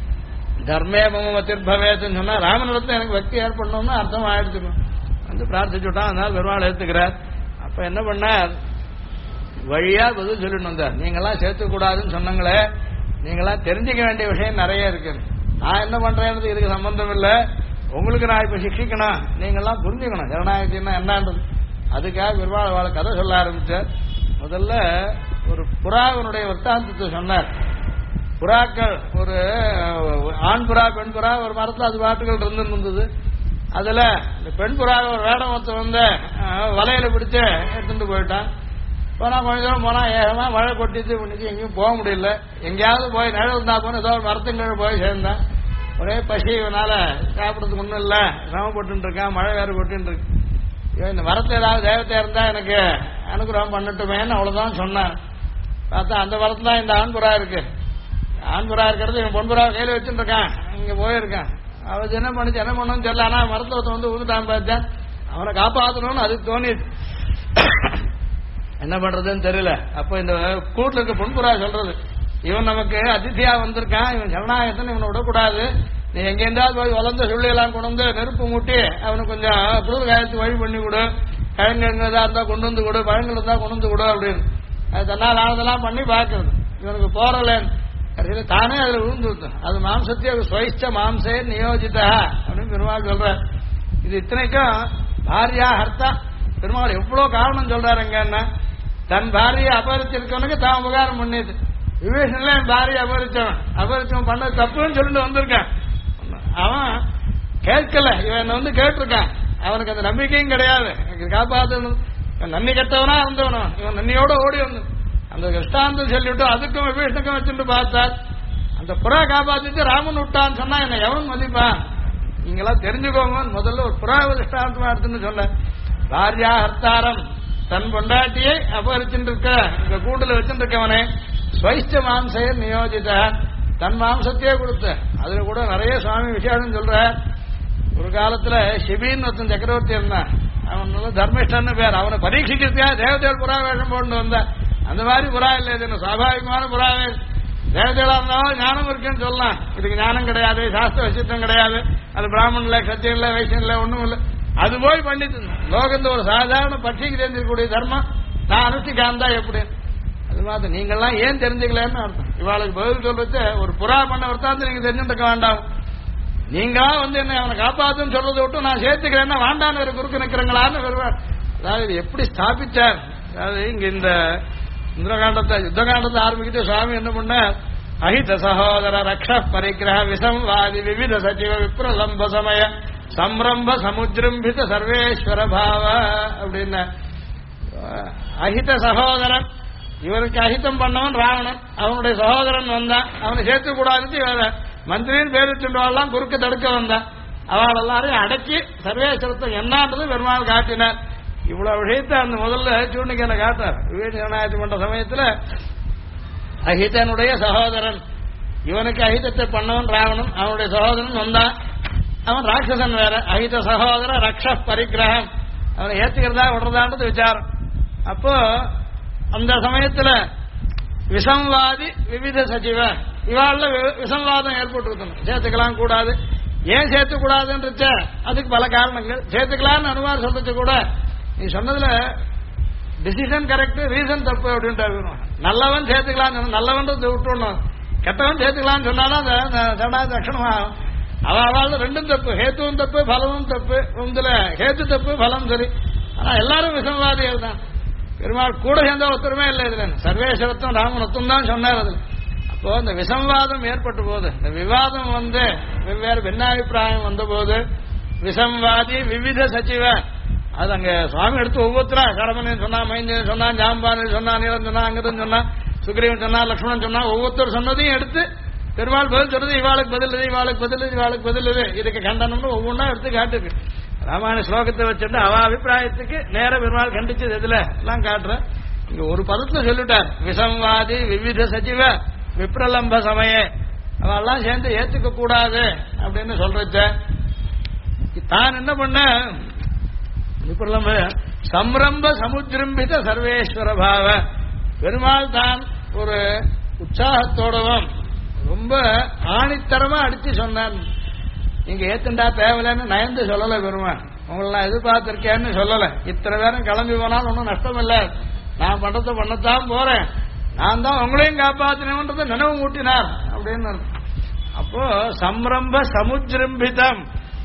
S1: தர்மே மம திர்பவேத்னு சொன்னா ராமனிடத்துல எனக்கு பக்தி ஏற்படணும்னு அர்த்தம் ஆயிடுச்சுக்கணும். வந்து பிரார்த்திச்சுட்டான். அதனால பெருமாள் எடுத்துக்கிறார். அப்ப என்ன பண்ணார், வழியா பதில் சொல்லிட்டு வந்தார். நீங்கெல்லாம் சேர்த்துக்கூடாதுன்னு சொன்னங்களே, நீங்களாம் தெரிஞ்சுக்க வேண்டிய விஷயம் நிறைய இருக்கு. நான் என்ன பண்றேன்னு இதுக்கு சம்பந்தம் இல்லை. உங்களுக்கு நான் இப்ப சிக்ஷிக்கணும், நீங்கெல்லாம் புரிஞ்சுக்கணும் ஜனநாயகத்தின்னா என்னன்றது. அதுக்காக பெருமாள் அவளை கதை சொல்ல ஆரம்பிச்சார். முதல்ல ஒரு புறாவினுடைய வர்த்தாந்தத்தை சொன்னார். புறாக்கள் ஒரு ஆண் புறா பெண் புறா ஒரு மரத்துல அது பாட்டுகள் இருந்தது. அதுல இந்த பெண் புறா ஒரு வேடமொத்த வந்து வலையில பிடிச்சு எடுத்துட்டு போயிட்டான். போனா கொஞ்ச தூரம் போனா ஏகமா மழை கொட்டிட்டு பண்ணிச்சு, எங்கேயும் போக முடியல. எங்கேயாவது போய் நிழல் இருந்தா போன ஏதோ ஒரு மரத்துக்கு போய் சேர்ந்தான். ஒரே பசி, இவனால சாப்பிடறதுக்கு ஒன்றும் இல்லை, சிரமப்பட்டு இருக்கான், மழை வேறு கொட்டின்னு இருக்கு. இந்த மரத்தை ஏதாவது தேவத்தை இருந்தா எனக்கு அனுகிரகம் பண்ணட்டுமேன்னு அவ்வளவுதான் சொன்னான். பார்த்தா அந்த மரத்துல இந்த ஆண்புறா இருக்கு. ஆண்புறா இருக்கிறது இவன் பொன்புறா கையில வச்சுட்டு இருக்கான். இங்க போயிருக்கான். அவன் என்ன பண்ணிச்சு என்ன பண்ணணும்னு தெரியல. ஆனா மரத்துல வந்து ஊந்துட்டான். பார்த்தேன் அவனை காப்பாற்றணும்னு அதுக்கு தோணிச்சு. என்ன பண்றதுன்னு தெரியல. அப்ப இந்த கூட்டுல இருக்க பொன்புறா சொல்றது, இவன் நமக்கு அதிதியா வந்திருக்கான், இவன் ஜனநாயகத்தை இவனை விடக்கூடாது. நீ எங்க இருந்தாலும் போய் வளர்ந்த சொல்லியெல்லாம் கொண்டு வந்து நெருப்பு மூட்டி அவனுக்கு கொஞ்சம் குளிர் காயத்து வழி பண்ணி கொடு, கிழங்கு இருந்தா கொண்டு வந்து கொடு, பழங்கள் இருந்தா கொண்டு வந்து கொடு அப்படின்னு. அது தன்னால் ஆனதெல்லாம் பண்ணி பாக்குறது. இவனுக்கு போறலன்னு தானே அதுல விழுந்து விட்டான். அது மாம்சத்தை சுவைச்ச மாம்சே நியோஜிதா அப்படின்னு பெருமாள் சொல்ற. இது இத்தனைக்கும் பாரியா ஹர்த்தா. பெருமாள் எவ்வளவு காரணம் சொல்றாருங்கன்னா, தன் பாரியை அபகரிச்சிருக்கவனுக்கு தான் உபகாரம் பண்ணிது. விபீஷன்ல என் பாரியை அபகரிச்சவன் பண்ணது தப்புன்னு சொல்லிட்டு வந்திருக்கான். அவன் கேட்கல, இவன் என்ன வந்து கேட்டிருக்கான். அவனுக்கு அந்த நம்பிக்கையும் கிடையாது, எனக்கு காப்பாற்றணும். நன்னி கெட்டவனா இருந்தவனும் இவன் நன்னியோட ஓடி வந்து அந்த கிருஷ்டாந்தம் சொல்லிவிட்டு அதுக்கும் விபீஷனுக்கும் வச்சுட்டு பார்த்தார். அந்த புறா காப்பாத்திட்டு ராமன் விட்டான்னு சொன்னா என்ன எவன் மதிப்பான்? நீங்களாம் தெரிஞ்சுக்கோங்க. முதல்ல ஒரு புறா கிருஷ்டாந்தமா எடுத்துன்னு சொன்ன. பாரியா ஹர்த்தாரம், தன் பொண்டாட்டியை அபகரிச்சுட்டு இருக்க இந்த கூண்டுல வச்சுட்டு இருக்கவனே ஸ்வைஷ்ட மாம்சைய நியோஜித, தன் மாம்சத்தையே கொடுத்த. அதுல கூட நிறைய சுவாமி விசேஷம் சொல்ற. ஒரு காலத்துல ஷிபின்னு ஒருத்தன் சக்கரவர்த்தி இருந்தான். அவன் நல்ல தர்மிஷ்டன்னு பேர். அவனை பரீட்சிக்கிறதுக்காக தேவதைகள் புறா வேஷம் போட்டு வந்தான். அந்த மாதிரி புறா இல்லை, இது சுவாபாவிகமான புறாவே. தேவதைகளா இருந்தாலும் ஞானம் இருக்குன்னு சொல்லலாம். இதுக்கு ஞானம் கிடையாது, சாஸ்திர வசித்தம் கிடையாது, அது பிராமணன் இல்லை, சத்தியம் இல்லை, வைசியம் இல்லை, ஒண்ணும் இல்லை. அது போய் பண்ணிட்டு லோகத்துல ஒரு சாதாரண பட்சிக்கு தெரிஞ்சிருக்கக்கூடிய தர்மம் நான் அனுஷ்டிக்காந்தா எப்படி? அது மாதிரி நீங்கள்லாம் ஏன் தெரிஞ்சுக்கலன்னு அர்த்தம். இவாளுக்கு பதில் சொல்றது, ஒரு புறா பண்ண வர்த்தாந்து நீங்க தெரிஞ்சுட்டு வேண்டாம். நீங்களா வந்து என்ன அவனை காப்பாத்துன்னு சொல்றதை விட்டு நான் சேர்த்துக்கிறேன்னா வேண்டான்னு ஒரு குறுக்கு நிற்கிறீங்களான்னு வருவார். அதாவது இது எப்படி ஸ்தாபிச்சார். அதாவது இங்க இந்த இந்திரகாண்டத்தை யுத்தகாண்டத்தை ஆரம்பிக்கிட்டு சுவாமி என்ன பண்ண, அஹித சகோதர ரக்ஷ பரிகிரக விசம்வாதி விவித சச்சிவ விப்ரலம்ப சமய சம்ரம்ப சமுஜ்ரம்பித சர்வேஸ்வர பாவ அப்படின்னா அஹித சகோதரன், இவருக்கு அஹிதம் பண்ணவன் ராவணன், அவனுடைய சகோதரன் வந்தான், அவனை சேர்த்து கூடாதுன்னு மந்திரின்னு பேர் வச்சுருவாள்லாம் குறுக்க தடுக்க வந்தான். அவள் எல்லாரையும் அடக்கி சர்வேஸ்வரத்தை என்னன்றது பெருமாள் காட்டினார். இவ்வளவு விஷயத்தை அந்த முதல்ல சூழ்நிலை காட்டார். விவேக ஜனநாயகம் பண்ற சமயத்துல அஹிதனுடைய சகோதரன், இவனுக்கு அஹிதத்தை பண்ணவன் ராவணன், அவனுடைய சகோதரன் வந்தான், அவன் ராட்சசன் வேற. அஹித சகோதர ரக்ஷ பரிகிரகம், அவனை ஏத்துக்கிறதா விடுறதான்றது விசாரம். அப்போ அந்த சமயத்துல விசம்வாதி விவித சச்சிவ இவாள்ல விசம்வாதம் ஏற்பட்டு சேர்த்துக்கலாம் கூடாது. ஏன் சேர்த்துக்கூடாதுன்ற அதுக்கு பல காரணங்கள். சேர்த்துக்கலான்னு அனுமார் சொல்றது கூட நீ சொன்னதுல டிசிஷன் கரெக்ட், ரீசன் தப்பு அப்படின்ட்டு. நல்லவன் சேர்த்துக்கலாம், நல்லவன்றது விட்டுணும், கெட்டவன் சேர்த்துக்கலான்னு சொன்னாலும் சடாத லட்சணமாகும். அவள் ரெண்டும் தப்பு, ஹேத்துவும் தப்பு பலமும் தப்பு. இதுல ஹேத்து தப்பு பலம் சரி. ஆனா எல்லாரும் விசம்வாதிகள் தான். பெருமாள் கூட சேர்ந்த ஒருத்தருமே இல்லை இதுல. சர்வேஸ்வரத்தும் ராமனத்தும் தான் சொன்னார் அதுல. அப்போ இந்த விசம்வாதம் ஏற்பட்ட போது, இந்த விவாதம் வெவ்வேறு பின்னாபிப்பிராயம் வந்த போது விசம்வாதி விவித சச்சிவ அது அங்க சுவாமி எடுத்து ஒவ்வொருத்தரா கடமன் சொன்னா, மைந்தன் சொன்னா, ஜாம்பான் சொன்னா, நீலன் சொன்னா, அங்கதன் சொன்னா, சுக்ரீவன் சொன்னா, லட்சுமணன் சொன்னா, ஒவ்வொருத்தர் சொன்னதையும் எடுத்து பெருமாள் பதில் சொல்றது இவாளுக்கு பதில் இது, இவாளுக்கு பதில் இது, இவாளுக்கு பதில் இது, இதுக்கு கண்டனம்னு ஒவ்வொன்றா எடுத்து காட்டுது. ராமாயண ஸ்லோகத்தை வச்சிருந்து அவ அபிப்பிராயத்துக்கு நேர பெருமாள் கண்டிச்சது எதுல எல்லாம் காட்டுற. இங்க ஒரு பதத்துல சொல்லிட்டார், விசம்வாதி விவித சச்சிவ விப்ரலம்ப சமய அவெல்லாம் சேர்ந்து ஏத்துக்க கூடாது அப்படின்னு சொல்றச்ச தான் என்ன பண்ண விப்ரலம்ப சம்ரம்ப சமுஜ்ரம்பித சர்வேஸ்வர பாவ பெருமாள் தான் ஒரு உற்சாகத்தோடவும் ரொம்ப ஆணித்தரமா அடிச்சு சொன்னார். நீங்க ஏத்துண்டா தேவையில்லைன்னு நயந்து சொல்லல பெருமாள், உங்களை நான் எதிர்பார்த்திருக்கேன்னு சொல்லல. இத்தனை பேரும் கிளம்பி போனாலும் ஒன்றும் நஷ்டம் இல்லை, நான் பண்றதை பண்ணத்தான் போறேன், நான் தான் உங்களையும் காப்பாத்தினேன்றதை நினைவு மூட்டினார் அப்படின்னு. அப்போ சம்ரம்ப சமுஜ்ரம்பிதம்,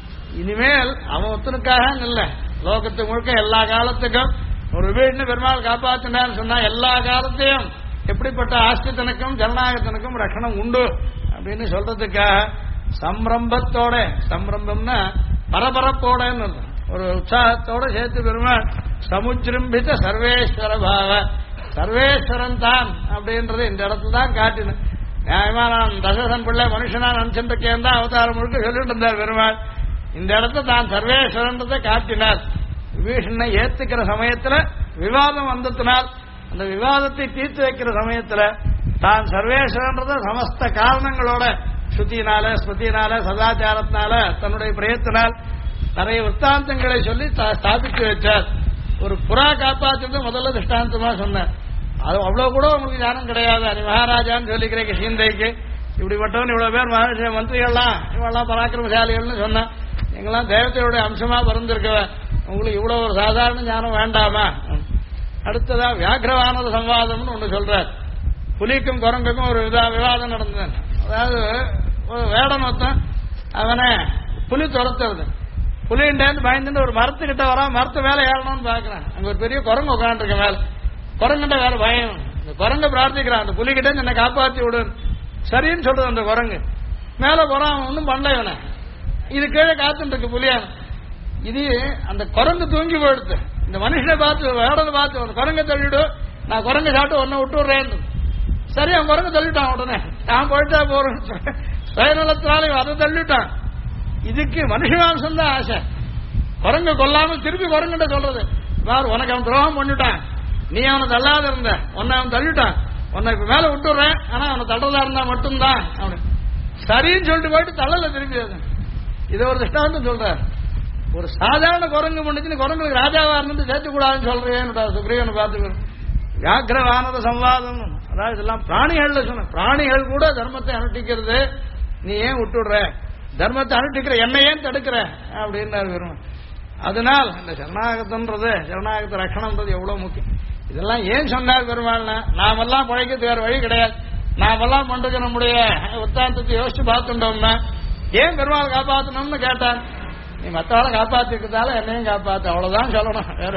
S1: இனிமேல் அவன் ஒத்தனுக்காக இல்லை, லோகத்துக்கு முழுக்க எல்லா காலத்துக்கும் ஒரு வீடுன்னு பெருமாள் காப்பாத்தினார் சொன்னா எல்லா காலத்தையும் எப்படிப்பட்ட ஆஸ்தித்தனுக்கும் ஜனநாயகத்தினுக்கும் ரட்சணம் உண்டு அப்படின்னு சொல்றதுக்காக சம்ரம்பத்தோட, சம்ரம்பம்னா பரபரப்போட ஒரு உற்சாகத்தோட சேர்த்து பெருமாள் சமுஜ்ரம்பித சர்வேஸ்வர பாவ சர்வேஸ்வரன் தான் அப்படின்றது இந்த இடத்துல தான் காட்டினேன். நியாயமா நான் தசரதன் பிள்ளை மனுஷனா நினைச்சிருக்கேன் தான் அவதாரம் முழுக்க சொல்லிட்டு இருந்தார் பெருமாள். இந்த இடத்த தான் சர்வேஸ்வரன்றதை காட்டினார். விபீஷணனை ஏத்துக்கிற சமயத்துல விவாதம் வந்ததுனால் அந்த விவாதத்தை தீர்த்து வைக்கிற சமயத்துல தான் சர்வேஸ்வரன்றத சமஸ்த காரணங்களோட ஸ்ருதியினால ஸ்மிருதியினால சதாச்சாரத்தினால தன்னுடைய பிரயத்தினால் நிறைய விற்த்தாந்தங்களை சொல்லி ஸ்தாபித்து வச்சார். ஒரு புறா காப்பாற்றுறது முதல்ல திருஷ்டாந்தமா சொன்னார். அது அவ்வளவு கூட உங்களுக்கு ஞானம் கிடையாது, அது மகாராஜான்னு சொல்லிக்கிறேன் சீந்தைக்கு இப்படிப்பட்டவன் இவ்வளவு பேர் மந்திரிகள்லாம் இவெல்லாம் பராக்கிரமசாலிகள்னு சொன்னா எங்கெல்லாம் தேவத்தையோட அம்சமா பிறந்திருக்கவ, உங்களுக்கு இவ்வளவு ஒரு சாதாரண ஞானம் வேண்டாமா. அடுத்ததா வியாக்கிரவானத சம்வாதம்னு ஒண்ணு சொல்றார். புலிக்கும் குரங்குக்கும் ஒரு விவாதம் நடந்தது. அதாவது ஒரு வேடன் ஒருத்தன் அவனை புலி துரத்துறது, புலிண்டேன்னு பயந்துட்டு ஒரு மரத்துக்கிட்ட வரான், மரத்து மேல ஏறணும்னு பாக்குறான். அங்க ஒரு பெரிய குரங்கு உட்காந்துருக்க மேல, குரங்கிட்ட வேற பயம். இந்த குரங்க பிரார்த்திக்கிறான், அந்த புலிகிட்ட என்னை காப்பாற்றி விடு. சரின்னு சொல்றது அந்த குரங்கு. மேல போறான், ஒன்னும் பண்ணல இவனை. இது கீழே காத்துட்டு இருக்கு புலியான. இது அந்த குரங்கு தூங்கி போயிடுது. இந்த மனுஷனை பார்த்து வேடனை பார்த்து குரங்க தள்ளிடு, நான் குரங்க சாப்பிட்டு ஒன்ன விட்டு விடுறேன். சரி அவன் குரங்கு தள்ளிட்டான். உடனே நான் போயிட்டா போறேன் சுயநலத்தினால அதை தள்ளிட்டான். இதுக்கு மனுஷமாம்சம் தான் ஆசை. குரங்க கொல்லாமல் திருப்பி குரங்கிட்ட சொல்றது, பாரு உனக்கு அவன் துரோகம் பண்ணிட்டான், நீ அவனை தள்ளாத இருந்த, உன்னை அவன் தள்ளிட்டான், உன்னை இப்ப மேல விட்டுறேன், ஆனா அவனை தள்ளதா இருந்தா மட்டும்தான் அவனு சரின்னு சொல்லிட்டு போயிட்டு தள்ளல திருப்பி. இதை ஒரு திஷ்டாந்தம் சொல்றார். ஒரு சாதாரண குரங்கு பண்ணுச்சுன்னு குரங்குக்கு ராஜாவா இருந்து சேர்த்துக்கூடாதுன்னு சொல்றேன் சுக்ரீவனை பார்த்து. வியாக்கிரவானத சம்வாதம், அதாவது இதெல்லாம் பிராணிகள்ல சொன்ன, பிராணிகள் கூட தர்மத்தை அனுஷ்டிக்கிறது, நீ ஏன் விட்டுடுற, தர்மத்தை அனுஷ்டிக்கிற என்னை ஏன் தடுக்கிற அப்படின்னாரு பெருமாள். அதனால் இந்த சரணாகத்தன்றது, சரணாகத்த ரட்சணம்ன்றது எவ்வளவு முக்கியம். இதெல்லாம் ஏன் சொன்னார் பெருமாள்னா, நாமெல்லாம் பழைக்கிறது வேற வழி கிடையாது. நாமெல்லாம் பண்றது நம்முடைய உத்தாந்தத்தை யோசிச்சு பார்த்துட்டோம்னா ஏன் பெருமாள் காப்பாற்றணும்னு கேட்டான். நீ மற்றவாளை காப்பாத்திருக்கிறதால என்னையும் காப்பாத்து, அவ்வளவுதான் சொல்லணும், வேற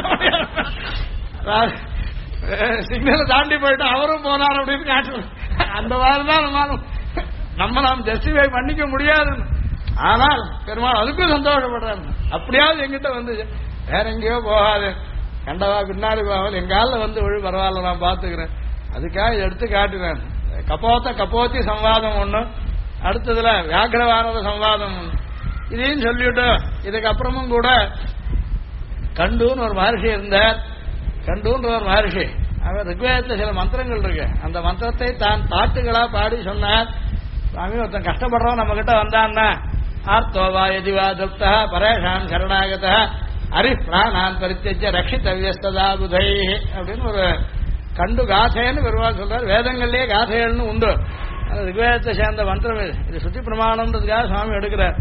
S1: சிக்னலை தாண்டி போயிட்டு அவரும் போனார் அப்படின்னு காட்டணும். அந்த மாதிரிதான் நாம் ஜஸ்டிஃபை பண்ணிக்க முடியாது. ஆனால் பெருமாள் அதுக்கும் சந்தோஷப்படுறாங்க. அப்படியாவது எங்கிட்ட வந்து வேற எங்கேயோ போகாது, கண்டவா பின்னாடி போகாமல் எங்கால வந்து விழு, பரவாயில்ல நான் பாத்துக்கிறேன். அதுக்காக எடுத்து காட்டுறேன். கபோத்தி சம்வாதம் ஒண்ணு, அடுத்ததுல வியாக்கிரவானத சம்வாதம் ஒண்ணு. இதையும் சொல்லிவிட்டு இதுக்கப்புறமும் கூட கண்டுன்னு ஒரு மகர்ஷி இருந்தார். கண்டுன்ற ஒரு மகர்ஷி, அவர் ரிக்வேதத்துல சில மந்திரங்கள் இருக்கு, அந்த மந்திரத்தை தான் பாட்டுகளா பாடி சொன்னார். சுவாமி ஒருத்தன் கஷ்டப்படுறோம் நம்ம கிட்ட வந்தான்னா, ஆர்த்தோவா எதிவா திருப்தா பரேஷான் சரணாகதா அரி பிராணான் பரித்தேஜ ரட்சித்தவியஸ்ததா புதை அப்படின்னு ஒரு கண்டு காசைன்னு பெருமாள் சொல்றார். வேதங்கள்லயே காசைகள்னு உண்டு, அது ரிக்வேதத்தை சேர்ந்த மந்திரம். இது சுத்தி பிரமாணம்ன்றதுக்காக சுவாமி எடுக்கிறார்.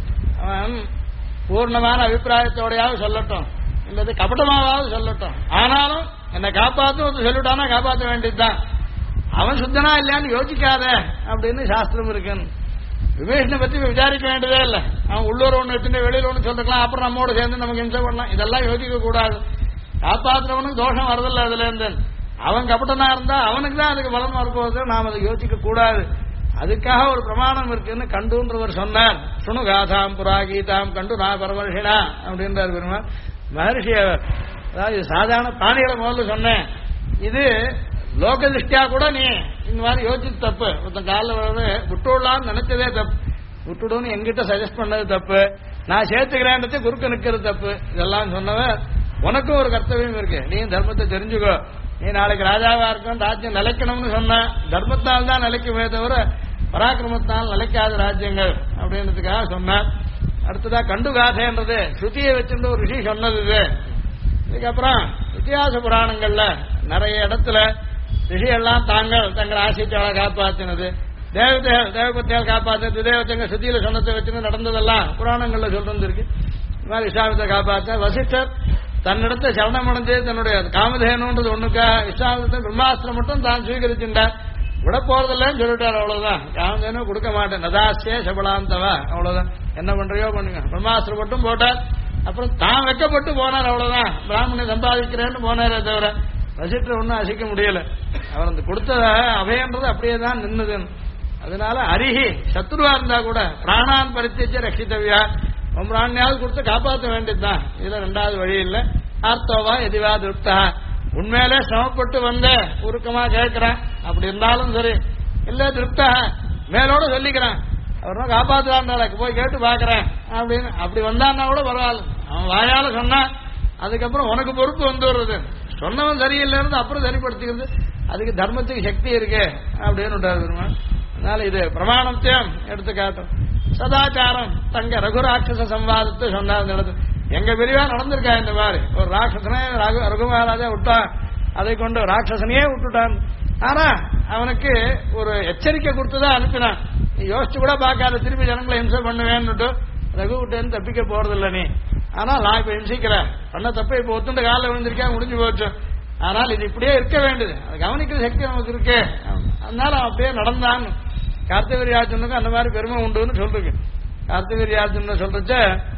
S1: அவன் பூர்ணமான அபிப்பிராயத்தோடையாவது சொல்லட்டும், இல்லது கபட்டமாவது சொல்லட்டும், ஆனாலும் என்னை காப்பாற்றும் சொல்லிட்டானா காப்பாற்ற வேண்டியதுதான். அவன் சுத்தனா இல்லையான்னு யோசிக்காத அப்படின்னு சாஸ்திரம் இருக்குன்னு. விபீஷனை பத்தி விசாரிக்க வேண்டியதே இல்லை. அவன் உள்ளூர் ஒண்ணு எடுத்துட்டு வெளியில ஒண்ணு சொல்லிருக்கலாம், அப்புறம் நம்மோடு சேர்ந்து நமக்கு இம்சை பண்ணலாம். இதெல்லாம் யோசிக்க கூடாது. காப்பாற்றுறவனுக்கு தோஷம் வரதில்லை அதுல இருந்து. அவன் கபட்டனா இருந்தா அவனுக்கு தான் அதுக்கு பலம் வரப்போகுது, நாம் அதை யோசிக்க கூடாது. அதுக்காக ஒரு பிரமாணம் இருக்குன்னு கண்டுன்றவர் சொன்னார். சுணு காதாம் புரா கீதாம் கண்டு நான் பரமர்ஷினா அப்படின்றார் பெருமாள். மகர்ஷி அதாவது சாதாரண பிராணிகளை முதல்ல சொன்னேன், இது லோக திருஷ்டியா கூட நீ இந்த மாதிரி யோசிச்சு தப்பு. ஒருத்தன் காலில் வந்து விட்டுடலான்னு நினைச்சதே தப்பு, விட்டுடுன்னு என்கிட்ட சஜஸ்ட் பண்ணது தப்பு, நான் சேர்த்துக்கிறேன்றதை குறுக்க நிற்கிறது தப்பு. இதெல்லாம் சொன்னவ உனக்கும் ஒரு கர்த்தவியம் இருக்கு, நீ தர்மத்தை தெரிஞ்சுக்கோ. நீ நாளைக்கு ராஜாவா இருக்கும், ராஜ்யம் நிலைக்கணும்னு சொன்ன, தர்மத்தால் தான் நிலைக்குமே தவிர பராக்கிரமத்தால் நிலைக்காத ராஜ்யங்கள் அப்படின்றதுக்காக சொன்னார். அடுத்ததா கண்டு காசைன்றது ஸ்ருதியை வச்சுட்டு ஒரு ரிஷி சொன்னது இது. இதுக்கப்புறம் இத்தியாச புராணங்கள்ல நிறைய இடத்துல ரிஷி எல்லாம் தங்கள் ஆசிச்சால காப்பாற்றினது, தேவபத்தியால் காப்பாற்றினது, தேவத்தங்க ஸ்ருதியில சொன்னதை வச்சுன்னு நடந்ததெல்லாம் புராணங்கள்ல சொல்றது இருக்கு. இந்த மாதிரி விஸ்வாமித்தை காப்பாற்ற வசிஷ்டர் தன்னிடத்தை சரணம் அடைஞ்சு தன்னுடைய காமதேனுன்றது ஒண்ணுக்கா விஸ்வாமித்த பிரம்மாஸ்திரம் மட்டும் தான் சுவீகரிச்சுட்டார், விட போறதில்லன்னு சொல்லிட்டார். அவ்வளவுதான், காமதேனும் கொடுக்க மாட்டேன், நதாசிய சபலாந்தவா, அவ்வளவுதான், என்ன பண்றியோ பண்ணுங்க. பிரம்மாஸ்திரம் மட்டும் போட்டார், அப்புறம் தான் வெக்கப்பட்டு போனார். அவ்வளவுதான், பிராமணனை சம்பாதிக்கிறேன்னு போனாரே தவிர வசிஷ்டர் ஒன்னும் அசிக்க முடியல. அவர் அந்த கொடுத்த அபயன்றது அப்படியே தான் நின்னுது. அதனால அரிஹி சத்ருவா இருந்தா கூட பிராணான் பரித்தேஜ ரட்சித்தவியா, பிராணியாவது கொடுத்து காப்பாற்ற வேண்டியதுதான். இதுல ரெண்டாவது வழி இல்ல. ஆர்த்தோவா எதிவா திருப்தா, உண்மையிலே சிரமப்பட்டு வந்த உருக்கமா கேட்கிறேன், அப்படி இருந்தாலும் சரி, இல்ல திருப்தா மேலோட சொல்லிக்கிறேன், அவரும் காப்பாற்றுவான் போய் கேட்டு பாக்குறேன் அப்படின்னு அப்படி வந்தான்னா கூட பரவாயில்ல. அவன் வாயால சொன்னா அதுக்கப்புறம் உனக்கு பொறுப்பு வந்து வருது. சொன்னவன் சரியில்லைன்னு அப்புறம் சரிப்படுத்திக்கிறது, அதுக்கு தர்மத்துக்கு சக்தி இருக்கு அப்படின்னு. அதனால இது பிரமாணத்தையும் எடுத்து காட்டும். சதாச்சாரம் தங்க ரகுராட்சச சம்வாதத்தை சொன்னார். எங்க பிரிவா நடந்திருக்கா இந்த மாதிரி ஒரு ராட்சசனே ரகுமகாராஜா விட்டான், அதை கொண்டு ராட்சசனையே விட்டுட்டான். ஆனா அவனுக்கு ஒரு எச்சரிக்கை கொடுத்துதான் அனுப்பினான், நீ யோசிச்சு கூட பார்க்காத திருப்பி ஜனங்களை ஹிம்சை பண்ணுவேன்னு. ரகு விட்டேன்னு தப்பிக்க போறதில்ல நீ, ஆனால் நான் இப்ப ஹிம்சிக்கிறேன், பண்ண தப்ப இப்ப ஒத்துண்ட காலில் விழுந்திருக்கா, முடிஞ்சு போச்சு. ஆனால் இது இப்படியே இருக்க வேண்டியது, அது கவனிக்கிற சக்தி நமக்கு இருக்கு. அதனால அவன் அப்படியே நடந்தான். கார்த்திவீரியார்ஜுனுக்கு அந்த மாதிரி பெருமை உண்டுன்னு சொல்றீங்க. கார்த்திவீரியார்ஜுன சொல்றச்ச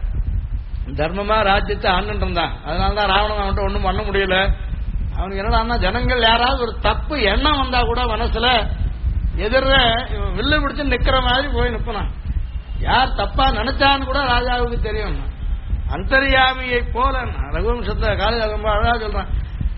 S1: தர்மமா ராஜ்யத்தை ஆண்டுட்டு இருந்தான். அதனாலதான் ராவணன் அவன்கிட்ட ஒண்ணும் பண்ண முடியல. அவனுக்கு என்னடா, ஜனங்கள் யாராவது ஒரு தப்பு எண்ணம் வந்தா கூட மனசுல எதிர வில்லு பிடிச்சு நிக்கிற மாதிரி போய் நிப்பனான். யார் தப்பா நினைச்சான்னு கூட ராஜாவுக்கு தெரியும். அந்தர்யாமியை போல ரகுவம்சத்தை காலேஜ் ரொம்ப அழகா சொல்றான்.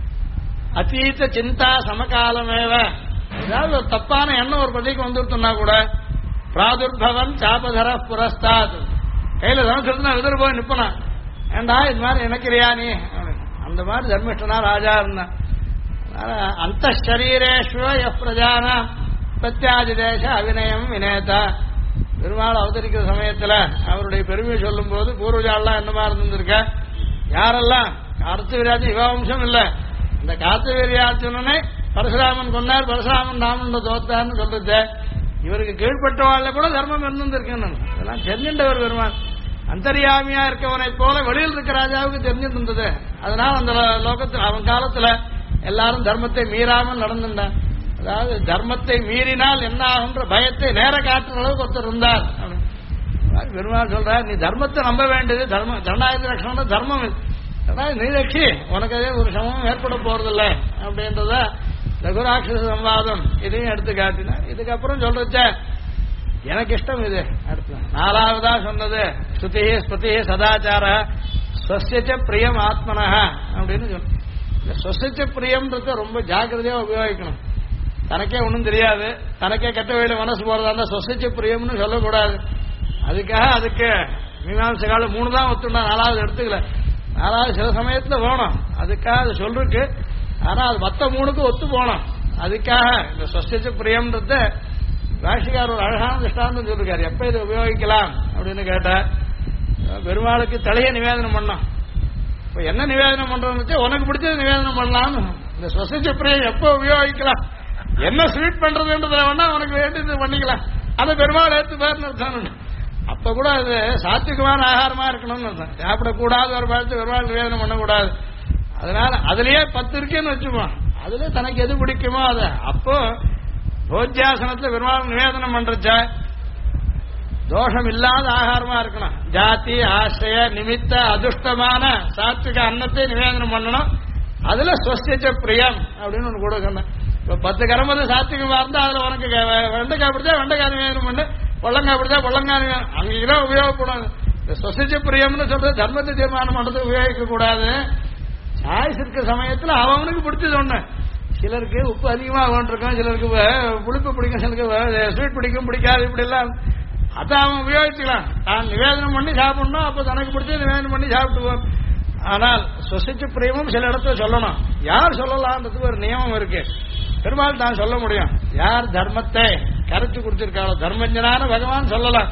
S1: அத்தீத சிந்தா சமகாலமேவ, ஏதாவது ஒரு தப்பான எண்ணம் ஒரு பதிக்கு வந்துருத்தோம்னா கூட பிராதுர்பவன் சாபதர புரஸ்தாத், கையில தனுசுனா எதிர் போய் நிப்பனா, ஏண்டா இது மாதிரி நினைக்கிறியா நீ, அந்த மாதிரி தர்மிஷ்டனா ராஜா இருந்தான். அந்த சரீரேஸ்வர பிரஜான பிரத்யாதி தேச அபிநயம் வினேதா. பெருமாள் அவதரிக்கிற சமயத்துல அவருடைய பெருமையை சொல்லும் போது பூர்வஜாலாம் என்னமா இருந்திருக்க, யாரெல்லாம் கார்த்திவீரியார்ஜுன யுவவம்சம் இல்ல, இந்த கார்த்திவீரியார்ஜுனனை பரசுராமன் கொண்டார், பரசுராமன் ராமன் தோத்தார்னு சொல்றது, இவருக்கு கீழ்பட்டவாழ்ல கூட தர்மம் இருந்திருக்கேன். இதெல்லாம் தெரிஞ்சின்றவர் பெருமாள். அந்தர்யாமியா இருக்கவனை போல வெளியில் இருக்க ராஜாவுக்கு தெரிஞ்சிட்டு இருந்தது. அதனால அந்த லோகத்தில் அவன் காலத்துல எல்லாரும் தர்மத்தை மீறாமல் நடந்துட்டான். அதாவது தர்மத்தை மீறினால் என்ன ஆகுன்ற பயத்தை நேர காட்டுற அளவுக்கு ஒருத்தர் இருந்தார். பெருமாள் சொல்றார், நீ தர்மத்தை நம்ப வேண்டியது, தர்மம் ஜனநாயக ரட்சணம் தர்மம். அதாவது நீ ரட்சி, உனக்கு அதே ஒரு சமமும் ஏற்பட போறதில்ல அப்படின்றத ரகுராட்சச சம்வாதம் இதையும் எடுத்து காட்டினார். இதுக்கப்புறம் சொல்றச்ச எனக்கு இஷ்டம் இது. அடுத்து நாலாவதா சொன்னது ஸ்ருதி ஸ்மிருதி சதாச்சார ஸ்வஸ்ய பிரியம் ஆத்மன அப்படின்னு சொன்ன. ஸ்வஸ்ய பிரியம்ன்றத ரொம்ப ஜாக்கிரதையா உபயோகிக்கணும். தனக்கே ஒன்றும் தெரியாது, தனக்கே கெட்ட வழியில மனசு போறதா இருந்தா ஸ்வஸ்ய பிரியம்னு சொல்லக்கூடாது. அதுக்கு மீமாம்சகால 3 தான் ஒத்துண்டா, 4வது எடுத்துக்கல. 4வது சில சமயத்துல வேணும், அதுக்காக அது சொல்றதுக்கு. ஆனா அது மற்ற 3க்கும் ஒத்து போனோம். அதுக்காக இந்த ஸ்வஸ்ய பிரியம்ன்றத ராஷிகார் ஒரு அழகான திஷ்டாந்தம் சொல்லிருக்காரு. எப்ப இதை உபயோகிக்கலாம் அப்படின்னு கேட்ட, பெருமாளுக்கு தலையை நிவேதனம் பண்ணோம். இப்ப என்ன நிவேதனம் பண்றோம்னு உனக்கு பிடிச்சது நிவேதனம் பண்ணலாம்னு. இந்த ஸ்வஸ்ய பிரியம் எப்ப உபயோகிக்கலாம், என்ன ஸ்வீட் பண்றதுன்றதுல வேணா உனக்கு வேண்டியது பண்ணிக்கலாம். அதை பெருமாள் ஏற்றுப்பாருன்னு அர்த்தம். அப்ப கூட அது சாத்விகமான ஆகாரமா இருக்கணும்னு அர்த்தம். சாப்பிடக்கூடாது ஒரு பார்த்து பெருமாள் நிவேதனம் பண்ணக்கூடாது. அதனால அதுலயே 10 இருக்குன்னு வச்சுப்போம். அதுல தனக்கு எது பிடிக்குமோ அதை அப்போ போஜ்யாசனத்துல பெருமாள் நிவேதனம் பண்றச்ச தோஷம் இல்லாத ஆகாரமா இருக்கணும். ஜாதி ஆசிரிய நிமித்த அதுஷ்டமான சாத்விக அன்னத்தை நிவேதனம் பண்ணணும். அதுல ஸ்வஸ்ய பிரியம் அப்படின்னு ஒண்ணு கூட சொன்னேன். இப்ப 10 கரம்பது சாத்விகமா இருந்தா அதுல உனக்கு வெண்டைக்காய் பிடிச்சா வெண்டைக்காய் நிவேதனம் பண்ணு, பொள்ளங்காய் பிடிச்சா பொள்ளங்காய் நிவேதனம். அங்கதான் உபயோகப்படும். இந்த ஸ்வஸ்ய பிரியம்னு சொல்றது தர்மத்தை தீர்மானம் பண்றது உபயோகிக்க கூடாது. சாய்ஸ் இருக்கிற சமயத்துல அவனுக்கு பிடிச்சது ஒண்ணு. சிலருக்கு உப்பு அதிகமா வேண்டிருக்கும், சிலருக்கு புளிப்பு பிடிக்கும், சிலருக்கு ஸ்வீட் பிடிக்கும், பிடிக்காது, இப்படி எல்லாம் அதை அவன் உபயோகிச்சுக்கலாம். தான் நிவேதனம் பண்ணி சாப்பிடணும். அப்ப தனக்கு பிடிச்ச நிவேதனம் பண்ணி சாப்பிட்டுவோம். ஆனால் ஸ்வஸ்ய பிரியமும் சில இடத்துல சொல்லணும். யார் சொல்லலாம்ன்றதுக்கு ஒரு நியமம் இருக்கு. பெருமாள் தான் சொல்ல முடியும். யார் தர்மத்தை கரைச்சு குடிச்சிருக்காளோ தர்மஞ்சனான பகவான் சொல்லலாம்.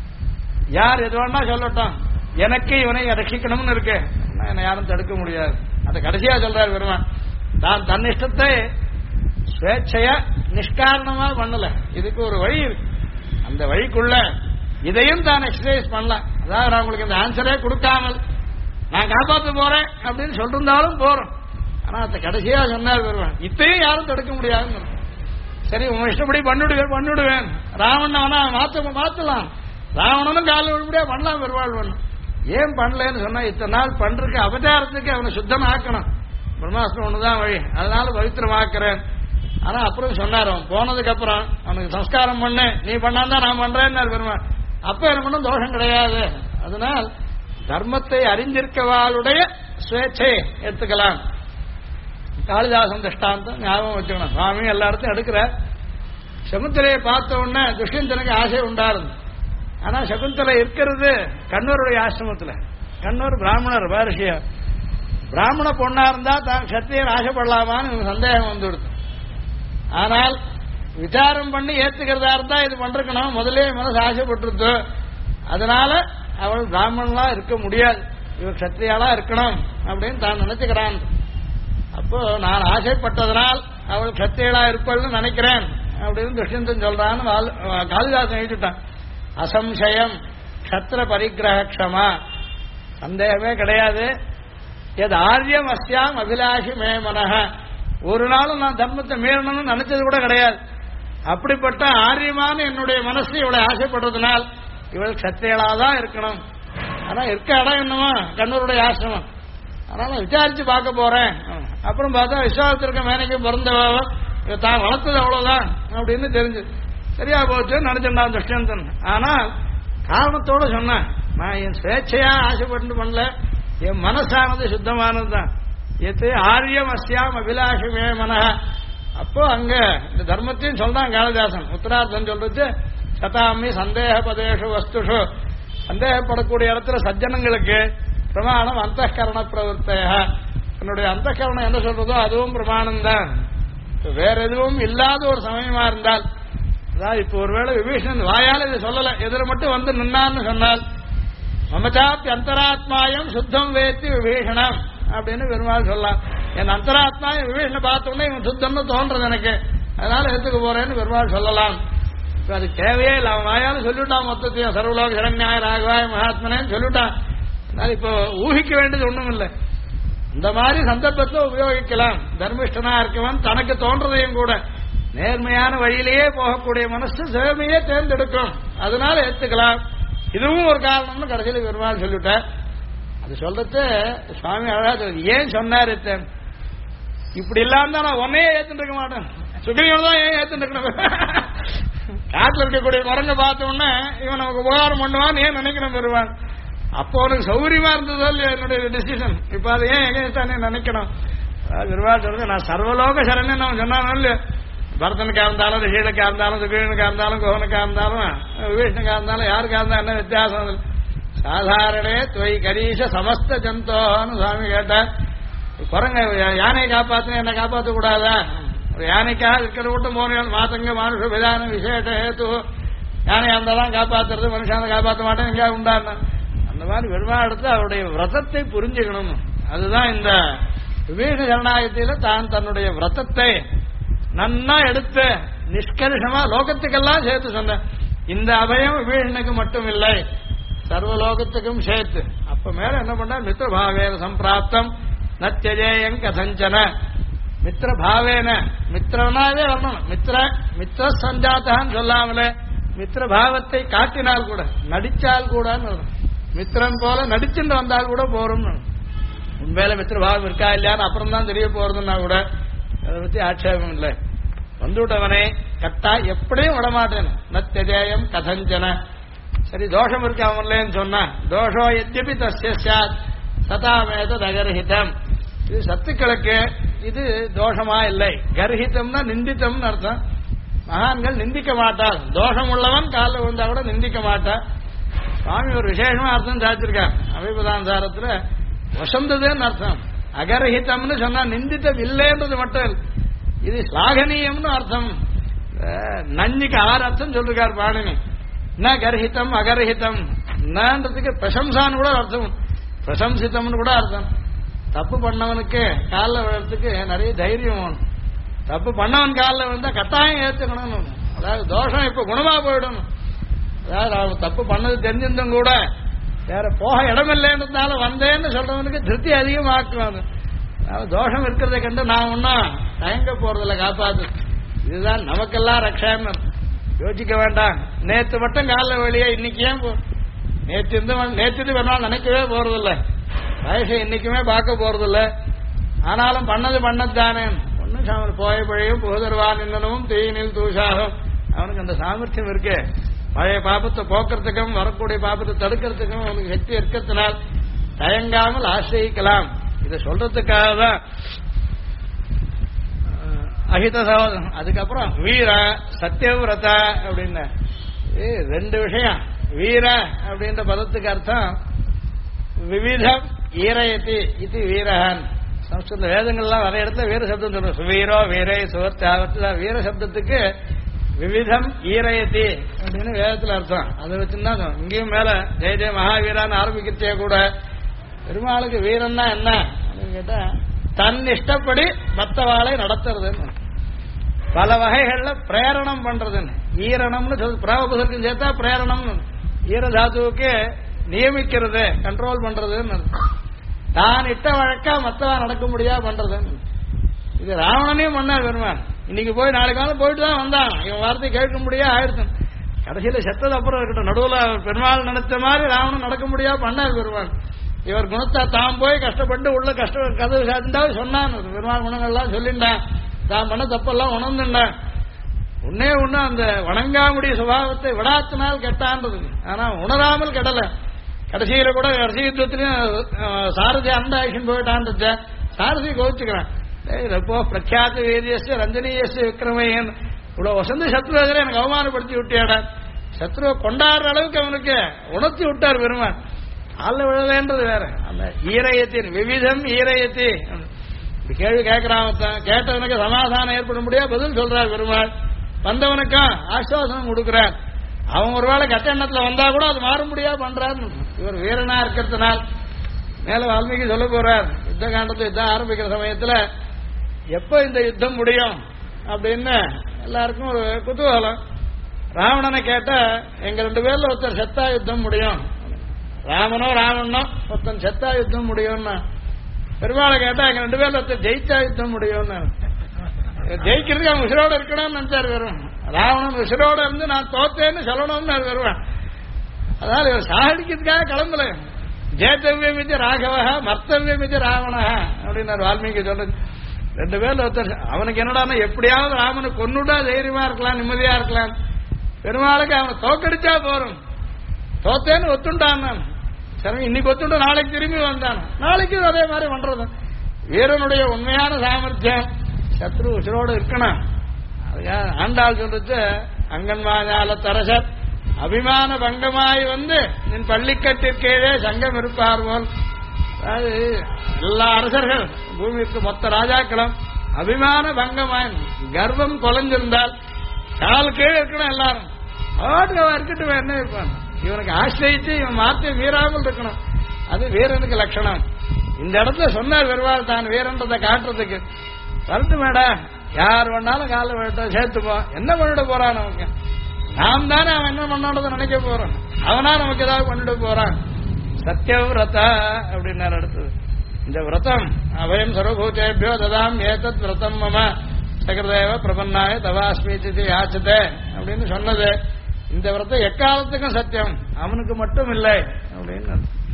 S1: யார் எது வேணா சொல்லட்டும், எனக்கு இவனை ரட்சிக்கணும்னு இருக்கு, என்னை யாரும் தடுக்க முடியாது. அதை கடைசியா சொல்றாரு பெருமாள். தான் தன் இஷ்டத்தை ஸ்வேச்சையா நிஷ்காரணமா பண்ணல. இதுக்கு ஒரு வழி இருக்கு. அந்த வழிக்குள்ள இதையும் தான் எக்ஸசைஸ் பண்ணலாம். அதாவது நான் உங்களுக்கு இந்த ஆன்சரே கொடுக்காமல் நான் காப்பாற்ற போறேன் அப்படின்னு சொல்லிருந்தாலும் போறோம். ஆனா அதை கடைசியா சொன்னார் பெருமாள், இத்தையும் யாரும் தடுக்க முடியாதுன்னு. சரி உங்க இஷ்டப்படி பண்ணிவிடுவேன். ராவணனா மாத்தலாம். ராவணனும் காலில் விழுபடியா பண்ணலாம். பெருமாள் பண்ணும். ஏன் பண்ணலன்னு சொன்னா இத்தனை நாள் பண்றதுக்கு அபச்சாரத்துக்கு அவனை சுத்தம் ஆக்கணும். பிரம்மாஸ்திரம் ஒண்ணுதான் வழி, அதனால பவித்திரமாக்குறேன். ஆனா அப்புறம் சொன்னார், அவன் போனதுக்கு அப்புறம் அவனுக்கு சம்ஸ்காரம் பண்ணு, நீ பண்ணாதான் நான் பண்றேன்னு பெருமாள். அப்ப எனக்கு ஒன்றும் தோஷம் கிடையாது. அதனால் தர்மத்தை அறிஞ்சிருக்கவாளுடைய சுவேச்சை எடுத்துக்கலாம். காளிதாசன் திஷ்டாந்தம் ஞாபகம் வச்சுக்கணும். சுவாமி எல்லா இடத்தையும் எடுக்கிற. சகுந்தலையை பார்த்த உடனே துஷ்யந்தனுக்கு ஆசை உண்டாருது. ஆனா சகுந்தலை இருக்கிறது கண்ணூருடைய ஆசிரமத்துல. கண்ணூர் பிராமணர் பாரிஷிய பிராமண பொண்ணா இருந்தா தான் சத்திரியர் ஆசைப்படலாமான்னு சந்தேகம் வந்துடுது. ஆனால் விசாரம் பண்ணி ஏத்துக்கிறதா இருந்தா இது பண்றக்கணும். முதலே மனசு ஆசைப்பட்டுருது. அதனால அவள் பிராமணனா இருக்க முடியாது, இவர் சத்திரியாளா இருக்கணும் அப்படின்னு தான் நினைச்சுக்கிறான். அப்போ நான் ஆசைப்பட்டதனால் அவள் சத்திரியலா இருப்பள்னு நினைக்கிறேன் அப்படின்னு துஷ்யந்தன் சொல்றான்னு காளிதாசன் எழுதிட்டான். அசம்சயம் கத்திர பரிகிரகமா, சந்தேகமே கிடையாது. எது ஆரியம் அஸ்யாம் அபிலாஷி மே மனஹ, ஒரு நாளும் நான் தர்மத்தை மீறணும்னு நினைச்சது கூட கிடையாது. அப்படிப்பட்ட ஆரியமான என்னுடைய மனசு இவளை ஆசைப்படுறதுனால் இவள் சத்திரியலாதான் இருக்கணும். ஆனா இருக்க இடம் என்னவோ கண்ணூருடைய ஆசிரமம். அதனால விசாரிச்சு பார்க்க போறேன். அப்புறம் பார்த்தா விஸ்வாசத்திற்கு மேனைக்கு பிறந்தவ தான் வளர்த்தது அவ்வளவுதான் அப்படின்னு தெரிஞ்சு சரியா போச்சுன்னு நினைச்சிருந்தான் துஷ்யந்தன். ஆனா காரணத்தோட சொன்னேன், நான் என் சுவேச்சையா ஆசைப்பட்டு பண்ணல, என் மனசானது சுத்தமானதுதான். எது ஆரியம் அஸ்யாம் அபிலாஷமே மனஹ. அப்போ அங்க இந்த தர்மத்தையும் சொல்றான் காளிதாசன். உத்தரார்த்தம் சொல்றது சதாமி சந்தேக பதேஷு வஸ்துஷு, சந்தேகப்படக்கூடிய இடத்துல சஜ்ஜனங்களுக்கு பிரமாணம் அந்தகரண பிரவர்த்தைய. என்னுடைய அந்தகரணம் என்ன சொல்றதோ அதுவும் பிரமாணம் தான். வேற எதுவும் இல்லாத ஒரு சமயமா இருந்தால், அதாவது இப்ப ஒருவேளை விபீஷணன் வாயால் இதை சொல்லல, எதிர மட்டும் வந்து நின்னான்னு சொன்னால் மமச்சாப்பி அந்தராத்மாயம் சுத்தம் வேத்தி விபீஷணம் அப்படின்னு பெருமாள் சொல்லலாம். என் அந்தராத்மா விபீஷனை பார்த்த உடனே இவன் சுத்தம்னு தோன்றது எனக்கு, அதனால எடுத்துக்க போறேன்னு பெருமாள் சொல்லலாம். இப்ப அது தேவையே இல்லை, அவன் வாயாலும் சொல்லிவிட்டான் மொத்தத்தையும் சர்வலோக சரண்யாய ராகவாய மகாத்மனேன்னு சொல்லிவிட்டான். அதனால இப்போ ஊகிக்க வேண்டியது ஒண்ணும் இல்லை. இந்த மாதிரி சந்தர்ப்பத்தை உபயோகிக்கலாம். தர்மிஷ்டனா இருக்கவன் தனக்கு தோன்றதையும் கூட நேர்மையான வழியிலேயே போகக்கூடிய மனசு சேர்மையே தேர்ந்தெடுக்கும். அதனால ஏத்துக்கலாம். இதுவும் ஒரு காரணம்னு கடைசியில் பெருமாள் சொல்லிவிட்டார். அது சொல்றது சுவாமி அழகா ஏன் சொன்னார், இப்படி இல்லாம நான் உன்னையே ஏத்துட்டு இருக்க மாட்டேன், சுக்ரீவன் தான் ஏன் ஏத்துட்டு இருக்கணும். காட்டுல இருக்கக்கூடிய குரங்க பார்த்தோம்னா இவன் நமக்கு உபகாரம் பண்ணுவான்னு ஏன் நினைக்கணும் பெறுவான். அப்போ உனக்கு சௌகரியமா இருந்ததோ இல்லையா என்னுடைய டிசிஷன், இப்ப அதை ஏன் எங்கே நினைக்கணும். பெருமாள் சொல்றது நான் சர்வலோக சரணன் அவன் சொன்னானோ இல்லையா. பரதனுக்கா இருந்தாலும் ரிஷிகளுக்கா இருந்தாலும் சுகிரனுக்கா இருந்தாலும் கோவனுக்கா இருந்தாலும் விபீஷனுக்கா இருந்தாலும் யாருக்கா இருந்தாலும் என்ன வித்தியாசம். சாதாரணே துவை கரீஷ சமஸ்த ஜந்தோன்னு சுவாமி கேட்டார். குரங்க யானையை காப்பாத்தின என்ன காப்பாற்ற கூடாதா? ஒரு யானைக்காக இருக்கிற விட்டு மோனியல் மாத்தங்க மானுஷ விதான விசேஷ ஹேத்து யானையா இருந்தாலும் காப்பாத்துறது மனுஷான காப்பாற்ற மாட்டேன் எங்கேயா உண்டான அந்த மாதிரி பெருமாள் எடுத்து அவருடைய விரதத்தை புரிஞ்சுக்கணும். அதுதான் இந்த விபீஷண சரணாகத்தில தான் தன்னுடைய விரதத்தை நன்னா எடுத்து நிஷ்கர்ஷமா லோகத்துக்கெல்லாம் சேர்த்து சொன்ன. இந்த அபயம் விபீஷனுக்கு மட்டும் இல்லை, சர்வலோகத்துக்கும் சேர்த்து. அப்ப மேல என்ன பண்ண மித்திரபாவேன சம்பிராப்தம் நத்தியஜேயம் கதஞ்சன. மித்திரபாவேன மித்திரனாவே வரணும். மித்திர சஞ்சாத்தான்னு சொல்லாமலே மித்திரபாவத்தை காட்டினால் கூட நடிச்சால் கூட மித்திரன் போல நடிச்சுட்டு வந்தால் கூட போறோம். உண்மையில மித்திரபாவம் இருக்கா இல்லையான்னு அப்புறம் தான் தெரிய போறதுன்னா கூட அதை பத்தி ஆட்சேபம் இல்லை. வந்துவிட்டவனே கட்டா எப்படியும் விடமாட்டேன். நத்தியஜேயம் கதஞ்சன. சரி தோஷம் இருக்கு அவன்லேன்னு சொன்னா தோஷோ எத்யபி தஸ்ய ஸ்யாத் சதாமேத தகர்ஹிதம். இது சத்துக்களுக்கு இது தோஷமா இல்லை. கர்ஹிதம்னா நிந்தித்தம்னு அர்த்தம். மகான்கள் நிந்திக்க மாட்டார். தோஷம் உள்ளவன் காலில் விழுந்தா கூட நிந்திக்க மாட்டார். சுவாமி ஒரு விசேஷமா அர்த்தம் சாதிச்சிருக்கார் அபிபதாந்தாரத்துல. வசந்ததுன்னு அர்த்தம். அகர்ஹிதம்னு சொன்னா நிந்தித்தம் இல்லைன்றது மட்டும் இது ஸ்லாகனீயம்னு அர்த்தம். நஞ்சுக்கு 6 அர்த்தம் சொல்லிருக்கார் பாணினி. ந கர்ஹிதம் அகர்ஹிதம் நன்றதுக்கு பிரசம்சான்னு கூட அர்த்தம், பிரசம்சித்தம்னு கூட அர்த்தம். தப்பு பண்ணவனுக்கு காலில் விழுறதுக்கு நிறைய தைரியம் வேணும். தப்பு பண்ணவன் காலில் விழுந்தா கட்டாயம் ஏற்றுக்கணும். அதாவது தோஷம் இப்ப குணமா போயிடணும். அதாவது அவன் தப்பு பண்ணது தெரிஞ்சிருந்தும் கூட வேற போக இடமில்லைன்றதுனால வந்தேன்னு சொல்றவனுக்கு திருப்தி அதிகமாக்குவாங்க. அதாவது தோஷம் இருக்கிறத கண்டு நான் ஒன்னும் தயங்க போறதில்ல காப்பாத்து. இதுதான் நமக்கெல்லாம் ரக்ஷான்னு யோசிக்க வேண்டாம். நேற்று மட்டும் காலில் வெளியே இன்னைக்கு ஏன் நேற்று வேணாலும் நினைக்கவே போறதில்ல. வயசை இன்னைக்குமே பார்க்க போறதில்ல. ஆனாலும் பண்ணது தானே. ஒன்னும் போய பழையும் புகுதருவான் இன்னமும் தீயினில் தூஷாகும். அவனுக்கு அந்த சாமர்த்தியம் இருக்கு. பழைய பாபத்தை போக்குறதுக்கும் வரக்கூடிய பாபத்தை தடுக்கிறதுக்கும் அவனுக்கு சக்தி இருக்கிறதுனால் தயங்காமல் ஆசிரியிக்கலாம். இதை சொல்றதுக்காக தான் அஹித சகோதரம். அதுக்கப்புறம் வீர சத்தியவிரத அப்படின்னு 2 விஷயம். வீர அப்படின்ற பதத்துக்கு அர்த்தம் விவிதம் ஈரயத்தி இது வீரஹன். சம்ஸ்கிருத வேதங்கள்லாம் நிறைய இடத்துல வீர சப்தம் சொல்றோம். சுவீரோ வீரே சுவர்த்தியாவத்துல வீர சப்தத்துக்கு விவிதம் ஈரயத்தி அப்படின்னு வேதத்துல அர்த்தம். அதை வச்சுதான் இங்கேயும் மேல ஜெய ஜெய மகாவீரான்னு ஆரம்பிக்கிறதே கூட பெருமாளுக்கு வீரன்னா என்ன அப்படின்னு கேட்டா தன் இஷ்டப்படி மற்றவாளை நடத்துறதுன்னு பல வகைகள்ல பிரேரணம் பண்றதுன்னு. ஈரணம்னு சொல்லு பிராபதற்கும் சேர்த்தா பிரேரணம். ஈரதாத்துவுக்கு நியமிக்கிறது கண்ட்ரோல் பண்றதுன்னு தான் இட்ட வழக்கா மற்றவா நடக்க முடியா பண்றதுன்னு. இது ராவணனையும் பண்ணார் பெருமான். இன்னைக்கு போய் நாளைக்கு காலம் போயிட்டு தான் வந்தான். இவன் வார்த்தை கேட்க முடியா ஆயிடுச்சு. கடைசியில செத்தது அப்புறம் இருக்கட்டும் நடுவுல பெருமாள் நினைச்ச மாதிரி ராவணன் நடக்க முடியா பண்ணார் பெருமான். இவர் குணத்தா தான் போய் கஷ்டப்பட்டு உள்ள கதவு சாத்தின்றாவது சொன்னான். பெருமாள் குணங்கள்லாம் சொல்லிண்டான். தான் பண்ண தப்பெல்லாம் உணர்ந்துட்டான். உன்னே ஒண்ணு அந்த வணங்காமுடைய சுபாவத்தை விடாத்தினால் கெட்டான்றது. ஆனா உணராமல் கெடல. கடைசியில கூட கடைசி யுத்தத்திலையும் சாரதி அந்த ஆக்ஷன் போயிட்டான். சாரதி கோவிச்சுக்கிறான். இப்போ பிரக்யாத வீரியஸ் ரஞ்சனீயஸ் விக்ரமையன் இவ்வளவு வசந்த சத்ரு எதிர எனக்கு அவமானப்படுத்தி விட்டியாடா. சத்ருவை கொண்டாடுற அளவுக்கு அவனுக்கு உணர்த்தி விட்டார் பெருமான். ஆள விழலேன்றது வேற. அந்த ஈரயத்தின் விவிதம் ஈரயத்தி கேள்வி கேட்கிறான். கேட்டவனுக்கு சமாதானம் ஏற்பட முடியாது பதில் சொல்றார் பெருமாள். வந்தவனுக்கும் ஆசுவாசனம் கொடுக்கிறார். அவன் ஒருவேளை கட்ட எண்ணத்துல வந்தா கூட அது மாற முடியாது பண்றாரு. இவர் வீரனா இருக்கிறதுனால் மேல வால்மீகி சொல்ல போறார். யுத்த காண்டத்தை யுத்தம் ஆரம்பிக்கிற சமயத்துல எப்ப இந்த யுத்தம் முடியும் அப்படின்னு எல்லாருக்கும் ஒரு குதூகலம். ராவணனை கேட்ட எங்க 2 பேர்ல ஒருத்தர் செத்தா யுத்தம் முடியும். ராமனோ ராவணனோ ஒருத்தன் செத்தா யுத்தம் முடியும்னா. பெருமாளை கேட்டா எங்க 2 பேர்ல ஒருத்தர் ஜெயிச்சா யுத்தம் முடியும்னு. ஜெயிக்கிறதுக்கு அவன் உசிரோட இருக்கணும்னு நினைச்சாரு வரும். ராவணன் உசிரோட இருந்து நான் தோத்தேன்னு சொல்லணும்னு வருவான். அதனால இவர் சாகடிக்கிறதுக்காக கிளம்பல. ஜெயத்தவ்யம் இது ராகவா மர்த்தவியம் இது ராவணா அப்படின்னு வால்மீகி சொல்றது. 2 பேர்ல ஒருத்தர் அவனுக்கு என்னடா எப்படியாவது ராமனை கொன்னுட்டா தைரியமா இருக்கலாம் நிம்மதியா இருக்கலாம். பெருமாளுக்கு அவனை தோக்கடிச்சா போறோம். தோத்தேன்னு ஒத்துண்டான் நான். சரி, இன்னைக்கு ஒத்துண்டு நாளைக்கு திரும்பி வந்தான். நாளைக்கு அதே மாதிரி பண்றது. வீரனுடைய உண்மையான சாமர்த்தியம் சத்ரு உசிரோடு இருக்கணும். அதுக்காக ஆண்டாள் சொல்றது, அங்கன்மாஞால தரசத் அபிமான பங்கமாய் வந்து நின் பள்ளிக்கட்டிற்கீழே சங்கம் இருப்பார் போல். அதாவது எல்லா அரசர்கள் பூமிக்கு மொத்த ராஜாக்களும் அபிமான பங்கமாய் கர்வம் கொலைஞ்சிருந்தால் கால் கீழே இருக்கணும். எல்லாரும் அவனுக்கு அவன் இருக்கட்டும், என்ன இருப்பான். இவனுக்கு ஆசிரியிச்சு இவன் மாற்றி வீராமல் இருக்கணும். அது வீரனுக்கு லட்சணம். இந்த இடத்துல சொன்னார் பெருமாள் தான் வீரன்றதை காட்டுறதுக்கு. வரட்டு மேடா, யார் வேணாலும் கால விட்ட சேர்த்துப்போம். என்ன பண்ணிட போறான் நமக்கு? நாம் தானே அவன் என்ன பண்ணான்றதை நினைக்க போறோம். அவனா நமக்கு ஏதாவது பண்ணிட்டு போறான். சத்யவிரத அப்படின்னாரு. அடுத்தது இந்த விரதம் அபயம் சர்வபூதேபியோ ததாம் ஏதத் விரதம் மம சகிருதேவ பிரபன்னாய தவாஸ்மீதி யாச்சதே அப்படின்னு சொன்னது. இந்த விரதம் எக்காலத்துக்கும் சத்தியம், அவனுக்கு மட்டும் இல்லை அப்படின்னு.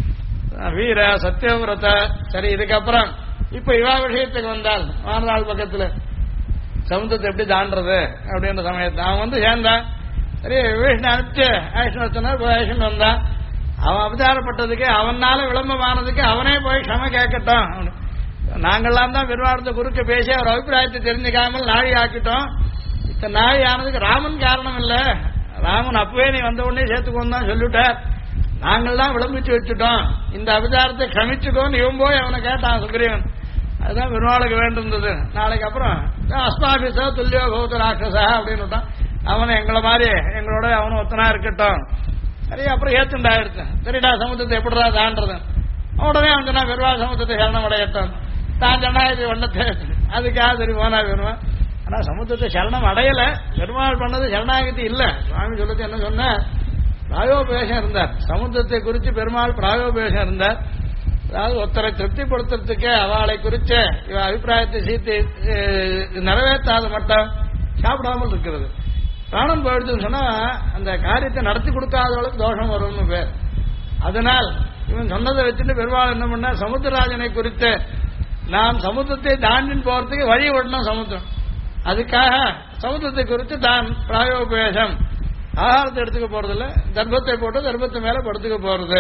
S1: வீர சத்தியவிரத. சரி, இதுக்கப்புறம் இப்ப இவா விஷயத்துக்கு வந்தால் வானநாள் பக்கத்துல சமுத்திரத்தை எப்படி தாண்டது அப்படின்ற சமயத்தை அவன் வந்து சேர்ந்தான். சரி, விஷ்ணு அனுப்பிச்சு ஆயுஷ்ணு வந்தான். அவன் அவதாரப்பட்டதுக்கு அவனால விளம்பமானதுக்கு அவனே போய் க்ஷம கேட்கட்டும். நாங்கள்லாம் தான் பெருமாளத்தை குறுக்க பேசி அவர் அபிப்பிராயத்தை தெரிஞ்சுக்காமல் நாழி ஆக்கிட்டோம். இத்தனை நாழி ஆனதுக்கு ராமன் காரணம் இல்ல. ராமன் அப்பவே நீ வந்த உடனே சேர்த்துக்கோன்னு தான் சொல்லிட்டார். நாங்கள் தான் விளம்பிச்சு வச்சுட்டோம். இந்த அபிதாரத்தை க்ஷமிச்சுக்கோன்னு இவன் போய் அவனை கேட்டான் சுக்ரீவன். அதுதான் பெருமாளுக்கு வேண்டியிருந்தது. நாளைக்கு அப்புறம் அஸ்மாபிசா துல்லியோ பௌத்த ராட்சசா அப்படின்னு விட்டான். அவனை எங்களை மாதிரி எங்களோட அவனும் ஒத்தனா இருக்கட்டும். சரி, அப்புறம் ஏத்துண்டாயிருச்சு. சரிடா, சமுத்திரத்தை எப்படிடா தாண்டது? உடனே அவன் சொன்னா பெருமாள் சமுத்திரத்தை சரணம் அடையட்டும். தான் சொன்னா இது ஒன்னத்தை அதுக்காக சரி போனா பெருமாள். ஆனா சமுத்திரத்தை சரணம் அடையல. பெருமாள் பண்ணது சரணாகதி இல்ல. சுவாமி சொல்லுறது என்ன சொன்ன, பிராயோபேஷம் இருந்தார். சமுத்திரத்தை குறித்து பெருமாள் பிராயோபேஷம் இருந்தார். அதாவது ஒருத்தரை திருப்திப்படுத்துறதுக்கு அவளை குறித்து இவ அபிப்பிராயத்தை சீர்த்தி நிறைவேற்றாத மட்டும் சாப்பிடாமல் இருக்கிறது. பிராணம் போயிடுச்சுன்னு சொன்னா அந்த காரியத்தை நடத்தி கொடுக்காதவளுக்கு தோஷம் வரும்னு பேர். அதனால் இவன் சொன்னதை வச்சுட்டு பெருமாள் என்ன பண்ண, சமுத்திரராஜனை குறித்து நாம் சமுத்திரத்தை தாண்டின் போறதுக்கு வழி விடணும் சமுத்திரம். அதுக்காக சமுத்திரத்தை குறித்து தான் பிராயோபேஷம். ஆகாரத்தை எடுத்துக்க போறதில்ல, தர்ப்பத்தை போட்டு தர்ப்பத்தை மேல படுத்துக்க போறது.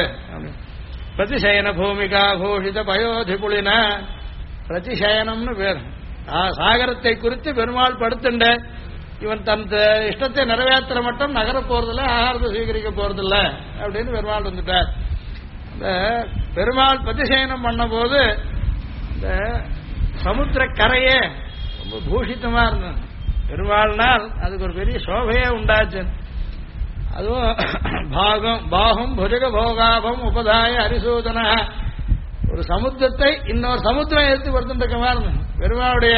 S1: பிரதிசயன பூமிகா பூஷித பயோதி புலின பிரதிசயனம்னு பேர். சாகரத்தை குறித்து பெருமாள் படுத்துண்ட இவன் தன் இஷ்டத்தை நிறைவேற்ற மட்டும் நகர போறதில்ல, ஆகாரத்தை சீகரிக்க போறதில்ல அப்படின்னு பெருமாள் வந்துட்டார். இந்த பெருமாள் பிரதிசயனம் பண்ண போது இந்த சமுத்திர கரையே ரொம்ப பூஷித்தமா இருந்தது. பெருமாள்னால் அதுக்கு ஒரு பெரிய சோபையே உண்டாச்சு. அதுவும் பாகும் புஜக போகாபம் உபதாய அரிசூதன. ஒரு சமுத்திரத்தை இன்னொரு சமுத்திரம் எடுத்து கொடுத்துட்டு மாதிரி பெருமாளுடைய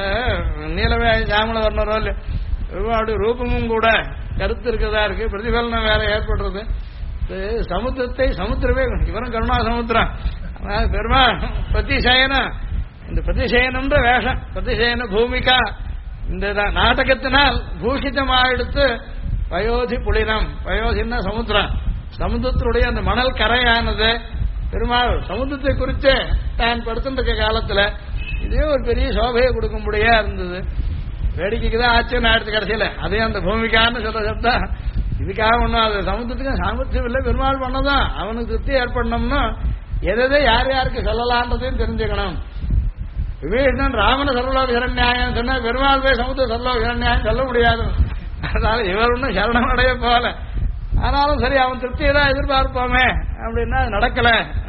S1: நீலவே சாமல வர்ணரோ இல்ல, பெருமாளுடைய ரூபமும் கூட கருத்து இருக்கிறதா இருக்கு. பிரதிபலனம் வேற ஏற்படுறது. சமுத்திரத்தை சமுத்திரமே இவரும் கருணா சமுத்திரம். பெருமாள் பிரதிசயனம், இந்த பிரதிசயனம்ன்ற வேஷம், பிரதிசயன பூமிகா இந்த நாடகத்தினால் பூஷிதமாயிடுத்து. பயோதி புலினம், பயோதின்னா சமுத்திரம். சமுத்திரத்துடைய அந்த மணல் கரையானது பெருமாள் சமுத்திரத்தை குறித்து தான் படுத்துருக்க காலத்துல இதே ஒரு பெரிய சோபையை கொடுக்கும்படியா இருந்தது. வேடிக்கைக்கு தான் ஆச்சரியம் ஆயிடுச்சு கடைசியில. அதே அந்த பூமிக்கான்னு சொல்ற சப்தா இதுக்காக ஒண்ணும் அது சமுத்திரத்துக்கு சாமர்த்தியம் இல்லை. பெருமாள் பண்ணதான் அவனுக்கு திருப்தி ஏற்படணும்னா எதை யார் யாருக்கு சொல்லலான்றதையும் தெரிஞ்சுக்கணும். விபீஷணன் ராமன சர்வலோக சரண்யாயம் சொன்னா பெருமாள் போய் சமுத்திர சர்வலோக சரண்யாயம் சொல்ல முடியாது. அதனால இவர் ஒன்னும் சரணம் அடைய போல. ஆனாலும் சரி அவன் திருப்தியை தான் எதிர்பார்ப்போமே அப்படின்னா அது நடக்கல.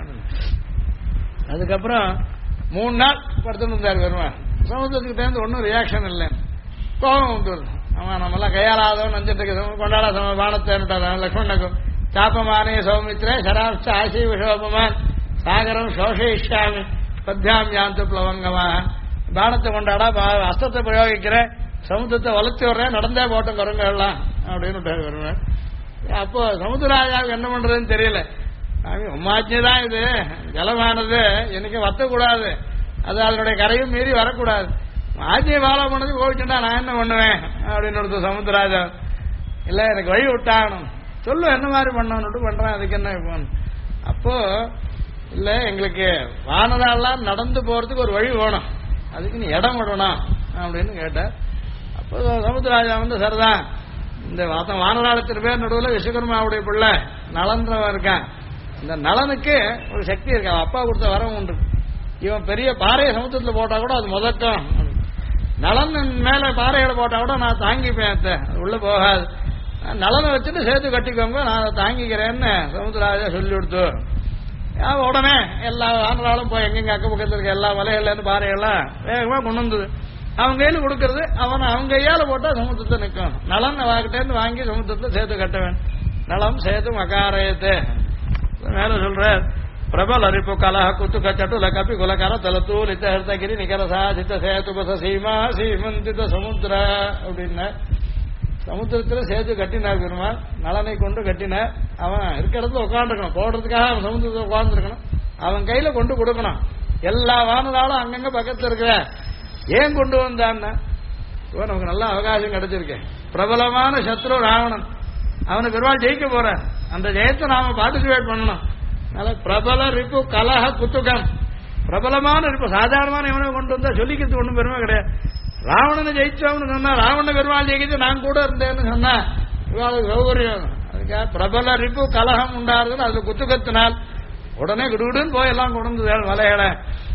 S1: அதுக்கப்புறம் 3 நாள் படுத்துட்டு இருந்தார் பெருமாள். சமுத்திரத்துக்கு சேர்ந்து ஒன்னும் ரியாக்ஷன் இல்லை. கோபம் உண்டு. அவன் நம்மளாம் கையாளாதவன் நஞ்சிட்டு கொண்டாட பானத்தை லக்ஷ்மணனுக்கும் சாப்பமானே சௌமித்ரே சராப்ச ஆசி விஷோபமான் சாகரம் சோஷயிஷ்யாமி பத்யாம் யாந்து பிளவங்கமா. பானத்தை கொண்டாடா அஸ்தத்தை பிரயோகிக்கிற, சமுத்திரத்தை வளர்த்தி வர்றேன், நடந்தே போட்டோம் கருங்கலாம் அப்படின்னு வருவேன். அப்போ சமுத்திரராஜாவுக்கு என்ன பண்றதுன்னு தெரியல. உமாஜ்ஞை தான் இது, ஜலமானது எனக்கு வத்தக்கூடாது, அது அதனுடைய கரையும் மீறி வரக்கூடாது. ஆஜ்ஞை ஃபாலோ பண்ணது கோவிச்சுட்டா நான் என்ன பண்ணுவேன் அப்படின்னு சமுத்திரராஜா. இல்ல எனக்கு வழி விட்டாகணும், சொல்லு என்ன மாதிரி பண்ணணும்னு பண்றேன், அதுக்கு என்ன இப்போ. அப்போ இல்ல எங்களுக்கு வானதாலாம் நடந்து போறதுக்கு ஒரு வழி வேணும், அதுக்கு நீ இடம் விடணும் அப்படின்னு கேட்டார். அப்போ சமுத்திரராஜா வந்து சரிதான் இந்த வானராளத்தின் பேர் நடுவில் விஸ்வகர்மாவுடைய பிள்ளை நலன்றவன் இருக்கான். இந்த நலனுக்கு ஒரு சக்தி இருக்கு, அவன் அப்பா கொடுத்த வரம் உண்டு. இவன் பெரிய பாறையை சமுத்திரத்தில் போட்டா கூட அது முதக்கம். நலன் மேல பாறைகளை போட்டா கூட நான் தாங்கிப்பேன், அது உள்ள போகாது. நலனை வச்சுட்டு சேர்த்து கட்டிக்கோங்க, நான் அதை தாங்கிக்கிறேன்னு சமுத்திரராஜா சொல்லி கொடுத்து உடனே எல்லா ஆண்களும் போய் எங்கெங்க அக்க பக்கத்தில் இருக்க எல்லா மலைகள்ல இருந்து பாறைகள்லாம் வேகமா கொண்டு வந்தது. அவன் கையில் கொடுக்கறது, அவன் கையால போட்டா சமுத்திரத்தை நிற்கும். நலன் அவகிட்ட இருந்து வாங்கி சமுத்திரத்தை சேர்த்து கட்ட வேண்டும். நலம் சேது மகாரயத்து மேல சொல்ற பிரபல அரிப்பு கலஹ குத்துக்க சட்டுல கப்பி குலகர தலத்தூ லித்த ஹிருத்தகிரி நிகர சாதித்த சேது பச சீமா சீமந்தித சமுத்திர அப்படின்னா சமுத்திரத்துல சேது கட்டினார் பெருமாள். நலனை கொண்டு கட்டினார். அவன் இருக்கிற இடத்துல உட்காந்துருக்கணும், போடுறதுக்காக அவன் சமுத்திரத்தில் உட்காந்துருக்கணும். அவன் கையில கொண்டு கொடுக்கணும். எல்லா வானதாலும் அங்கங்க பக்கத்துல இருக்கிற ஏன் கொண்டு வந்தான்னா நமக்கு நல்ல அவகாசம் கிடைச்சிருக்கேன். பிரபலமான சத்ரு ராவணன், அவனை பெருமாள் ஜெயிக்க போற, அந்த ஜெயத்தை நாம பார்ட்டிசிபேட் பண்ணணும். அதனால பிரபல ரிப்பு கலஹ குத்துகம், பிரபலமான ரிப்பு சாதாரணமான இவனை கொண்டு வந்தா சொல்லிக்கிறது ஒண்ணும் பெருமை கிடையாது. ராவணனை ஜெயிச்சவனு சொன்னா ராவண பெருமாள் ஜெயிக்கிட்டு நான் கூட இருந்தேன்னு சொன்னா இவாளுக்கு சௌகரியம். அதுக்காக பிரபல ரிப்பு கலகம் உண்டாருன்னு அதுல குத்துக்கத்தினால் உடனே குடுகுடுன்னு போய் எல்லாம் கொண்டு மலைகளை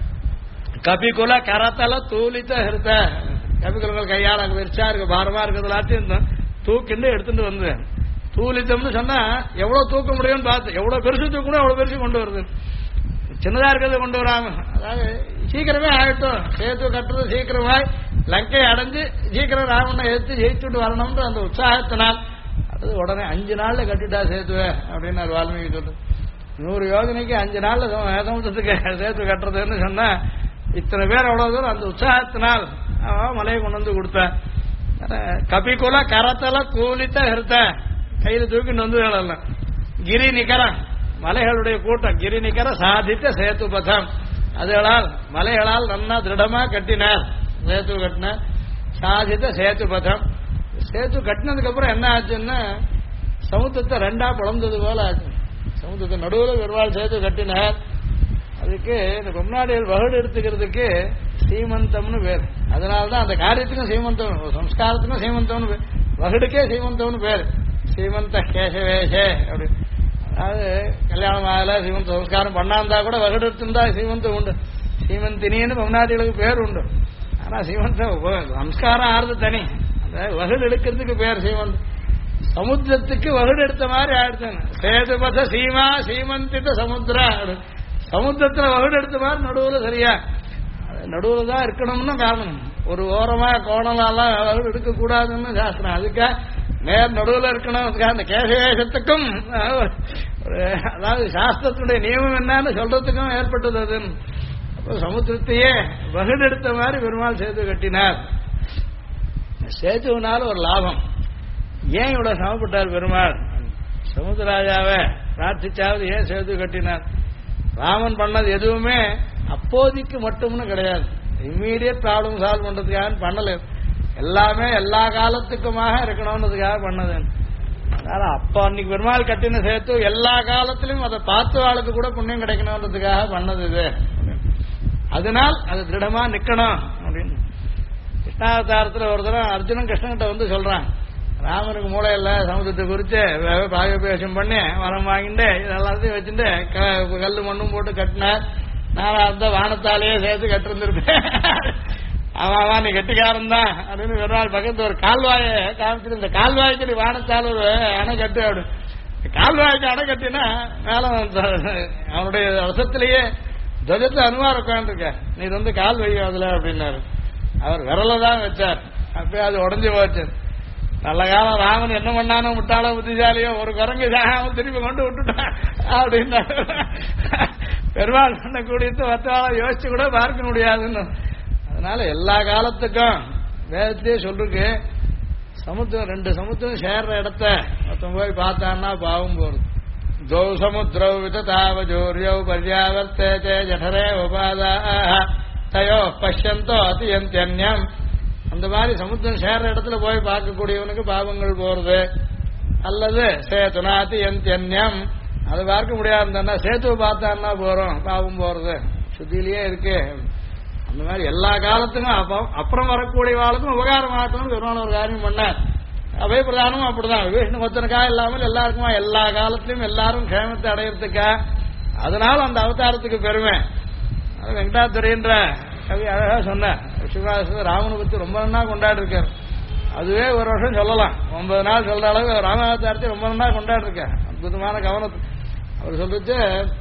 S1: கபிகுல கரத்தல தூளித்த ஹிருத்த கபிகுலங்கள் கையால் அங்க வெறிச்சா இருக்கு, பாரமா இருக்கிறதுலாத்தையும் தூக்கிண்டு எடுத்துட்டு வந்து தூளித்தம்னு சொன்னா எவ்வளவு தூக்க முடியும்னு பார்த்து எவ்வளவு பெருசு தூக்கணும் எவ்வளவு பெருசு கொண்டு வருது. சின்னதா இருக்கிறத கொண்டு வராம, அதாவது சீக்கிரமே ஆகட்டும், சேத்து கட்டுறது சீக்கிரமாய் லங்கை அடைஞ்சு சீக்கிரம் ராவணனை எடுத்து ஜெயிச்சுட்டு வரணும்ன்ற அந்த உற்சாகத்தினால் அது உடனே 5 நாள்ல கட்டிட்டா சேத்துவேன் அப்படின்னு வால்மீகி சொல்றது. 100 யோஜனைக்கு 5 நாள்ல சமுத்திரத்துக்கு சேத்து கட்டுறதுன்னு சொன்னா இத்தனை பேர் அவ்வளவு தூரம் அந்த உற்சாகத்தினால் மலையை கொண்டு வந்து கொடுத்தேன். கபிகுல கரத்தல கூலித்த ஹிருத்த கையில தூக்கிட்டு வந்து கிரி நிகரம் மலைகளுடைய கூட்டம், கிரி நிகர சாதித்த சேத்து பதம், அதுகளால் மலைகளால் நன்னா திருடமா கட்டினார். சேத்து கட்டினார் சாதித்த சேத்து பதம். சேத்து கட்டினதுக்கு அப்புறம் என்ன ஆச்சுன்னா சமுத்திரத்தை 2ஆ பிளந்தது போல ஆச்சு. சமுத்திரத்தை நடுவில் பெருமாள் சேத்து கட்டினார். அதுக்கு இந்த பொம்னாடிகள் வகுடு எடுத்துக்கிறதுக்கு சீமந்தம்னு பேர். அதனால்தான் அந்த காரியத்துக்கும் சீமந்தம், சம்ஸ்காரத்துக்கும் சீமந்தம்னு பேர், வகுடுக்கே சீமந்தம்னு பேர். சீமந்த கேசவேஷே அப்படி, அதாவது கல்யாணம் ஆகல சீமந்த சம்ஸ்காரம் பண்ணாந்தா கூட வகுடு எடுத்துருந்தா சீமந்தம் உண்டு. சீமந்தினின்னு பொம்னாடிகளுக்கு பேர் உண்டு. ஆனா சீமந்தம் சம்ஸ்காரம் ஆறுது தனி, அந்த வகுடு எடுக்கிறதுக்கு பேர் சீமந்தம். சமுத்திரத்துக்கு வகுடு எடுத்த மாதிரி ஆயிடுச்சு. சேதுபத சீமா சீமந்தித்த சமுத்திரா, சமுத்திரத்துல வகுடு எடுத்த மாதிரி நடுவில் சரியா நடுவில் தான் இருக்கணும்னு காரணம். ஒரு ஓரமா கோணலாலாம் வகுடு எடுக்க கூடாதுன்னு சாஸ்திரம். அதுக்காக நேர் நடுவில் இருக்கணும். அந்த கேசவேஷத்துக்கும் அதாவது சாஸ்திரத்துடைய நியமம் என்னன்னு சொல்றதுக்கும் ஏற்பட்டது அது. அப்போ சமுத்திரத்தையே வகுடு எடுத்த மாதிரி பெருமாள் சேது கட்டினார். சேதுனால ஒரு லாபம். ஏன் இவ்வளவு சமப்பட்டார் பெருமாள்? சமுத்திரராஜாவை பிரார்த்திச்சாவது ஏன் சேது கட்டினார்? ராமன் பண்ணது எதுவுமே அப்போதைக்கு மட்டும்னு கிடையாது, இம்மீடியட் ப்ராப்ளம் சால்வ் பண்றதுக்காக பண்ணல. எல்லாமே எல்லா காலத்துக்குமாக இருக்கணும்ன்றதுக்காக பண்ணது. அதனால அப்ப அன்னைக்கு பெருமாள் கட்டின சேர்த்து எல்லா காலத்திலும் அதை பார்த்து ஆளுக்கு கூட புண்ணியம் கிடைக்கணும்ன்றதுக்காக பண்ணது இது. அதனால் அது திருடமா நிக்கணும் அப்படின்னு கிருஷ்ணாவதாரத்தில் ஒரு தரம் அர்ஜுனன் கிருஷ்ணன்கிட்ட வந்து சொல்றான், ராமனுக்கு மூளை இல்ல, சமுதிரத்தை குறித்து பாகபேஷம் பண்ணி வரம் வாங்கிட்டு எல்லாத்தையும் வச்சுட்டு கல்லு மண்ணும் போட்டு கட்டினார். நான் அந்த வானத்தாலேயே சேர்த்து கட்டிருந்திருப்பேன். அவன் நீ கட்டிக்காரன் தான் அப்படின்னு ஒரு நாள் பக்கத்து ஒரு கால்வாயை காமிச்சிட்டு, இந்த கால்வாய்க்கு நீ வானத்தால் ஒரு அணை கட்டு அப்படி. கால்வாய்க்கு அணை கட்டினா மேல அவனுடைய வசத்திலேயே துவஜத்தை அனுமார் உட்காந்துருக்க, நீ வந்து கால் வையும் அதுல அப்படின்னாரு. அவர் விரல தான் வச்சார். அப்பயே அது உடஞ்சி போச்சு. நல்ல காலம் ராமன் என்ன பண்ணானோ முட்டாளோ புத்திசாலியோ ஒரு குரங்கு சாகாமல் திருப்பி கொண்டு விட்டுட்டான் அப்படின்னா பெருமாள் பண்ணக்கூடியது மற்றவாளை யோசிச்சு கூட பார்க்க முடியாதுன்னு. அதனால எல்லா காலத்துக்கும் வேதத்தையே சொல்லிருக்கு. சமுத்திரம் 2 சமுத்திரம் சேர்ற இடத்த மொத்தம் போய் பார்த்தான்னா பாவம் போறது. தௌ சமுத்திரௌ விததாவஜோரியௌ பர்யாவர்த்தே ஜடரே உபாதா தயோ பஷ்யந்தோ அதியந்தியன்யம். அந்த மாதிரி சமுத்திரம் சேர்ற இடத்துல போய் பார்க்கக்கூடியவனுக்கு பாவங்கள் போறது. அல்லது சேத்துனாதி எந்தியன்யம், அது பார்க்க முடியாதுன்னா சேத்துவை பார்த்தான்னா போறோம் பாவம் போறது. சுத்திலேயே இருக்கு. அந்த மாதிரி எல்லா காலத்துக்கும் அப்புறம் வரக்கூடிய வாழ்க்கும் உபகாரம் ஆகட்டும்னு பெருமான ஒரு காரியம் பண்ண அவை பிரதானமும் அப்படிதான். விபீஷண ஒத்தனுக்காக இல்லாமல் எல்லாருக்குமா எல்லா காலத்திலும் எல்லாரும் க்ஷேமத்தை அடையிறதுக்கா, அதனால அந்த அவதாரத்துக்கு பெருமை. அது வெங்கடாதுரைன்ற கவி அழகா சொன்ன சிவராச ராமனை பத்தி ரொம்ப நாள் கொண்டாடி இருக்காரு. அதுவே ஒரு வருஷம் சொல்லலாம். 9 நாள் சொல்ற அளவு ராமாவதாரத்தை ரொம்ப நாள் கொண்டாடி இருக்காரு. அற்புதமான கவனத்தை அவர் சொல்லிச்சு,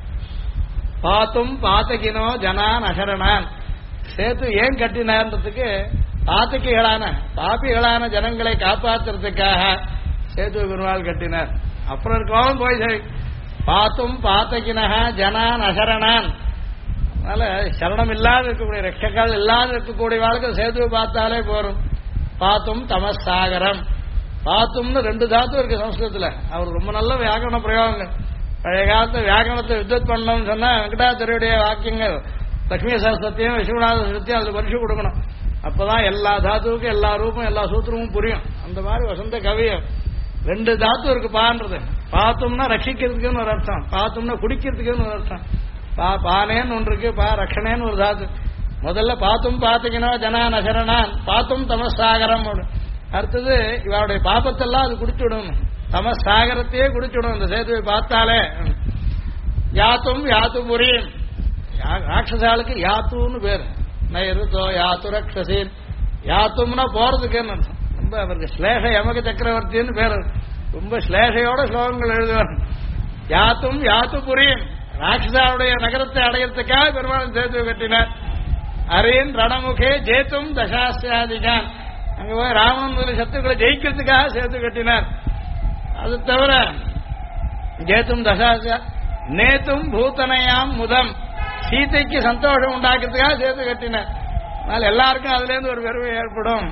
S1: பாத்தும் பாத்தகினோ ஜனான் அசரணான். சேத்து ஏன் கட்டினார்ன்றதுக்கு பாத்தகிகளான பாப்பிகளான ஜனங்களை காப்பாற்றுறதுக்காக சேத்து பெருமாள் கட்டினார். அப்புறம் இருக்கவும் போய் சரி பாத்தும் பாத்தகினக ஜனான் அசரணான். அதனால சரணம் இல்லாத இருக்கக்கூடிய ரட்சக்கால் இல்லாத இருக்கக்கூடிய வாழ்க்கை சேதுவை பார்த்தாலே போறோம். பாத்தும் தமசாகரம். பாத்தும்னு 2 தாத்து இருக்கு சம்ஸ்கிருதத்துல. அவர் ரொம்ப நல்ல வியாக்கரண பிரயோகங்கள். பழைய காலத்து வியாக்கரணத்தை வித்வத் பண்ணணும்னு சொன்னா வெங்கடாதுரையுடைய வாக்கியங்கள் லட்சுமி சரஸ்வத்தியும் விஸ்வநாத சரஸ்வத்தியும் அதுல பரிசு கொடுக்கணும். அப்பதான் எல்லா தாத்துவுக்கும் எல்லா ரூபம் எல்லா சூத்திரமும் புரியும். அந்த மாதிரி வசந்த கவியம் 2 தாத்து இருக்கு பான்றது. பாத்தும்னா ரட்சிக்கிறதுக்குன்னு ஒரு அர்த்தம், பாத்தும்னா குடிக்கிறதுக்குன்னு ஒரு அர்த்தம். பானேன்னு ஒன்று இருக்கு, ரட்சணேன்னு ஒரு தாத்து. முதல்ல பாத்தும் பாத்துக்கணும் ஜனான் அசரணான், பாத்தும் தமசாகரம். அடுத்தது இவருடைய பாப்பத்தெல்லாம் அது குடிச்சு விடணும், தமசாகரத்தையே குடிச்சு விடணும் இந்த சேதுவை பார்த்தாலே. யாத்தும் யாத்து புரியும். ராட்சசாளுக்கு யாத்துன்னு பேர். நயருத்தோ யாத்து ரக்ஷசீன். யாத்தும்னா போறதுக்குன்னு அர்த்தம். ரொம்ப அவருக்கு ஸ்லேஷ யமக சக்கரவர்த்தின்னு பேர். ரொம்ப ஸ்லேஷையோட ஸ்லோகங்கள் எழுதுவார். யாத்தும் யாத்து புரியும். ராட்சசாவுடைய நகரத்தை அடையறதுக்காக பெருமாள் சேதுவை கட்டினார். அரேன் ரணமுகே ஜேத்தும் தசாஸ்திராதிகான். அங்க போய் ராவணன் சத்துக்களை ஜெயிக்கிறதுக்காக சேது கட்டினார். அது தவிர ஜேத்தும் தசாஸ்திரா நேத்தும் பூத்தனையாம் முதம். சீதைக்கு சந்தோஷம் உண்டாக்குறதுக்காக சேது கட்டினார். அதனால எல்லாருக்கும் அதுல இருந்து ஒரு பெருமை ஏற்படும்.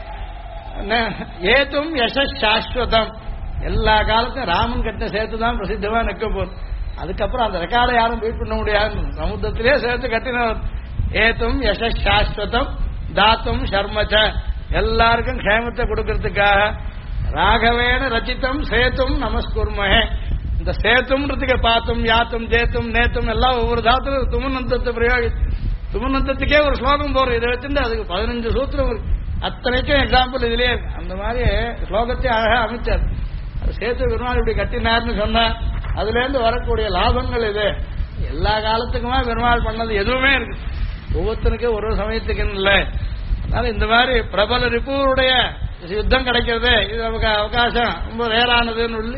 S1: ஏத்தும் யசஸ் சாஸ்வதம். எல்லா காலத்தையும் ராமன் கட்டின சேத்து தான் பிரசித்தமா நிற்க போகுது. அதுக்கப்புறம் அந்த ரெக்கார்டை யாரும் பீட் பண்ண முடியாது. சமுத்திரத்திலே சேர்த்து கட்டினவர். ஏத்தும் யசஸ் சாஸ்வதம் தாத்தும் சர்மச்ச. எல்லாருக்கும் க்ஷேமத்தை கொடுக்கறதுக்காக ராகவேன ரச்சிதம் சேத்தும் நமஸ்குர்மஹே. இந்த சேத்தும்ன்றதுக்கு பாத்தும் யாத்தும் ஜேத்தும் நேத்தும் எல்லாம் ஒவ்வொரு தாத்துல துமநந்தத்தை பிரயோகி. துமநந்தத்துக்கே ஒரு ஸ்லோகம் போறோம். இதை வச்சுட்டு அதுக்கு 15 சூத்திரம் இருக்கு. அத்தனைக்கும் எக்ஸாம்பிள் இதுலயே இருக்கு. அந்த மாதிரி ஸ்லோகத்தை அழகா அமைச்சார். அது சேத்து பெருமாள் இப்படி கட்டினார்னு சொன்னா அதுல இருந்து வரக்கூடிய லாபங்கள் இது. எல்லா காலத்துக்குமா பெருமாள் பண்ணது எதுவுமே இருக்கு. ஒவ்வொருத்தனுக்கு ஒரு சமயத்துக்கு இல்லை. அதனால இந்த மாதிரி பிரபல ரிப்புடைய யுத்தம் கிடைக்கிறது இது நமக்கு அவகாசம் ரொம்ப வேறானதுன்னு சொல்லி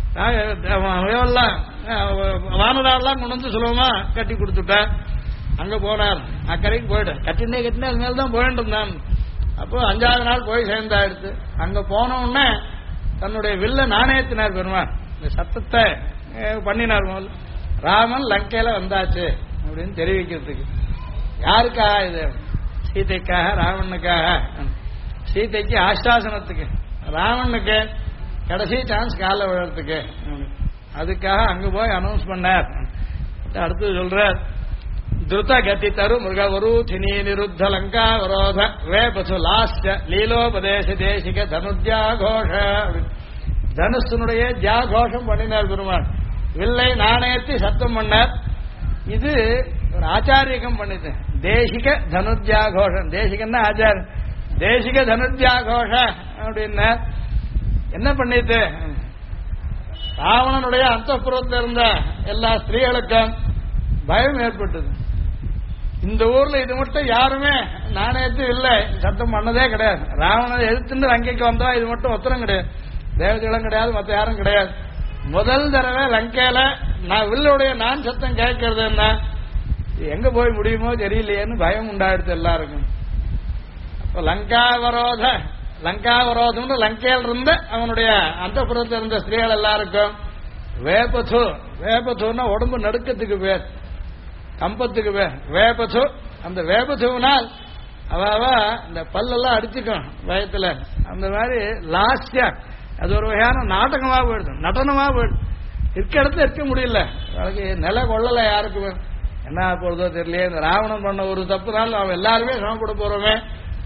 S1: வானதாரெல்லாம் கொண்டு வந்து சுலபமா கட்டி கொடுத்துட்டார். அங்க போனார். அக்கறைக்கு போயிட்டு கட்டினே அது மேல்தான் போயிட்டு இருந்தான். அப்போ 5வது நாள் போய் சேர்ந்தாடுத்து. அங்க போன உடனே தன்னுடைய வில்ல நாணயத்தினார் பெருமாள். இந்த சத்தத்தை பண்ணினார். முதல் ராமன் லங்கையில வந்தாச்சு அப்படின்னு தெரிவிக்கிறதுக்கு. யாருக்காக இது? சீதைக்காக, ராவணனுக்காக. சீதைக்கு ஆஸ்வாசனத்துக்கு, ராவணனுக்கு கடைசி சான்ஸ் கால விழறதுக்கு. அதுக்காக அங்க போய் அனௌன்ஸ் பண்ணார். அடுத்து சொல்றார், துருத கதி தரு மிருகவரு தினி நிருத்த லங்கா விரோத வேபசு லாஸ்ய லீலோபதேச தேசிக தனுஜாகோஷ. தனுஷனுடைய ஜாகோஷம் பண்ணினார் பெருமாள். வில்லை நாணயத்தை சத்தம் பண்ணார். இது ஒரு ஆச்சாரியம் பண்ணிது. தேசிக தனுஜாகோஷம். தேசிகன்னா ஆச்சாரம். தேசிக தனுஜாகோஷ அப்படின்னா என்ன பண்ணிட்டு ராவணனுடைய அந்தப்புறத்தில் இருந்த எல்லா ஸ்திரீகளுக்கும் பயம் ஏற்பட்டது. இந்த ஊர்ல இது மட்டும் யாருமே நாணயத்து இல்லை சத்தம் பண்ணதே கிடையாது. ராவணனை எதிர்த்து லங்கைக்கு வந்தா இது மட்டும் ஒத்தரம் கிடையாது. தேவதைகளும் கிடையாது, மற்ற யாரும் கிடையாது. முதல் தடவை லங்கையில நான் வில்லுடைய நான் சத்தம் கேட்கறதுன்னா எங்க போய் முடியுமோ தெரியலையேன்னு பயம் உண்டாயிடுச்சு எல்லாருக்கும். அப்ப லங்காவரோதம் லங்கையில் இருந்த அவனுடைய அந்தப்புறத்தில் இருந்த ஸ்திரீகள் எல்லாருக்கும் வேபது. வேபதுன்னா உடம்பு நடுக்கத்துக்கு பேர், கம்பத்துக்கு பேர் வேபது. அந்த வேபதுனால் அவ இந்த பல்லெல்லாம் அடிச்சுக்கும் பயத்துல. அந்த மாதிரி லாஸ்யா அது ஒரு வகையான நாடகமா போயிடுது, நடனமா போயிடுது. இருக்க இடத்துல இருக்க முடியல. அதுக்கு நில கொள்ளல யாருக்குமே. என்ன போறதோ தெரியலையே. இந்த ராவணன் பண்ண ஒரு தப்புனால அவன் எல்லாருமே சமப்பட போறோமே.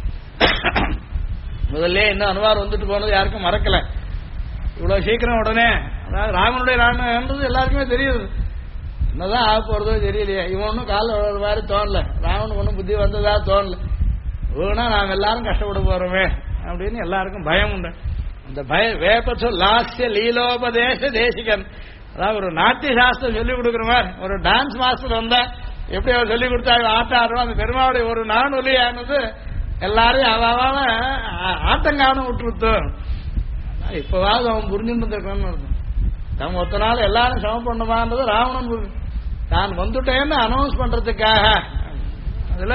S1: முதல்ல இன்னும் அனுவார் வந்துட்டு போனது யாருக்கும் மறக்கல. இவ்வளவு சீக்கிரம் உடனே அதாவது ராமனுடைய ராமன்றது எல்லாருக்குமே தெரியுது. என்னதான் ஆக போறதோ தெரியலையே. இவன் ஒன்னும் காலில் மாதிரி தோணல. ராவனுக்கு ஒன்னும் புத்தி வந்ததா தோணல. வேணா நாம் எல்லாரும் கஷ்டப்பட போறோமே அப்படின்னு எல்லாருக்கும் பயம் உண்டு. இந்த வேப்பசு லாஸ்ய லீலோபதேச தேசிகன், அதாவது ஒரு நாட்டிய சாஸ்திரம் சொல்லிக் கொடுக்குற மாதிரி ஒரு டான்ஸ் மாஸ்டர் வந்தா எப்படி அவர் சொல்லிக் கொடுத்தா ஆட்டம் ஆடுறோம், அந்த பெருமாவுடைய ஒரு நானொலியானது எல்லாரையும் அவாவான ஆட்டங்கான விட்டுருத்து. இப்பவாவது அவன் புரிஞ்சுட்டு நம்ம ஒத்த நாள் எல்லாரும் சமம் பண்ணுமான்றது ராவணன் தான் வந்துட்டேன்னு அனௌன்ஸ் பண்றதுக்காக. அதுல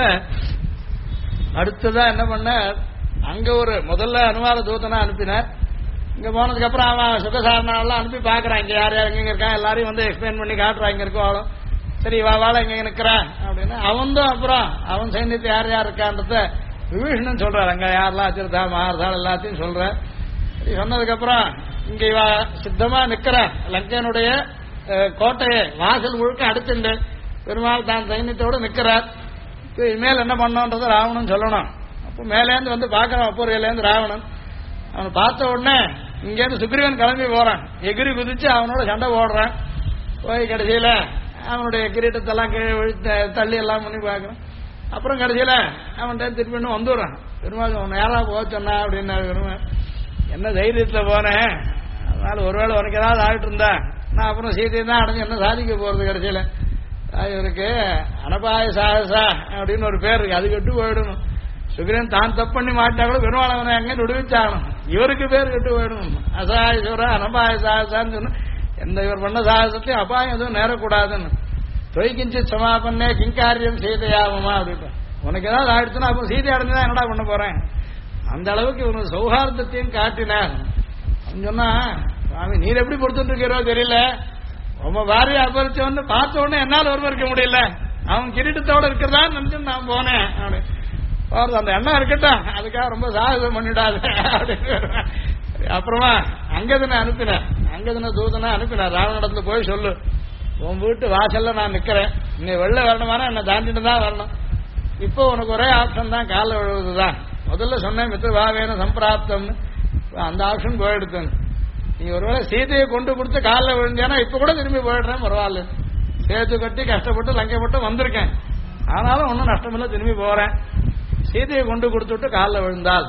S1: அடுத்ததான் என்ன பண்ண, அங்க ஒரு முதல்ல அனுமார தூதனா அனுப்பினார். இங்க போனதுக்கு அப்புறம் அவன் சுகசாரணெல்லாம் அனுப்பி பாக்குறான், இங்க யார் யார் எங்க இருக்கான் எல்லாரையும் வந்து எக்ஸ்பிளைன் பண்ணி காட்டுறான், இங்க இருக்கோ அவளும் சரி வாழ இங்க நிக்கிறான் அப்படின்னு. அவன் தான் அப்புறம் அவன் சைன்யத்தை யார் யார் இருக்கான்றத விபீஷணன் சொல்றாரு, அங்க யாரெல்லாம் வச்சிருந்தா மாறுதாள் எல்லாத்தையும் சொல்ற. சொன்னதுக்கு அப்புறம் இங்க இவ சித்தமா நிக்கிற லங்கனுடைய கோட்டையை வாசல் முழுக்க அடுத்துண்டு பெருமாள் தான் சைன்யத்தோடு நிக்கிறார். இனிமேல் என்ன பண்ணோன்றத ராவணன் சொல்லணும். அப்போ மேலேந்து வந்து பாக்குறான், அப்பூர்லேருந்து ராவணன். அவனை பார்த்த உடனே இங்கேருந்து சுக்ரீவன் கிளம்பி போறான், எகிரி குதிச்சு அவனோட சண்டை போடுறான். போய் கடைசியில அவனுடைய கிரீட்டத்தெல்லாம் தள்ளி எல்லாம் பண்ணி பாக்குறான். அப்புறம் கடைசியில அவன்கிட்ட திருப்பி இன்னும் வந்துடுறான். பெருமாள் அவன் நேரா போக சொன்னா அப்படின்னு பெருமாள் என்ன தைரியத்துல போனேன், அதனால ஒருவேளை உனக்கு ஏதாவது ஆகிட்டு இருந்தா நான் அப்புறம் சீதையை தான் அடைஞ்சு என்ன சாதிக்க போறது. கடைசியில இவருக்கு அனபாய சாகசா அப்படின்னு ஒரு பேர் இருக்கு, அது கெட்டு போயிடணும். சுக்ரீவன் தான் தப்பு பண்ணி மாட்டா கூட பெருமாள் அவனை எங்க விடுவிச்சாகணும், இவருக்கு பேர் கெட்டு போயிடணும். அசாயசுரா அனபாய சாகசான்னு சொன்ன எந்த இவர் பண்ண சாகசத்தையும் அபாயம் எதுவும் நேரக்கூடாதுன்னு. தொய்கிஞ்சி சமாபன்னே கிங்காரியம் சீதையாகுமா அப்படின்னு. உனக்கு ஏதாவது ஆயிடுச்சுன்னா அப்போ சீதை அடைஞ்சுதான் என்னடா பண்ண போறேன். அந்த அளவுக்கு இவனுக்கு சௌஹார்தத்தையும் காட்டினார். அவன் சொன்னா, சுவாமி நீர் எப்படி பொறுத்துட்டு இருக்கிறோ தெரியல, ரொம்ப பாரிய அபரிச்சு வந்து பார்த்த உடனே என்னால் ஒருவர் இருக்க முடியல, அவன் கிரீட்டத்தோட இருக்கிறதான்னு நினைச்சு நான் போனேன் அப்படின்னு. அந்த எண்ணம் இருக்கட்டும், அதுக்காக ரொம்ப சாகசம் பண்ணிடாது அப்படின்னு. அப்புறமா அங்கதனை அனுப்பினார், அங்கதனை தூதனை அனுப்பினார், ராவணத்துல போய் சொல்லு உன் வீட்டு வாசல்ல நான் நிக்கிறேன், நீ வெளில வரணுமானா என்னை தாண்டிட்டு தான் வரணும். இப்போ உனக்கு ஒரே ஆப்ஷன் தான், கால விழுவதுதான். முதல்ல சொன்னேன் மித்ரபாவேன சம்பிராப்தம்னு, அந்த ஆப்ஷன் போயிடுத்தேன். நீ ஒருவேளை சீதையை கொண்டு கொடுத்து காலில் விழுந்தேன்னா இப்ப கூட திரும்பி போயிடுறேன், பரவாயில்ல. சேர்த்து கட்டி கஷ்டப்பட்டு லங்கைப்பட்டு வந்திருக்கேன், ஆனாலும் ஒன்னும் நஷ்டமில்லை, திரும்பி போறேன். சீதையை கொண்டு கொடுத்துட்டு காலில் விழுந்தால்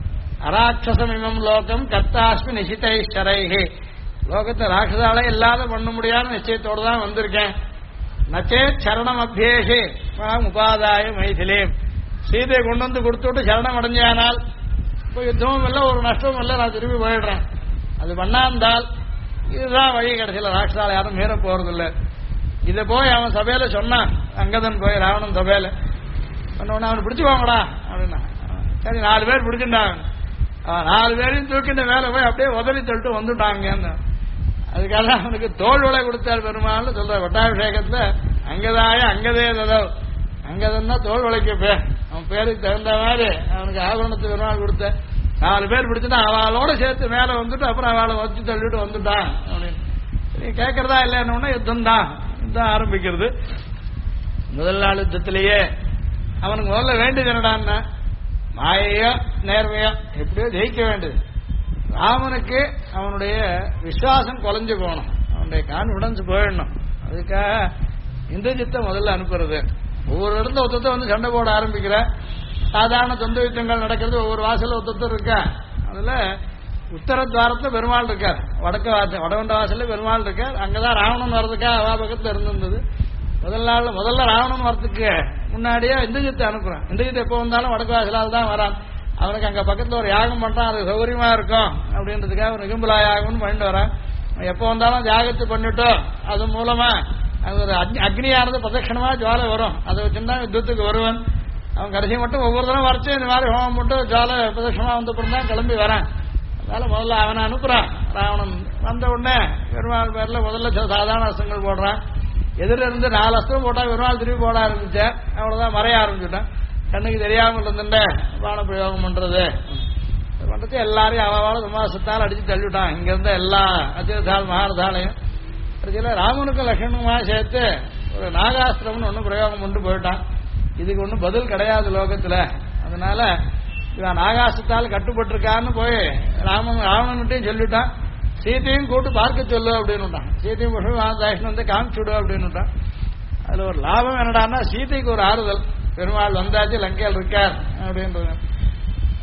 S1: அராட்சசமிமம் லோகம் கர்த்தாஸ்மி நிசிதைஷரைஹி, லோகத்தை ராட்சசாலே இல்லாத பண்ண முடியாத நிச்சயத்தோடு தான் வந்திருக்கேன். நச்சே சரணம் அபியேஷி உபாதாய மைதிலேம், சீதையை கொண்டு வந்து கொடுத்துட்டு சரணம் அடைஞ்சானால் இப்போ யுத்தமும் இல்லை ஒரு நஷ்டமும் இல்லை, நான் திரும்பி போயிடுறேன். அது பண்ணாந்தால் இதுதான் வழி, கடைசியில் ராட்சசால யாரும் மீற போறதில்லை. இதை போய் அவன் சபையில சொன்னான், அங்கதன் போய் ராவணன் சபையில சொன்ன அவனை பிடிச்சு வாங்கடா அப்படின்னா. சரி 4 பேர் பிடிச்சுட்டாங்க, 4 பேரையும் தூக்கிட்ட மேல போய் அப்படியே உதறி தள்ளிட்டு வந்துட்டாங்க. அதுக்காக அவனுக்கு தோல் விலை கொடுத்தார் பெருமாள் சொல்ற வட்டாபிஷேகத்துல. அங்கதாய அங்கதே ததவ், அங்கதன்னா தோல் விலைக்கு பேர், அவன் பேருக்கு தகுந்த மாதிரி அவனுக்கு ஆபரணத்தை பெருமாள் கொடுத்த. 4 பேர் பிடிச்சுட்டா அவளோட சேர்த்து மேல வந்துட்டு அப்புறம் அவளை வச்சு தள்ளிட்டு வந்துட்டான் அப்படின்னு. கேட்கறதா இல்லைன்னு யுத்தம் தான், யுத்தம் ஆரம்பிக்கிறது. முதல் நாள் யுத்தத்திலேயே அவனுக்கு முதல்ல வேண்டியது என்னடான்னா மாயையோ நேர்மையோ எப்படியோ ஜெயிக்க வேண்டியது. ராமனுக்கு அவனுடைய விசுவாசம் குலைஞ்சு போகணும், அவனுடைய கான்பிடன்ஸ் போயிடணும். அதுக்காக இந்திரஜித்தை முதல்ல அனுப்புறது. ஒவ்வொரு இடத்துல ஒருத்தத்தை வந்து சண்டை போட ஆரம்பிக்கிற. சாதாரண தொந்த யுத்தங்கள் நடக்கிறது, ஒவ்வொரு வாசல ஒருத்தர் இருக்கா. அதுல உத்தர துவாரத்துல பெருமாள் இருக்கார், வடவண்ட வாசல்ல பெருமாள் இருக்கார். அங்கதான் ராவணன் வர்றதுக்காக அவா பக்கத்துல இருந்திருந்தது. முதல்ல ராவணன் வரத்துக்கு முன்னாடியே இந்திரஜித்தை அனுப்புறான். இந்திரஜித் எப்போ வந்தாலும் வடக்கு வாசலால் தான் வரான். அவனுக்கு அங்க பக்கத்துல ஒரு யாகம் பண்றான், அது சௌகரியமா இருக்கும் அப்படின்றதுக்காக ஒரு நிகும்பலா யாகம்னு பண்ணிட்டு வரான். எப்போ வந்தாலும் யாகத்தை பண்ணிட்டோ அது மூலமா அது ஒரு அக்னியானது பிரதட்சணமா ஜுவாலை வரும், அதை வச்சுதான் யுத்தத்துக்கு வருவன். அவன் கடைசி மட்டும் ஒவ்வொரு தரம் வரைச்சு இந்த மாதிரி ஹோமம் மட்டும் ஜுவாலை பிரதட்சணமா வந்தப்புறம் தான் கிளம்பி வரான். அதனால முதல்ல அவனை அனுப்புறான். ராவணன் வந்த உடனே பெருமாள் பேர்ல முதல்ல சாதாரண அஸ்திரங்கள் போடுறான். எதிர இருந்து 4 அஸ்திரம் போட்டா பெருமாள் திருப்பி போட ஆரம்பிச்சேன். அவ்வளவுதான் மறைய ஆரம்பிச்சுட்டான். கண்ணுக்கு தெரியாமல் இருந்துட்ட பான பிரயோகம் பண்றது பண்றது எல்லாரையும் அவளோட விமாசத்தால் அடிச்சு தள்ளிவிட்டான். இங்க இருந்த எல்லா அஜயதாள் மகாரதாலையும் ராமனுக்கும் லட்சணமா சேர்த்து ஒரு நாகாஸ்திரம்னு ஒண்ணு பிரயோகம் கொண்டு போயிட்டான். இதுக்கு ஒன்னும் பதில் கிடையாது லோகத்துல. அதனால இவன் நாகாஸ்திரத்தால் கட்டுப்பட்டிருக்கான்னு போய் ராவணன்ட்டையும் சொல்லிட்டான். சீத்தையும் கூட்டு பார்க்க சொல்லு அப்படின்னுட்டான். சீத்தையும் தாஷ்ணன் வந்து காமிச்சுடு அப்படின்னுட்டான். அதுல ஒரு லாபம் என்னடான்னா சீதைக்கு ஒரு ஆறுதல், பெருமாள் வந்தாச்சு லங்கையில் இருக்கார் அப்படின்றது.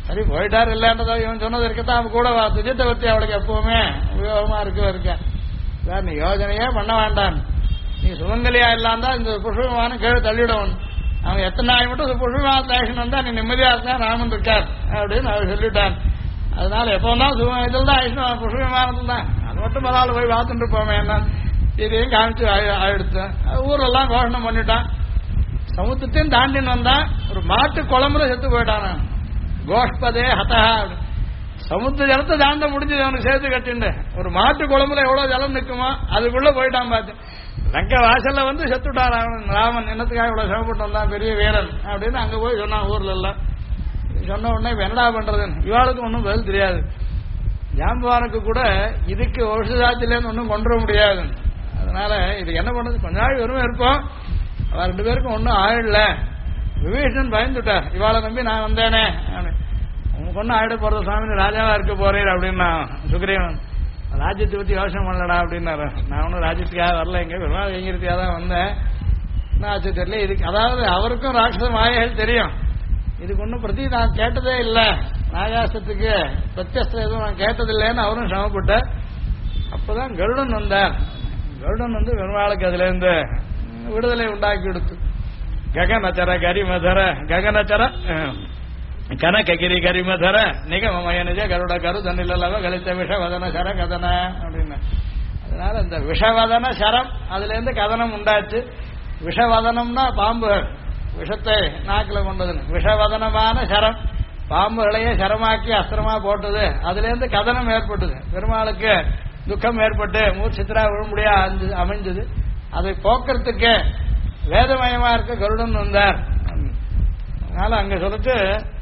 S1: சரி போயிட்டாரு இல்லன்றதோ இவன் சொன்னது இருக்கத்தான் அவன் கூட துஜத்தை பத்தி அவளுக்கு எப்பவுமே உபயோகமா இருக்கேன் சார் நீ யோஜனையே பண்ண வேண்டாம், நீ சுமங்கலியா இல்லாந்தா இந்த புஷ்ப விமானம் கீழே தள்ளிவிடவன், அவன் எத்தனை நாள் மட்டும் புஷ்ப விமானத்தை ஆக்ஷன் வந்தா நீ நிம்மதியா இருந்தா ராமன் இருக்கார் அப்படின்னு அவர் சொல்லிட்டான். அதனால எப்போதான் இதில் தான் ஆக்ஷன் புஷ்ப விமானத்தில் தான், அது மட்டும் பரவாயில்ல போய் பார்த்துட்டு இருப்போமே என்ன இதையும் காமிச்சு ஆயிடுத்து. ஊரெல்லாம் கோஷணம் பண்ணிட்டான். சமுத்திரத்தையும் தாண்டின்னு வந்தான், ஒரு மாட்டு குழம்புல செத்து போயிட்டான். கோஷ்பதே ஹதா, சமுத்திர ஜலத்தை தாண்ட முடிஞ்சது அவனுக்கு சேர்த்து கட்டிண்டு. ஒரு மாட்டு குழம்புல எவ்வளவு ஜலம் நிற்குமோ அதுக்குள்ள போயிட்டான். பார்த்து லங்கா வாசல்ல வந்து செத்துட்டான் ராமன். என்னத்துக்காக இவ்வளவு சிரமப்பட்டு வந்தான் பெரிய வீரன் அப்படின்னு அங்க போய் சொன்னான் ஊர்ல எல்லாம். சொன்ன உடனே இப்ப என்னடா பண்றதுன்னு இவாளுக்கு ஒன்றும் பதில் தெரியாது. ஜாம்பவானுக்கு கூட இதுக்கு ஔஷதாத்திலேருந்து ஒன்றும் கொண்டு வர முடியாது. அதனால இதுக்கு என்ன பண்றது, கொஞ்ச நாள் வெறும் இருப்போம். அவ ரெண்டு பேருக்கும் ஒன்றும் ஆயிடல. விபீஷன் பயந்துட்டார், இவாளை நம்பி நான் வந்தேனே, உனக்கு ஒன்றும் ஆயிட போறது சுவாமி, ராஜாவா இருக்க போறீர் அப்படின்னா. சுக்ரீவன் ராஜ்யத்தை பத்தி யோசனை பண்ணலடா அப்படின்னாரு. நான் ஒன்றும் ராஜ்யத்துக்காக வரல, எங்க பெருமாள் எங்கிறதுக்காக தான் வந்தேன். என்ன ஆச்சு தெரியல. இதுக்கு அதாவது அவருக்கும் ராட்சச மாயைகள் தெரியும். இதுக்கு ஒன்றும் பிரதி நான் கேட்டதே இல்லை, நாகாசத்துக்கு பிரத்யஸ்திரம் எதுவும் நான் கேட்டதில்லைன்னு அவரும் சிரமப்பட்டார். அப்பதான் கருடன் வந்தார். கருடன் வந்து பெருமாளுக்கு அதுல இருந்து விடுதலை உண்டாக்கி கொடுத்து ககனச்சர கரிமதர ககனச்சர கனககிரி கரிமதர நிகமமய நிஜ கருட கரு தன்னிலவ கலித்த விஷவதன சர கதன அப்படின்னு. அதனால இந்த விஷவதன சரம் அதுல இருந்து கதனம் உண்டாச்சு. விஷவதனம்னா பாம்பு விஷத்தை நாக்கில் கொண்டதுன்னு, விஷவதனமான சரம் பாம்புகளையே சரமாக்கி அஸ்திரமா போட்டது. அதுல இருந்து கதனம் ஏற்பட்டது. பெருமாளுக்கு துக்கம் ஏற்பட்டு மூர்ச்சித்திரா விழும்படியா அமைஞ்சது. அதை போக்குறதுக்கு வேதமயமா இருக்க கருடன் வந்தார். அதனால அங்க சொல்லிட்டு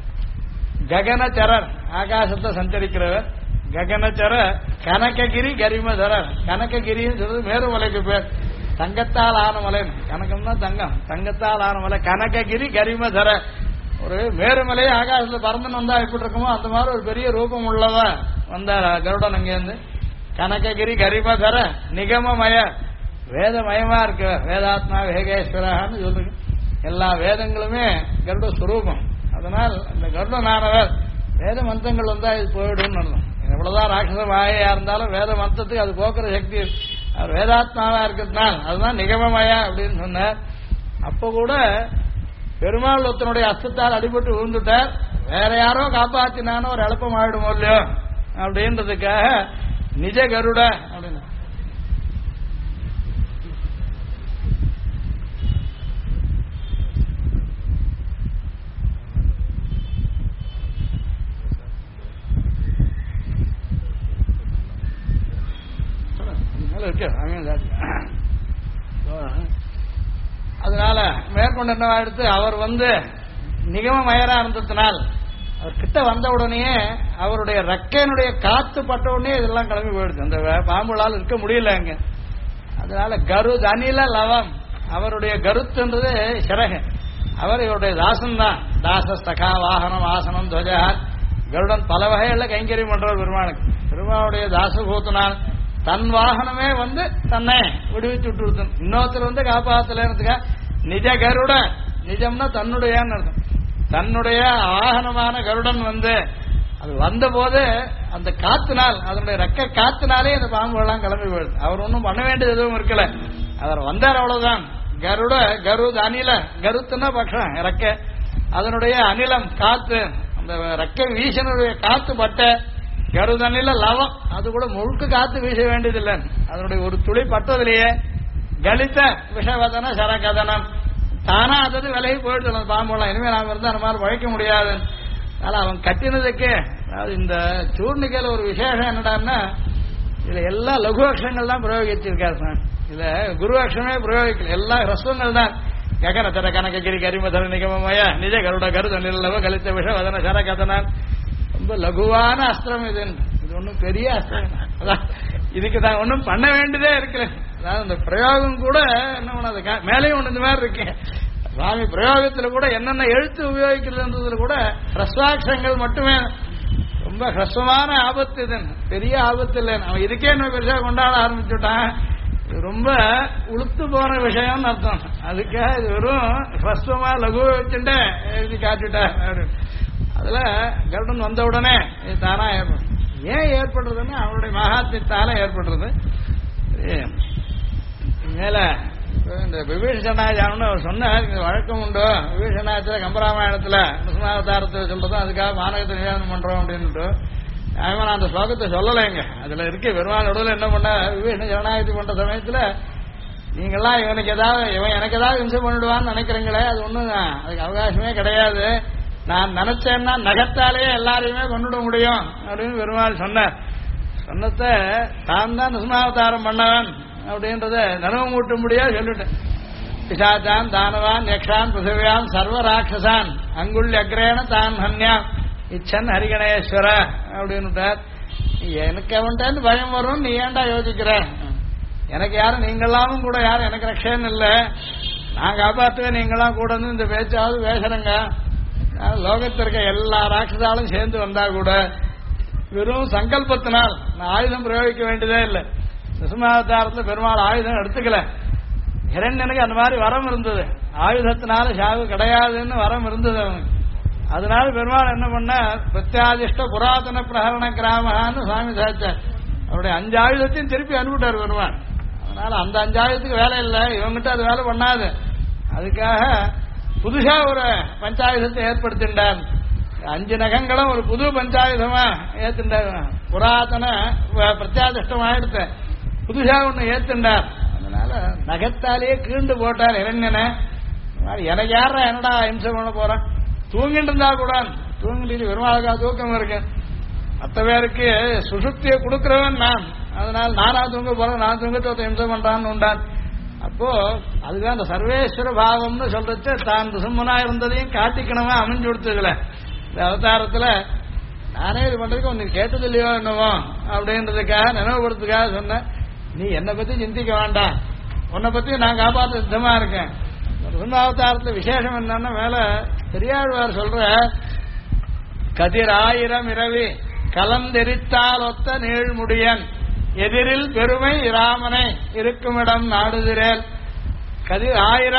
S1: ககனச்சரர் ஆகாசத்தை சஞ்சரிக்கிறவர். ககனச்சர கனககிரி கரிமதரர். கனககிரின்னு சொல்றது மேருமலைக்கு பேர். தங்கத்தால் ஆன மலை, கனகம்னா தங்கம், தங்கத்தால் ஆன மலை கனககிரி கரிமதர. ஒரு மேருமலையை ஆகாசத்துல பறந்துன்னு வந்தா எப்படி இருக்குமோ அந்த மாதிரி ஒரு பெரிய ரூபம் உள்ளவ வந்தார் கருடன். அங்கேருந்து கனககிரி கரிமதர நிகமமய வேதமயமா இருக்கு. வேதாத்மா வேகேஸ்வரான்னு சொல்லுங்க. எல்லா வேதங்களுமே கருட ஸ்வரூபம். அதனால் இந்த கருடனானவர் வேத மந்திரங்கள் வந்தா இது போயிடும். எவ்வளவுதான் ராட்சச மாயையா இருந்தாலும் வேத மந்திரத்துக்கு அது போக்குற சக்தி அவர் வேதாத்மாவா இருக்கிறதுனால அதுதான் நிகமமயா அப்படின்னு சொன்னார். அப்ப கூட பெருமாள் ஒருத்தனுடைய அஸ்தத்தால் அடிபட்டு விழுந்துட்டார். வேற யாரோ காப்பாத்தினானோ ஒரு எளப்பம் ஆயிடுமோ இல்லையோ அப்படின்றதுக்காக நிஜ கருட அப்படின்னு. அதனால மேற்கொண்டு என்னவாயிடுத்து, அவர் வந்து நிகமமயரா இருந்ததுனால் அவர் கிட்ட வந்த உடனே அவருடைய ரெக்கையினுடைய காத்து பட்ட உடனே இதெல்லாம் கிளம்பி போயிடுது. அந்த பாம்புகளால் இருக்க முடியல அங்க. அதனால கரு அனில லவம் அவருடைய கருத்துன்றது சிறக. அவர் இவருடைய தாசன் தான். தாசஸ்தகா வாகனம் ஆசனம் துவஜா. கருடன் பல வகைகள்ல கைங்கரியம் பண்றவர் பெருமானுக்கு. பெருமானுடைய தாசபூத்தினால் தன் வாகனமே வந்து தன்னை விடுவிச்சு விட்டு இன்னொருத்தர் வந்து காப்பாத்தலன்றதுக்கா நிஜ கருட. நிஜம்னா தன்னுடைய அர்த்தம். தன்னுடைய வாகனமான கருடன் வந்து அது வந்த போது அந்த காத்தினால் அதனுடைய ரெக்க காத்தினாலே அந்த பாம்புகள்லாம் கிளம்பி போயிடுது. அவர் ஒன்றும் பண்ண வேண்டியது எதுவும் இருக்கல. அவர் வந்தார் அவ்வளவுதான். கருட கரு அனில கருத்துன்னா பக்ஷம் ரெக்க. அதனுடைய அனிலம் காத்து அந்த ரெக்க வீசனுடைய காத்து பட்ட கருதனில லவம். அது கூட முழுக்க காத்து வீச வேண்டியதில்லை. அதனுடைய ஒரு துளி பட்டதிலேயே கலித்த விஷவதன சரகதனம் தானா அதது விலகி போயிட்டு பாம்புலாம். இனிமேல் நாம இருந்தா அந்த மாதிரி உழைக்க முடியாது. அதனால அவன் கட்டினதுக்கு அதாவது இந்த சூர்ணிக்கையில ஒரு விசேஷம் என்னடான்னா இதுல எல்லா லகு அக்ஷரங்கள் தான் பிரயோகிச்சிருக்காரு சார். இதுல குரு அக்ஷரமே பிரயோகிக்கல. எல்லா ரஸ்வங்கள் தான். ககனத்தர கனககிரி கரிமதர நிகமமய நிஜ கருட கருத நிலவ கலித்த விஷவதன சரகதனான். ரொம்ப லகுவான அஸ்திரம் இது. இது ஒன்றும் பெரிய அஸ்திரம். அதான் இதுக்கு தான் ஒன்றும் பண்ண வேண்டியதே இருக்குல்ல. அதாவது இந்த பிரயோகம் கூட என்ன பண்ணாது மேலேயும் ஒன்று இந்த மாதிரி இருக்கு. சுவாமி பிரயோகத்துல கூட என்னென்ன எழுத்து உபயோகிக்கிறதுன்றதுல கூட ஹ்ரஸ்வாட்சரங்கள் மட்டுமே. ரொம்ப ஹ்ரஸ்வமான ஆபத்து இது, பெரிய ஆபத்து இல்லை. அவன் இதுக்கே என்ன பெருசா கொண்டாட ஆரம்பிச்சுட்டான். ரொம்ப உளுத்து போன விஷயம்னு அர்த்தம். அதுக்காக இது வெறும் ஹ்ரஸ்வமா லகு வச்சுட்டு எழுதி காட்டுட்டா. அதுல கருடன் வந்த உடனே இது தானா ஏற்படும். ஏன் ஏற்படுறதுன்னா அவருடைய மகாத்மியத்தால ஏற்படுறது. மேல இந்த விபீஷணாயான்னு அவர் சொன்னார். வழக்கம் உண்டு விபீஷணாயத்துல கம்பராமாயணத்துல நிருசிம்மாவதாரத்தை சொல்றதும் அதுக்காக மாநகத்தை நிவேதனம் பண்றோம் அப்படின்ட்டு. நான் அந்த ஸ்லோகத்தை சொல்லலைங்க. அதுல இருக்க பெருமாள் நடுவில் என்ன பண்ண விபீஷண ஜனநாயகத்தை பண்ற சமயத்துல நீங்கெல்லாம் இவன் எனக்கு ஏதாவது இம்சை பண்ணிடுவான்னு நினைக்கிறீங்களே, அது ஒண்ணும் அதுக்கு அவகாசமே கிடையாது. நான் நினைச்சேன்னா நகத்தாலேயே எல்லாரையுமே கொண்டுட முடியும் அப்படின்னு பெருமாள் சொன்னார். சொன்னத்தை தான் தான் நிருசிம்மாவதாரம் பண்ணவன் அப்படின்றத நனவு முடியாது சொல்லிட்டேன். பிசாச்சான் தானவான் யக்ஷான் பிருத்திவியான் சர்வ ராட்சசான் அங்குள் அக்ரேன தான் ஹன்யான் இச்சன் ஹரிகணேஸ்வர அப்படின்னுட்டார். எனக்கு அவன்கிட்ட பயம் வரும், நீ ஏன்டா யோசிக்கிற? எனக்கு யாரும் நீங்களாவும் கூட யாரும் எனக்கு ரட்சன்னு இல்லை, நான் காப்பாற்றுவேன், நீங்களாம் கூட வந்து இந்த பேச்சாவது பேசுறேங்க. லோகத்திற்க எல்லா ராட்சசாலும் சேர்ந்து வந்தா கூட வெறும் சங்கல்பத்தினால் நான் ஆயுதம் பிரயோகிக்க வேண்டியதே இல்லை. நிருசிம்மாவதாரத்தில் பெருமாள் ஆயுதம் எடுத்துக்கல. ஹிரண்யனுக்கு அந்த மாதிரி வரம் இருந்தது, ஆயுதத்தினால சாவு கிடையாதுன்னு வரம் இருந்தது அவனுக்கு. அதனால பெருமாள் என்ன பண்ண பிரத்யாதிஷ்ட புராதன பிரகரண கிராமகான்னு சுவாமி சாச்சார் அவருடைய 5 ஆயுதத்தையும் திருப்பி அனுப்பிட்டார் பெருமாள். அதனால அந்த 5 ஆயுதத்துக்கு வேலை இல்லை, இவங்கிட்ட அது வேலை பண்ணாது. அதுக்காக புதுசா ஒரு பஞ்சாயுதத்தை ஏற்படுத்தின்றார். 5 நகங்களும் ஒரு புது பஞ்சாயுதமா ஏத்துண்டார். புராதன பிரத்யாதிஷ்டமாயிடுத்த புதுசா ஒண்ணு ஏத்துண்டார். அதனால நகத்தாலேயே கீண்டு போட்டார் இளைஞனை. எனக்கு யாரா என்னடா இம்சை பண்ண போறான்? தூங்கிட்டு இருந்தா கூட தூங்கிட்டு பெருமாளுக்கா தூக்கம் இருக்கு. மற்ற பேருக்கு சுசுப்தியை கொடுக்கிறவன் நான், அதனால நானா தூங்க போறேன், நான் தூங்கத்தை இம்சை பண்றான்னு உண்டான். அப்போ அதுதான் அந்த சர்வேஸ்வர பாவம்னு சொல்றது. தான் நிருசிம்மனா இருந்ததையும் காட்டிக்கணுமா அமைஞ்சு கொடுத்ததுல இந்த அவதாரத்துல நானே இது பண்றதுக்கு உனக்கு கேட்டது இல்லையோ என்னவோ அப்படின்றதுக்காக நினைவுபடுறதுக்காக சொன்னேன். நீ என்னை பத்தி சிந்திக்க வேண்டாம், உன்னை பத்தி நான் காப்பாற்ற சித்தமா இருக்கேன். நிருசிம்மாவதாரத்துல விசேஷம் என்னன்னா மேல பெரியாழ்வார் சொல்ற கதிர் 1000 இரவி கலந்தெரித்தால் ஒத்த நீழ்முடியன் எதிரில் பெருமை ராமனை இருக்குமிடம் நாடுதிரேல். கதிர்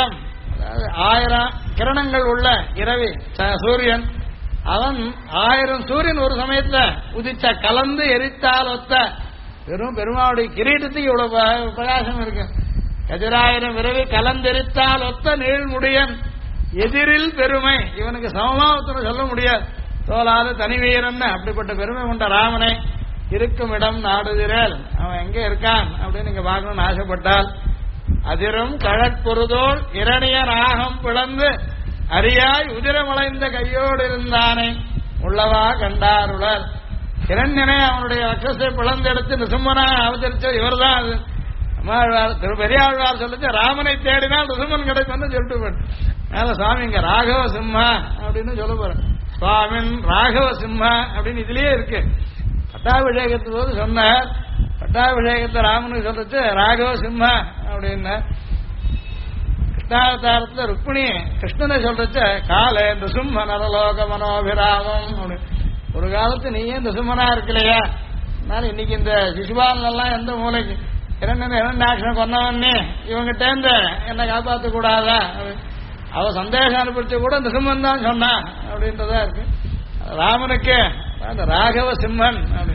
S1: 1000 கிரணங்கள் உள்ள இரவி சூரியன், அவன் 1000 சூரியன் ஒரு சமயத்துல உதிச்ச கலந்து எரித்தால் ஒத்த வெறும் பெருமாவுடைய கிரீடத்துக்கு இவ்வளவு பிரகாசம் இருக்கு. கதிராயிரம் இரவி கலந்தெரித்தால் ஒத்த நீழ்முடியன் எதிரில் பெருமை, இவனுக்கு சமமாவத்துன்னு சொல்ல முடியாது. தோலாத தனிவீரன் அப்படிப்பட்ட பெருமை கொண்ட ராமனை இருக்கும் இடம் நாடுதிரேல். அவன் எங்க இருக்கான் அப்படின்னு நீங்க பார்க்கணும்னு ஆசைப்பட்டால் அதிரும் கழற்பொருதோள் இரணிய ராகம் பிளந்து அரியாய் உதிரமலைந்த கையோடு இருந்தானே உள்ளவா கண்டாருளர். இரண்யனை அவனுடைய வட்சத்தை பிளந்தெடுத்து நிருசிம்மனா அவதரிச்ச இவர்தான். அது திரு பெரியாழ்வார் சொல்லிச்சு ராமனை தேடினால் நிருசிம்மன் கிடைக்கும் சொல்லிட்டு மேல சுவாமி இங்க ராகவ சிம்மா அப்படின்னு சொல்ல போறேன். சுவாமின் ராகவ சிம்மா அப்படின்னு இதுலயே இருக்கு. பட்டாபிஷேகத்து போது சொன்னார், பட்டாபிஷேகத்தை ராமனுக்கு சொல்லிச்சு ராகவ சிம்மா அப்படின்னு. கிருஷ்ணாவதாரத்துல ருக்மிணி கிருஷ்ணனை சொல்றச்ச காலே நிருசிம்ம நரலோக மனோபிராமம் அப்படின்னு. ஒரு காலத்து நீயே நிருசிம்மனா இருக்கலையா, அதனால இன்னைக்கு இந்த சிசுபாலன் எல்லாம் எந்த மூலைக்கு இரண்டாட்சணம் கொன்னவன்னே இவங்கிட்ட இருந்து என்ன காப்பாற்ற கூடாதா? அவ சந்தேகம் அனுப்பிச்சு கூட நிருசிம்மன் தான் சொன்னான் அப்படின்றதா இருக்கு. ராமனுக்கு அந்த ராகவ சிம்மன்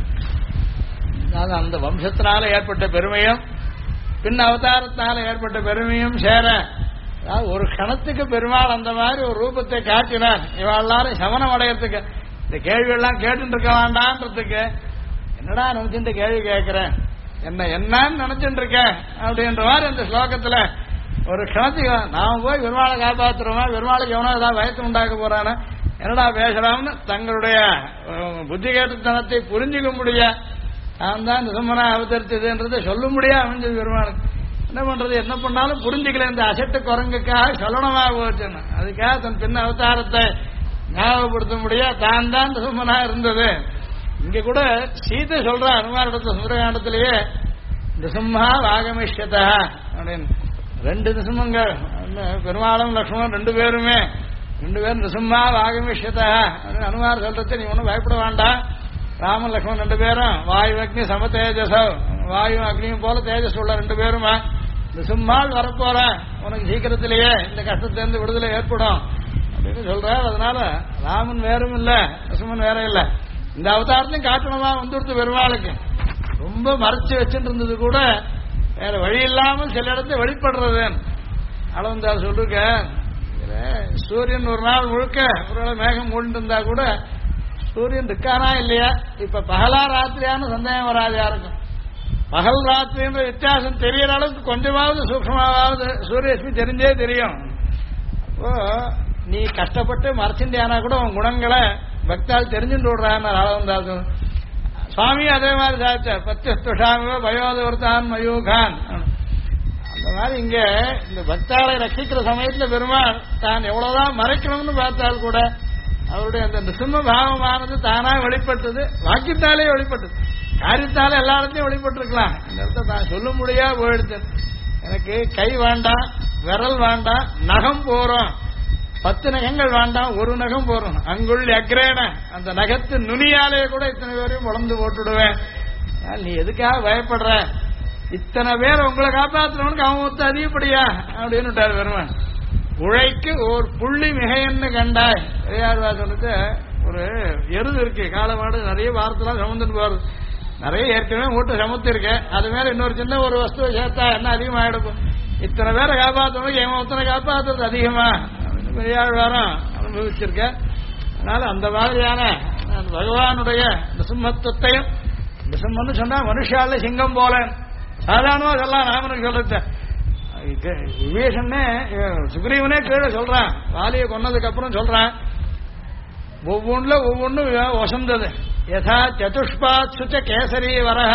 S1: அந்த வம்சத்தினால ஏற்பட்ட பெருமையும் பின் அவதாரத்தினால ஏற்பட்ட பெருமையும் சேர ஒரு கணத்துக்கு பெருமாள் அந்த மாதிரி ஒரு ரூபத்தை காட்டினார். இவள் எல்லாரும் சமணம் அடையறதுக்கு இந்த கேள்வி எல்லாம் கேட்டு இருக்க வேண்டான்றதுக்கு என்னடா நினைச்சுட்டு கேள்வி கேட்கிறேன், என்னன்னு நினைச்சுட்டு இருக்க அப்படின்ற மாதிரி இந்த ஸ்லோகத்துல ஒரு கணத்துக்கு நாம போய் பெருமாளை காப்பாற்றுறோமா, பெருமாளுக்கு எவனோ ஏதாவது வயத்து உண்டாக்க போறானா, என்னடா பேசுறான்னு தங்களுடைய புத்தி கேட்டுத்தனத்தை புரிஞ்சுக்க முடிய நான் தான் நிருசிம்மனா அவதரிச்சதுன்றதை சொல்ல முடியாது அமைஞ்சது பெருமாளுக்கு. என்ன பண்றது, என்ன பண்ணாலும் புரிஞ்சுக்கல. இந்த அசட்டு குரங்குக்காக சொல்லணுமா போச்சுன்னு அதுக்காக தன் பின்ன அவதாரத்தை ஞாபகப்படுத்த முடியாது. தான் தான் நிருசிம்மனா இருந்தது. இங்க கூட சீதை சொல்ற அனுமானிடத்துல சுந்தரகாண்டத்திலேயே நிருசிம்மா வாகமிஷ்யதா அப்படின்னு 2 நிருசிம்மங்கள் பெருமாளும் லக்ஷ்மணன் 2 பேரும் நிருசிம்மா வாகமிஷ்யதா அப்படின்னு அனுமார் சொல்றது. நீ ஒன்னும் பயப்பட வேண்டாம், ராமன் லக்ஷ்மணன் 2 பேரும் வாயு அக்னி சம தேஜசோ, வாயு அக்னியும் போல தேஜஸ் உள்ள 2 பேருமா நிருசிம்மாள் வரப்போற உனக்கு சீக்கிரத்திலேயே இந்த கஷ்டத்திலிருந்து விடுதலை ஏற்படும் அப்படின்னு சொல்றார். அதனால ராமன் வேறும் இல்ல, நரசிம்மன் வேற இல்ல. இந்த அவதாரத்தையும் காட்டணுமா வந்துடுத்து பெருமாளுக்கு. ரொம்ப மறைச்சு வச்சுட்டு இருந்தது கூட வேற வழி இல்லாமல் சில இடத்துல வெளிப்படுறது. அளவந்தார் சொல்லிருக்க, சூரியன் ஒரு நாள் முழுக்க ஒரு மேகம் மூடிட்டு இருந்தா கூட சூரியன் இருக்கானா இல்லையா, இப்ப பகலா ராத்திரியான சந்தேகம் வராது யாருக்கும். பகல் ராத்திரின்ற வித்தியாசம் தெரியற அளவுக்கு கொஞ்சமாவது சூக்ஷமாவது சூரியரஷ்மி தெரிஞ்சே தெரியும். அப்போ நீ கஷ்டப்பட்டு மறைச்சிண்டியானா கூட உன் குணங்களை பக்தால் தெரிஞ்சுட்டு விடுறான்னு அளவந்தார் சுவாமி அதே மாதிரி சாதிச்சார். பத்தியஸ்துஷாமிவ பயோதவர்தான் மயூகான். அந்த மாதிரி இங்க இந்த பக்தாளை ரட்சிக்கிற சமயத்துல பெருமாள் தான் எவ்வளவுதான் மறைக்கணும்னு பார்த்தால் கூட அவருடைய அந்த நிருசிம்ம பாவமானது தானா வெளிப்பட்டது, வாக்கியத்தாலே வெளிப்பட்டது, காரியத்தாலே எல்லா இடத்தையும் வெளிப்பட்டிருக்கலாம். இந்த இடத்த தான் சொல்ல முடியா போயிடுச்சு. எனக்கு கை வேண்டாம், விரல் வேண்டாம், நகம் போறோம், 10 நகங்கள் வேண்டாம், ஒரு நகம் போறோம், அங்குள் அக்ரேன அந்த நகத்து நுனியாலே கூட இத்தனை பேரையும் உடந்து போட்டுடுவேன். நீ எதுக்காக பயப்படுற, இத்தனை பேர் உங்களை காப்பாற்றுறவனுக்கு அவன் ஒத்து அதிகப்படியா அப்படின்னு பெருமான். உழைக்கு ஒரு புள்ளி மிகைன்னு கண்டாய். பெரியாழ்வா சொன்னது ஒரு எருது இருக்கு, காலமாடு நிறைய வாரத்தெல்லாம் சமுந்துன்னு போறது, நிறைய ஏற்கனவே மூட்டை சமுத்து இருக்கு, அது மேல இன்னொரு சின்ன ஒரு வஸ்துவை சேர்த்தா என்ன அதிகமாயிடும், இத்தனை பேரை காப்பாற்றவனுக்கு எவன் ஒத்தனை காப்பாற்றுறது அதிகமா பெரியாழ்வாரம் அனுபவிச்சிருக்க. அதனால அந்த மாதிரியான பகவானுடைய நிருசிம்மத்துவத்தையும், நிருசிம்மன்னு சொன்னா மனுஷால சிங்கம் போல சாதாரணமா சொல்லலாம். ராமனுக்கு சொல்றது விபீஷன்னே சுக்ரீவனே கீழே சொல்றான், வாலியை கொன்னதுக்கு அப்புறம் சொல்றான், ஒவ்வொன்றும் வசந்தது. யதா சதுஷ்பாத் சுச்ச கேசரி வரஹ,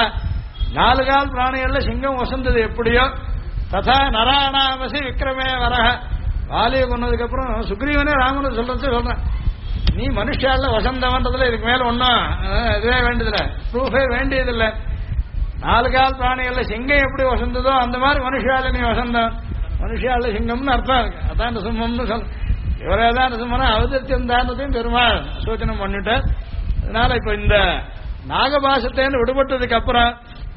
S1: 4 கால் பிராணிகள்ல சிங்கம் வசந்தது எப்படியோ, ததா நராணாமசி விக்ரமே வரஹ. வாலியை கொன்னதுக்கு அப்புறம் சுக்ரீவனே ராமனு சொல்றான், நீ மனுஷால வசந்தவன்றதுல இதுக்கு மேல ஒன்னும் இதுவே வேண்டியதில்லை, ப்ரூஃபே வேண்டியதில்லை. 4 கால் பிராணிகள்ல சிங்கம் எப்படி வசந்ததோ அந்த மாதிரி மனுஷால நீ வசந்தம். மனுஷால சிங்கம்னு அர்த்தம் இருக்கு. அதான் நிருசிம்மம்னு சொல்ல. இவரேதான் நிருசிம்மனா அவதரித்திருந்தானதையும் பெருமாள் சூச்சனம் பண்ணிட்டு. அதனால இப்ப இந்த நாகபாசத்தை விடுபட்டதுக்கு அப்புறம்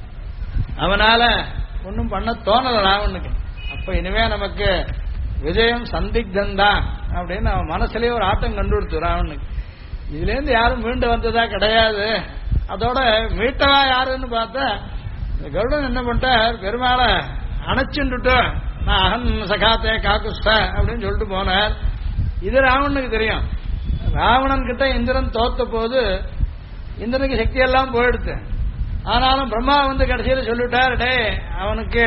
S1: அவனால ஒன்னும் பண்ண தோணல ராவனுக்கு. அப்ப இனிமே நமக்கு விஜயம் சந்திக்தந்தான் அப்படின்னு அவன் மனசுலயே ஒரு ஆட்டம் கண்டுடுத்து ராவனுக்கு. இதுல இருந்து யாரும் மீண்டு வந்ததா கிடையாது. அதோட மீட்டவா யாருன்னு பார்த்தா கருடன் என்ன பண்ணிட்டார், பெருமாளை அணைச்சுட்டு நான் அகன் சகாத்தே காக்குஸ்த அப்படின்னு சொல்லிட்டு போனார். இது ராவணனுக்கு தெரியும். ராவணன் கிட்ட இந்திரன் தோத்த போது இந்திரனுக்கு சக்தி எல்லாம் போயிடுத்து. ஆனாலும் பிரம்மா வந்து கடைசியில் சொல்லிட்டார், டே அவனுக்கு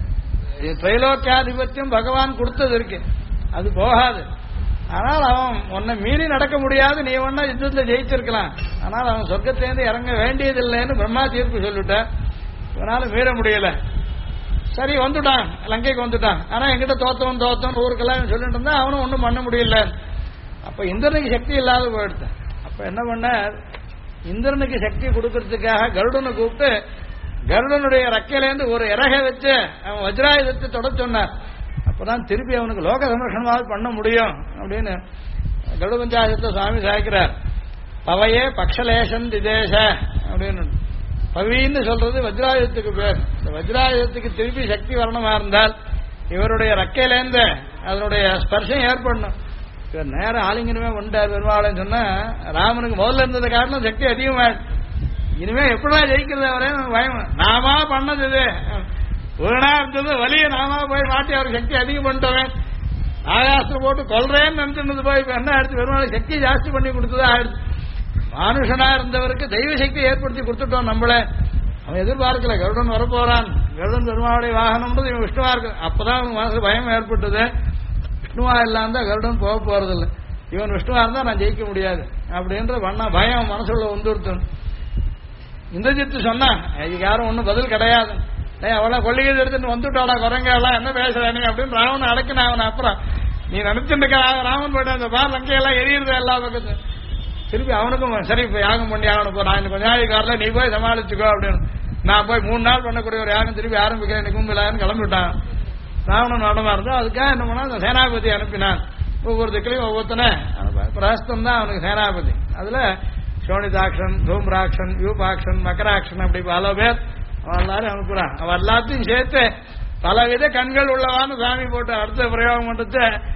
S1: திரைலோக்கியாதிபத்தியம் பகவான் கொடுத்தது இருக்கு, அது போகாது. ஆனால் அவன் உன்னை மீறி நடக்க முடியாது, நீ ஒன்னா யுத்தத்தில் ஜெயிச்சிருக்கலாம், ஆனால் அவன் சொர்க்கத்திலேருந்து இறங்க வேண்டியதில்லைன்னு பிரம்மா தீர்ப்பு சொல்லிட்டான். அதனால மீற முடியல. சரி வந்துட்டான், லங்கைக்கு வந்துட்டான். ஆனா எங்கிட்ட தோத்தவன் ஊருக்கெல்லாம் சொல்லிட்டு இருந்தா அவனும் ஒன்றும் பண்ண முடியல. அப்ப இந்திரனுக்கு சக்தி இல்லாத போயிடுத்தான். அப்ப என்ன பண்ண, இந்திரனுக்கு சக்தி கொடுக்கறதுக்காக கருடனை கூப்பிட்டு கருடனுடைய ரெக்கையிலேருந்து ஒரு இறகை வச்சு அவன் வஜ்ராயுதத்தை தொட சொன்னார். அப்பதான் திருப்பி அவனுக்கு லோக சம்ரட்சணமாக பண்ண முடியும் அப்படின்னு கருட பஞ்சாயத்தை சுவாமி சாய்க்கிறார். பவையே பக்ஷலேஷன் திதேச அப்படின்னு. பவின்னு சொல்றது வஜ்ராயுதத்துக்கு பேர். இந்த வஜ்ராயுதத்துக்கு திருப்பி சக்தி வரணுமா இருந்தால் இவருடைய ரெக்கையிலேருந்து அதனுடைய ஸ்பர்ஷம் ஏற்படணும். இவர் நேரம் ஆலிங்கனமே வந்துட்டார் பெருமாள்னு சொன்னா ராமனுக்கு முதல்ல இருந்தது காரணம் சக்தி அதிகமாயிடுச்சு. இனிமே எப்படிதான் ஜெயிக்கிறது அவரே பயம். நாமா பண்ணது இது ஒருனா இருந்தது வலிய நாமா போய் மாட்டி அவருக்கு சக்தி அதிகம் பண்ணிட்டவன் ஆகாசம் போட்டு கொல்றேன்னு நினைச்சிருந்தது போய் இப்ப என்ன ஆயிடுச்சு, பெருமாள் சக்தி ஜாஸ்தி பண்ணி கொடுத்ததா ஆயிடுச்சு. மனுஷனா இருந்தவருக்கு தெய்வ சக்தி ஏற்படுத்தி கொடுத்துட்டோம் நம்மள. அவன் எதிர்பார்க்கல கருடன் வரப்போறான், கருடன் பெருமாளுடைய வாகனம்ன்றது இவன் விஷ்ணுவா இருக்கு. அப்பதான் அவன் மனசு பயம் ஏற்பட்டது. விஷ்ணுவா இல்லாம தான் கருடன் போக போறதில்லை, இவன் விஷ்ணுவா இருந்தா நான் ஜெயிக்க முடியாது அப்படின்ற பண்ண பயம் மனசுள்ள வந்துடுத்தணும். இந்திரஜித்து சொன்னான், இதுக்கு யாரும் ஒன்னும் பதில் கிடையாது, அவளை கொள்ளிகை எடுத்துட்டு வந்துட்டாளா குரங்கெல்லாம் என்ன பேசுறானே அப்படின்னு ராவன் அடக்கின. அவன் அப்புறம் நீ நினைச்சுட்டு ராமன் போயிட்டு அந்த பார் லங்கையெல்லாம் எரியுறது எல்லா பக்கத்து. திருப்பி அவனுக்கும் சரி இப்ப யாகம் பண்ணி ஆகணும், போ நான் இந்த கொஞ்ச நாளைக்கு வரல, நீ போய் சமாளிச்சுக்கோ அப்படின்னு. நான் போய் 3 நாள் பண்ணக்கூடிய ஒரு யாகம் திருப்பி ஆரம்பிக்கிறேன், நீ கும்பிலான்னு கிளம்பிவிட்டான். ராவணன் நடமா இருந்தா அதுக்காக என்ன பண்ணா அந்த சேனாபதி அனுப்பினான். ஒவ்வொரு திக்கிலையும் ஒவ்வொருத்தனை பிரஸ்தம் தான் அவனுக்கு சேனாபதி. அதுல சோனிதாக்ஷன், தூம்ராக்ஷன், யூபாக்ஷன், மக்கராக்ஷன் அப்படி பல பேர் அவன் எல்லாரும் அனுப்புறான். அவன் எல்லாத்தையும் சேர்த்து பலவித கண்கள் உள்ளவான்னு சாமி போட்டு அடுத்த பிரயோகம் பண்ணிட்டு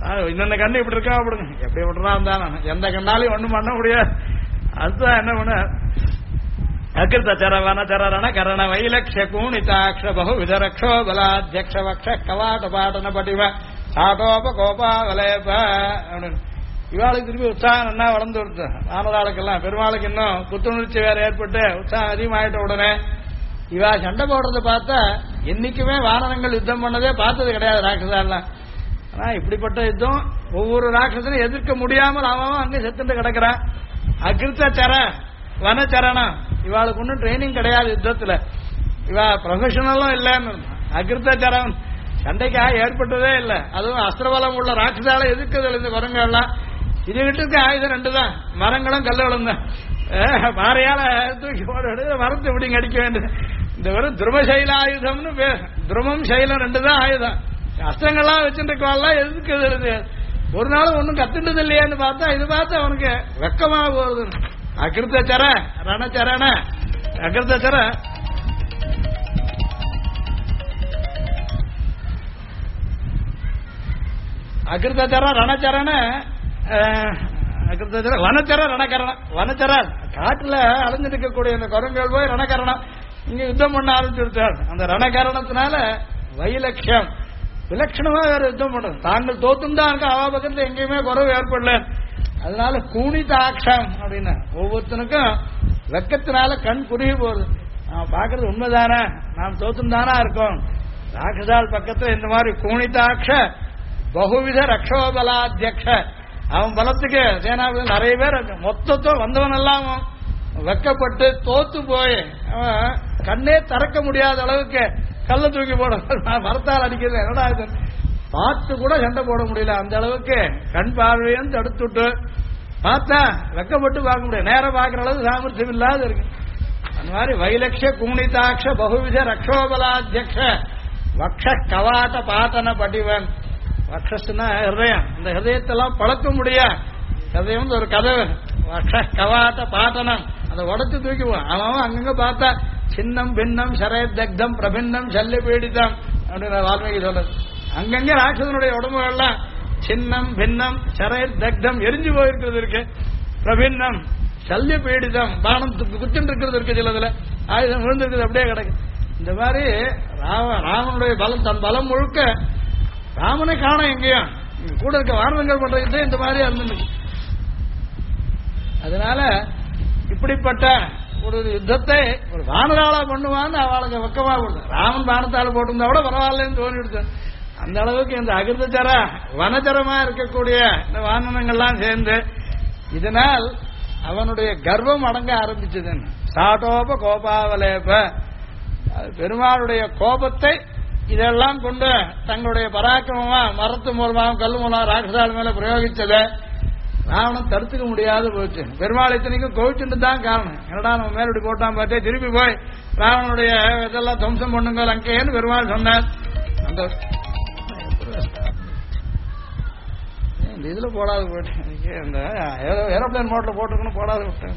S1: இன்னொன்னு கண்ணு இப்படி இருக்கா அப்படிங்க, எப்படி விட்டுறான் தான் எந்த கண்ணாலையும் ஒண்ணும் பண்ண முடியாது. அதுதான் என்ன பண்ண அகிருத சரவன சரண கரண வைலக்ஷ கூணிதாட்ச பகு விதரக்ஷோ பலாத்யக்ஷ வக்ஷ கவாட்ட பாட்டன படிவ சாட்டோப கோபாவலேப அப்படின்னு இவாளுக்கு திரும்பி உற்சாகம் என்ன வளர்ந்து கொடுத்து ஆனதாளுக்கெல்லாம் பெருமாளுக்கு இன்னும் புத்துணர்ச்சி வேற ஏற்பட்டு உற்சாகம் அதிகமாயிட்ட உடனே இவா சண்டை போடுறத பார்த்தா என்னைக்குமே வானரங்கள் யுத்தம் பண்ணதே பார்த்தது கிடையாது ராட்சசாலாம். ஆனா இப்படிப்பட்ட யுத்தம் ஒவ்வொரு ராட்சசனையும் எதிர்க்க முடியாமல் அவன் அங்கே செத்துட்டு கிடக்கிறான். அகிருத்த சர வனச்சரணம் இவாளுக்கு ஒன்றும் ட்ரைனிங் கிடையாது யுத்தத்துல, இவா ப்ரொஃபஷனலும் இல்லைன்னு. அகிருத்த சரம் சண்டைக்காக ஏற்பட்டதே இல்லை. அதுவும் அஸ்திரபலம் உள்ள ராட்சசால எதிர்க்கிறது இந்த குரங்கெல்லாம். இதுகிட்ட இருக்க ஆயுதம் ரெண்டு தான், மரங்களும் கல்லுகளும் தான். பாறையால தூக்கி போட மரத்தை இப்படிங்க அடிக்க வேண்டியது. இந்த வெறும் துருமசைல ஆயுதம்னு துருமம் சைலம் ரெண்டு தான் ஆயுதம். அஸ்திரங்கள்லாம் வச்சுருக்கலாம் எதுக்கு ஒரு நாளும் ஒன்றும் கத்துட்டது இல்லையான்னு பார்த்தா இது பார்த்து அவனுக்கு வெக்கமாக போகுது. அகிருத்த சர ரணச்சரண அகிருத்த சர அகிருத்தர ரணச்சரண அகிருத்தர வனச்சர ரணகரணம். வனச்சர காட்டுல அலைஞ்சிட்டு இருக்கக்கூடிய அந்த குரங்குகள் போய் ரணகரணம் இங்க யுத்தம் பண்ண ஆரம்பிச்சுட்டார். அந்த ரணகரணத்தினால வைலட்சம் விலட்சணமா வேற யுத்தம் பண்றது. தாங்கள் தோத்தும் தான் இருக்க அவ பக்கத்துல எங்கேயுமே குறவு ஏற்படல. அதனால கூணிதாட்சம் அப்படின்னா ஒவ்வொருத்தனுக்கும் வெக்கத்தினால கண் குறுகி போகுது. நான் பாக்குறது உண்மைதானே, நாம் தோத்தும் தானா இருக்கோம். ராட்சசால் பக்கத்துல இந்த மாதிரி கூணிதாட்ச பகுவித ரக்ஷோபலாத்தியக்ஷ அவன் பலத்துக்கு சேனாபதி நிறைய பேர் மொத்தத்தோ வந்தவன் எல்லாம் வெக்கப்பட்டு தோத்து போய் அவன் கண்ணே திறக்க முடியாத அளவுக்கு கல்ல தூக்கி போட மரத்தால் அடிக்கிறது என்னடா இது பார்த்து கூட சண்டை போட முடியல. அந்த அளவுக்கு கண் பார்வையும் தடுத்துட்டு பார்த்தா வெக்கப்பட்டு பார்க்க முடியாது, நேரம் பார்க்கிற அளவுக்கு சாமர்த்தியம் இல்லாத இருக்கு. அந்த மாதிரி வைலக்ஷ குணிதாட்ச பகுவித ரக்ஷோபலாத்தியக்ஷ வக்ஷ கவாட்ட பாத்தன படிவன். வக்ஷஸ்னா ஹிருதயம், இந்த ஹிருதயத்தெல்லாம் பழக்க முடியா. ஹிருதயம் ஒரு கதவு. வக்ஷ கவாட்ட பாத்தனம் அதை உடச்சு தூக்கிடுவான். அவன் அங்கங்க பார்த்தா சின்னம் பின்னம் சரே தக்தம் பிரபின்னம் சல்ல பீடிதம் அப்படின்னு வால்மீகி சொல்றது. அங்கங்க ராட்சசனுடைய உடம்புகள்லாம் சின்னம் பின்னம் சரே தக்தம் எரிஞ்சு போயிருக்கிறது இருக்கு. பிரபின்னம் சல்ய பீடிதம் பானம் குத்துட்டு இருக்கிறது இருக்கு. சிலதுல ஆயுதம் விழுந்திருக்குது அப்படியே கிடக்கு. இந்த மாதிரி ராமனுடைய பலம் தன் பலம் முழுக்க ராமனை காண எங்கேயும் கூட இருக்க வானவங்கள் பண்றது இந்த மாதிரி இருந்துருக்கு. அதனால இப்படிப்பட்ட ஒரு யுத்தத்தை ஒரு வானராளா பண்ணுவான்னு அவளுக்கு வெக்கமா கொடுத்து ராமன் பானத்தால போட்டிருந்தா கூட பரவாயில்லன்னு தோணிடுச்சு. அந்த அளவுக்கு இந்த அகிருதச்சர வனச்சரமா இருக்கக்கூடிய இந்த வானனங்கள்லாம் சேர்ந்து இதனால் அவனுடைய கர்வம் அடங்க ஆரம்பிச்சது. சாட்டோப கோபாவலேப பெருமாளுடைய கோபத்தை இதெல்லாம் கொண்டு தங்களுடைய பராக்கிரமமா மரத்து மூலமாக கல் மூலம் ராட்சசால் மேல பிரயோகிச்சதை ராவணன் தடுத்துக்க முடியாது போச்சு. பெருமாள் இத்தனைக்கும் கோவிச்சுட்டு தான் காரணம். என்னடா நம்ம மேலடி போட்டான் பார்த்தே திருப்பி போய் ராவணனுடைய இதெல்லாம் துவம்சம் பண்ணுங்க லங்கைன்னு பெருமாள் சொன்னார். அந்த இதுல போடாது போயிட்டு இந்த ஏரோப்ளேன் மோட்ல போட்டுக்கணும் போடாது விட்டேன்.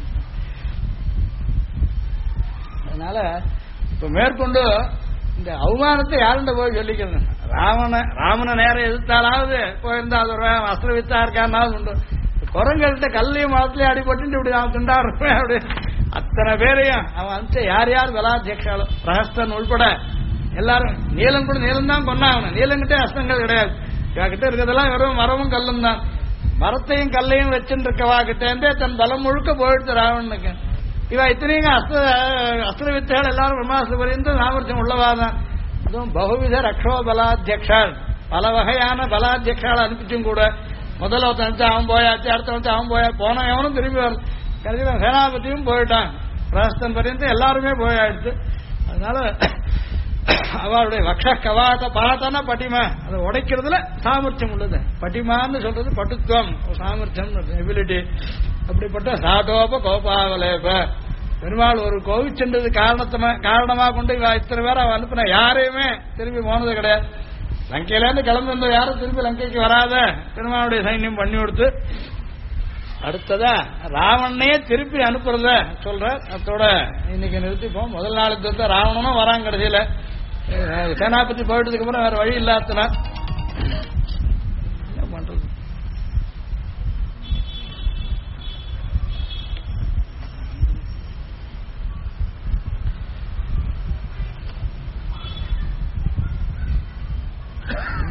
S1: அதனால இப்ப மேற்கொண்டு இந்த அவமானத்தை யாருண்ட போய் சொல்லிக்கிறது. ராமனை நேரம் எதிர்த்தாலாவது போயிருந்தா அது ஒரு அஸ்திர வித்தா இருக்கான்னாவது உண்டு. குரங்கள்கிட்ட கல்லையும் மரத்துலயும் அடிபட்டு இப்படி அவன் திண்டாடுறேன் அப்படி அத்தனை பேரையும் அவன் அனுப்பிச்ச யார் யார் பலாத்தியக்ஷாலும் பிரஹஸ்தன் உள்பட எல்லாரும் நீலம் கூட நீளம் தான் கொண்டா. அவனை நீலங்கிட்டே அஸ்தங்கள் கிடையாது. இவகிட்ட இருக்கிறதெல்லாம் வெறும் மரமும் கல்லும் தான். மரத்தையும் கல்லையும் வச்சுட்டு இருக்கவா கிட்டே தன் பலம் முழுக்க போயிடுச்சு ராவணனுக்கு. இவ இத்தனையும் அஸ்திர வித்தைகள் எல்லாரும் பிரம்மாஸ்திர பரியந்த சாமர்த்தியம் உள்ளவாதான். அதுவும் பகுவித ரக்ஷோ பலாத்தியக்ஷால் பல வகையான பலாத்தியக்ஷால் அனுப்பிச்சும் கூட முதல்ல ஒருத்தன் வச்சு அவன் போயாச்சு, அடுத்த வச்சு அவன் போயா போன எவனும் திரும்பி வரல. கடைசியில் சேனாபதியும் போயிட்டான், பிரஹஸ்தன் பரியந்தம் எல்லாருமே போயாடுச்சு. அதனால அவளுடைய வக்ஷ கவாட்ட பாத்தன பட்டிமா அதை உடைக்கிறதுல சாமர்த்தியம் உள்ளது. பட்டிமான்னு சொல்றது பட்டுத்துவம், சாமர்த்தியம், எபிலிட்டி. அப்படிப்பட்ட சாட்டோப கோபாவலேப பெருமாள் ஒரு கோவிச்சென்றது காரணமா கொண்டு இத்தனை பேர் அவன் அனுப்பின யாரையுமே திரும்பி போனது கிடையாது. லங்கையில இருந்து கிளம்பி வந்த யாரும் திரும்பி லங்கைக்கு வராத பெருமாளுடைய சைன்யம் பண்ணி கொடுத்து அடுத்ததா ராவணனே திருப்பி அனுப்புறத சொல்ற. அதோட இன்னைக்கு நிறுத்திப்போம். முதல் நாள் யுத்தத்தை ராவணனும் வராங்க. கடைசியில சேனாபதி போயிட்டதுக்கு அப்புறம் வேற வழி இல்லாதனா என்ன பண்றது.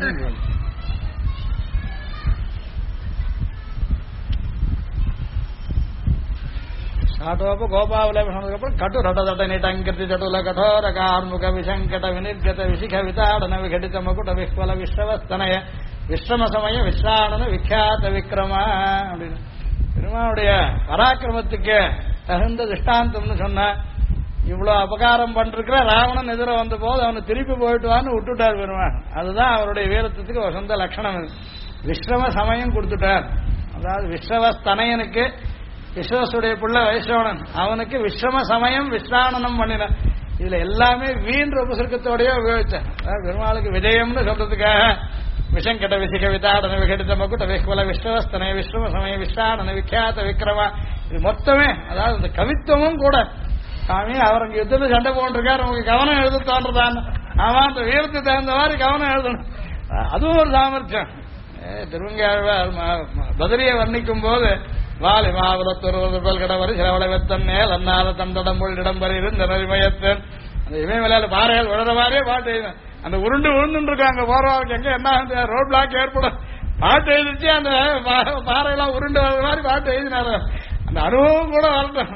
S1: సాటోప గోపావలేపం కటు రటదట నిటంకృతి చటుల కఠోర కార్ముక విశంకట వినిర్గత విశిఖ వితాడన విఘటిత మకుట విహ్వల విశ్రవస్తనయ விஸ்ரம சமய விஸ்ராணன விக்யாத விக்ரமா அப்படின்னு பெருமானுடைய பராக்கிரமத்துக்கு தகுந்த திருஷ்டாந்தம்னு சொன்ன இவ்வளவு அபகாரம் பண்ணிருக்கிற ராவணன் எதிர வந்த போது அவனை திருப்பி போயிட்டு வான்னு விட்டுட்டார் பெருமான். அதுதான் அவருடைய வீரத்துக்கு ஒரு சொந்த லட்சணம். விஸ்ரம சமயம் கொடுத்துட்டார். அதாவது விஸ்ரவஸ்தனையனுக்கு விஸ்வசுடைய பிள்ளை வைஷ்ணவனன் அவனுக்கு விஸ்ரம சமயம் விஸ்ராணனம் பண்ணின. இதுல எல்லாமே வீண் உபசர்க்கத்தோடய உபயோகிச்சான். பெருமாளுக்கு விஜயம்னு சொல்றதுக்காக விஷங்கட விசிக விதாடன விகடித மகுட விஹ்வல விஸ்வஸ்தனை விஸ்ரம சமய விஸ்ராணன விக்யாத விக்ரமா இது மொத்தமே அதாவது இந்த கவித்துவமும் கூட சாமி அவர் அங்க யுத்தத்தில் சண்டை போட்டிருக்காரு உங்களுக்கு கவனம் எழுத தோன்றதான் அவன் அந்த வீரத்துக்கு தகுந்த மாதிரி கவனம் எழுதணும். அதுவும் ஒரு சாமர்த்தியம். திருவங்காழ்வார் பதரியை வர்ணிக்கும் போது வாலி மாவலத்தொருவல் கடவரி சிலவளை வெத்தன் மேல் அன்னாத தந்தடம்புள் இடம்பரி இருந்த நரிமயத்தன் அந்த இமயமலையில பாறைகள் விழுற மாதிரியே பாட்டு எழுதினேன். அந்த உருண்டு விழுந்து இருக்காங்க போறவருக்கு எங்க என்ன ரோட் பிளாக் ஏற்படும் பாட்டு எழுதிச்சு அந்த பாறையெல்லாம் உருண்டு வர்ற மாதிரி பாட்டு எழுதினாரு. அந்த அனுபவம் கூட வரட்டும்.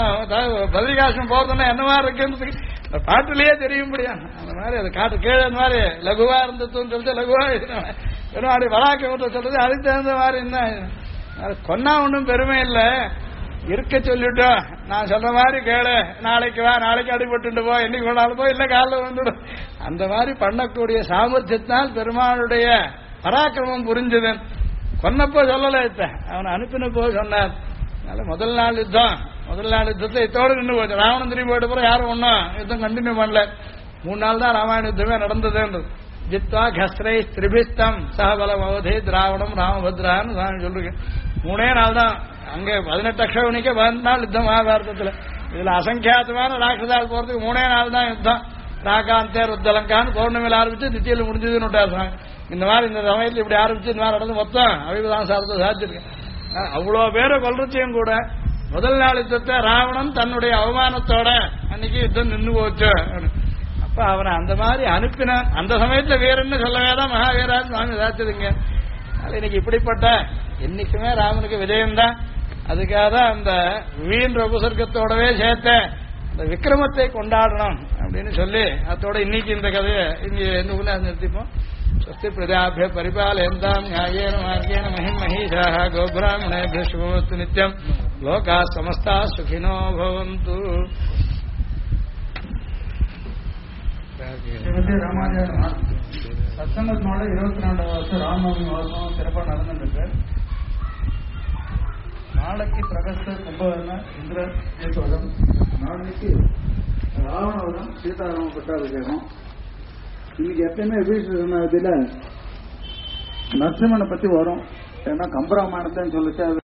S1: பத்ரிகாசம் போறதுன்னா என்னவா இருக்குன்னு அந்த பாட்டுலயே தெரியும்படியா அந்த மாதிரி அது காட்டு கீழே அந்த மாதிரி லகுவா இருந்ததுன்னு சொல்லிட்டு லகுவா வெறும் அப்படி வளாக்க சொல்றது அதுக்கு தகுந்த மாதிரி என்ன கொன்னா ஒன்றும் பெருமை இல்லை. இருக்க சொல்லிட்டோம் நான் சொல்ற மாதிரி கேளு நாளைக்கு வா நாளைக்கு அடிபட்டு போ என்னைக்கு கொண்டாலும் போ இல்ல காலில் வந்துடும் அந்த மாதிரி பண்ணக்கூடிய சாமர்த்தியத்தினால் பெருமாளுடைய பராக்கிரமம் புரிஞ்சுது. கொன்னப்போ சொல்லல அவனை அனுப்பினப்போ சொன்னார். அதனால முதல் நாள் யுத்தத்தை இதோடு நின்று போச்சு. ராவணன் திரும்பி போயிட்டு போற யாரும் ஒன்னும் யுத்தம் கண்டினியூ பண்ணல. 3 நாள் தான் ராமாயண யுத்தமே நடந்தது. ஜித்வா கஸ்ரை திரிபிஸ்தம் சகபலம் அவதே திராவணம் ராமபத்ரான்னு சாமி சொல்றேன். 3 நாள் தான் அங்க 18 அக்ஷவணிக்கு 10 நாள் யுத்தம் மகாபாரதத்துல. இதுல அசங்கியாத்தமான ராட்சதால் போறதுக்கு 3 நாள் தான் யுத்தம். ராகாந்தே ருத்தலங்கான்னு பௌர்ணமியில் ஆரம்பிச்சு நித்தியில முடிஞ்சதுன்னு விட்டார் சாமி. இந்த மாதிரி இந்த சமயத்தில் இப்படி ஆரம்பிச்சு இந்த மாதிரி நடந்து மொத்தம் அவிபதான் சாரத்தை சாதிச்சிருக்கேன். அவ்வளவு பேரை கொல்றச்சையும் கூட முதல் நாள் யுத்தத்தை ராவணன் தன்னுடைய அவமானத்தோட அன்னைக்கு யுத்தம் நின்று போச்சு. அப்ப அவனை அந்த மாதிரி அனுப்பினான். அந்த சமயத்துல வீரன்னு சொல்லவேதான் மகாவீரான்னு சுவாமி சாதிச்சதுங்க. இன்னைக்கு இப்படிப்பட்ட என்னைக்குமே ராமனுக்கு விஜயம்தான். அதுக்காக தான் அந்த வீண் உபசர்க்கத்தோடவே சேர்த்த அந்த விக்ரமத்தை கொண்டாடணும் அப்படின்னு சொல்லி அதோட இன்னைக்கு இந்த கதையை இங்க என்ன நிறுத்திப்போம். स्वस्ति प्रजाभ्य परिपालयन्तां न्यायेन मार्गेण महिं महिषाः गोब्राह्मणेभ्यः शुभमस्तु नित्यं लोकाः समस्ताः सुखिनो भवन्तु.
S2: ஸ்ரீமதி ராமானுஜ சத்சங்கத்தினோட 24வது வருஷம் ராமநவமி வருஷம் சிறப்பாக நடந்துருக்கு. நாளைக்கு பிரகஸ்த கும்பகர்ண இந்திர ஏசுவதம், நாளைக்கு ராவணவதம் சீதாராம பட்டாபிஷேகம். இன்னைக்கு எப்பயுமே வீட்டில் நரசிம்மனை பத்தி வரும். ஏன்னா கம்பராமாயணத்தைன்னு சொல்லிச்சு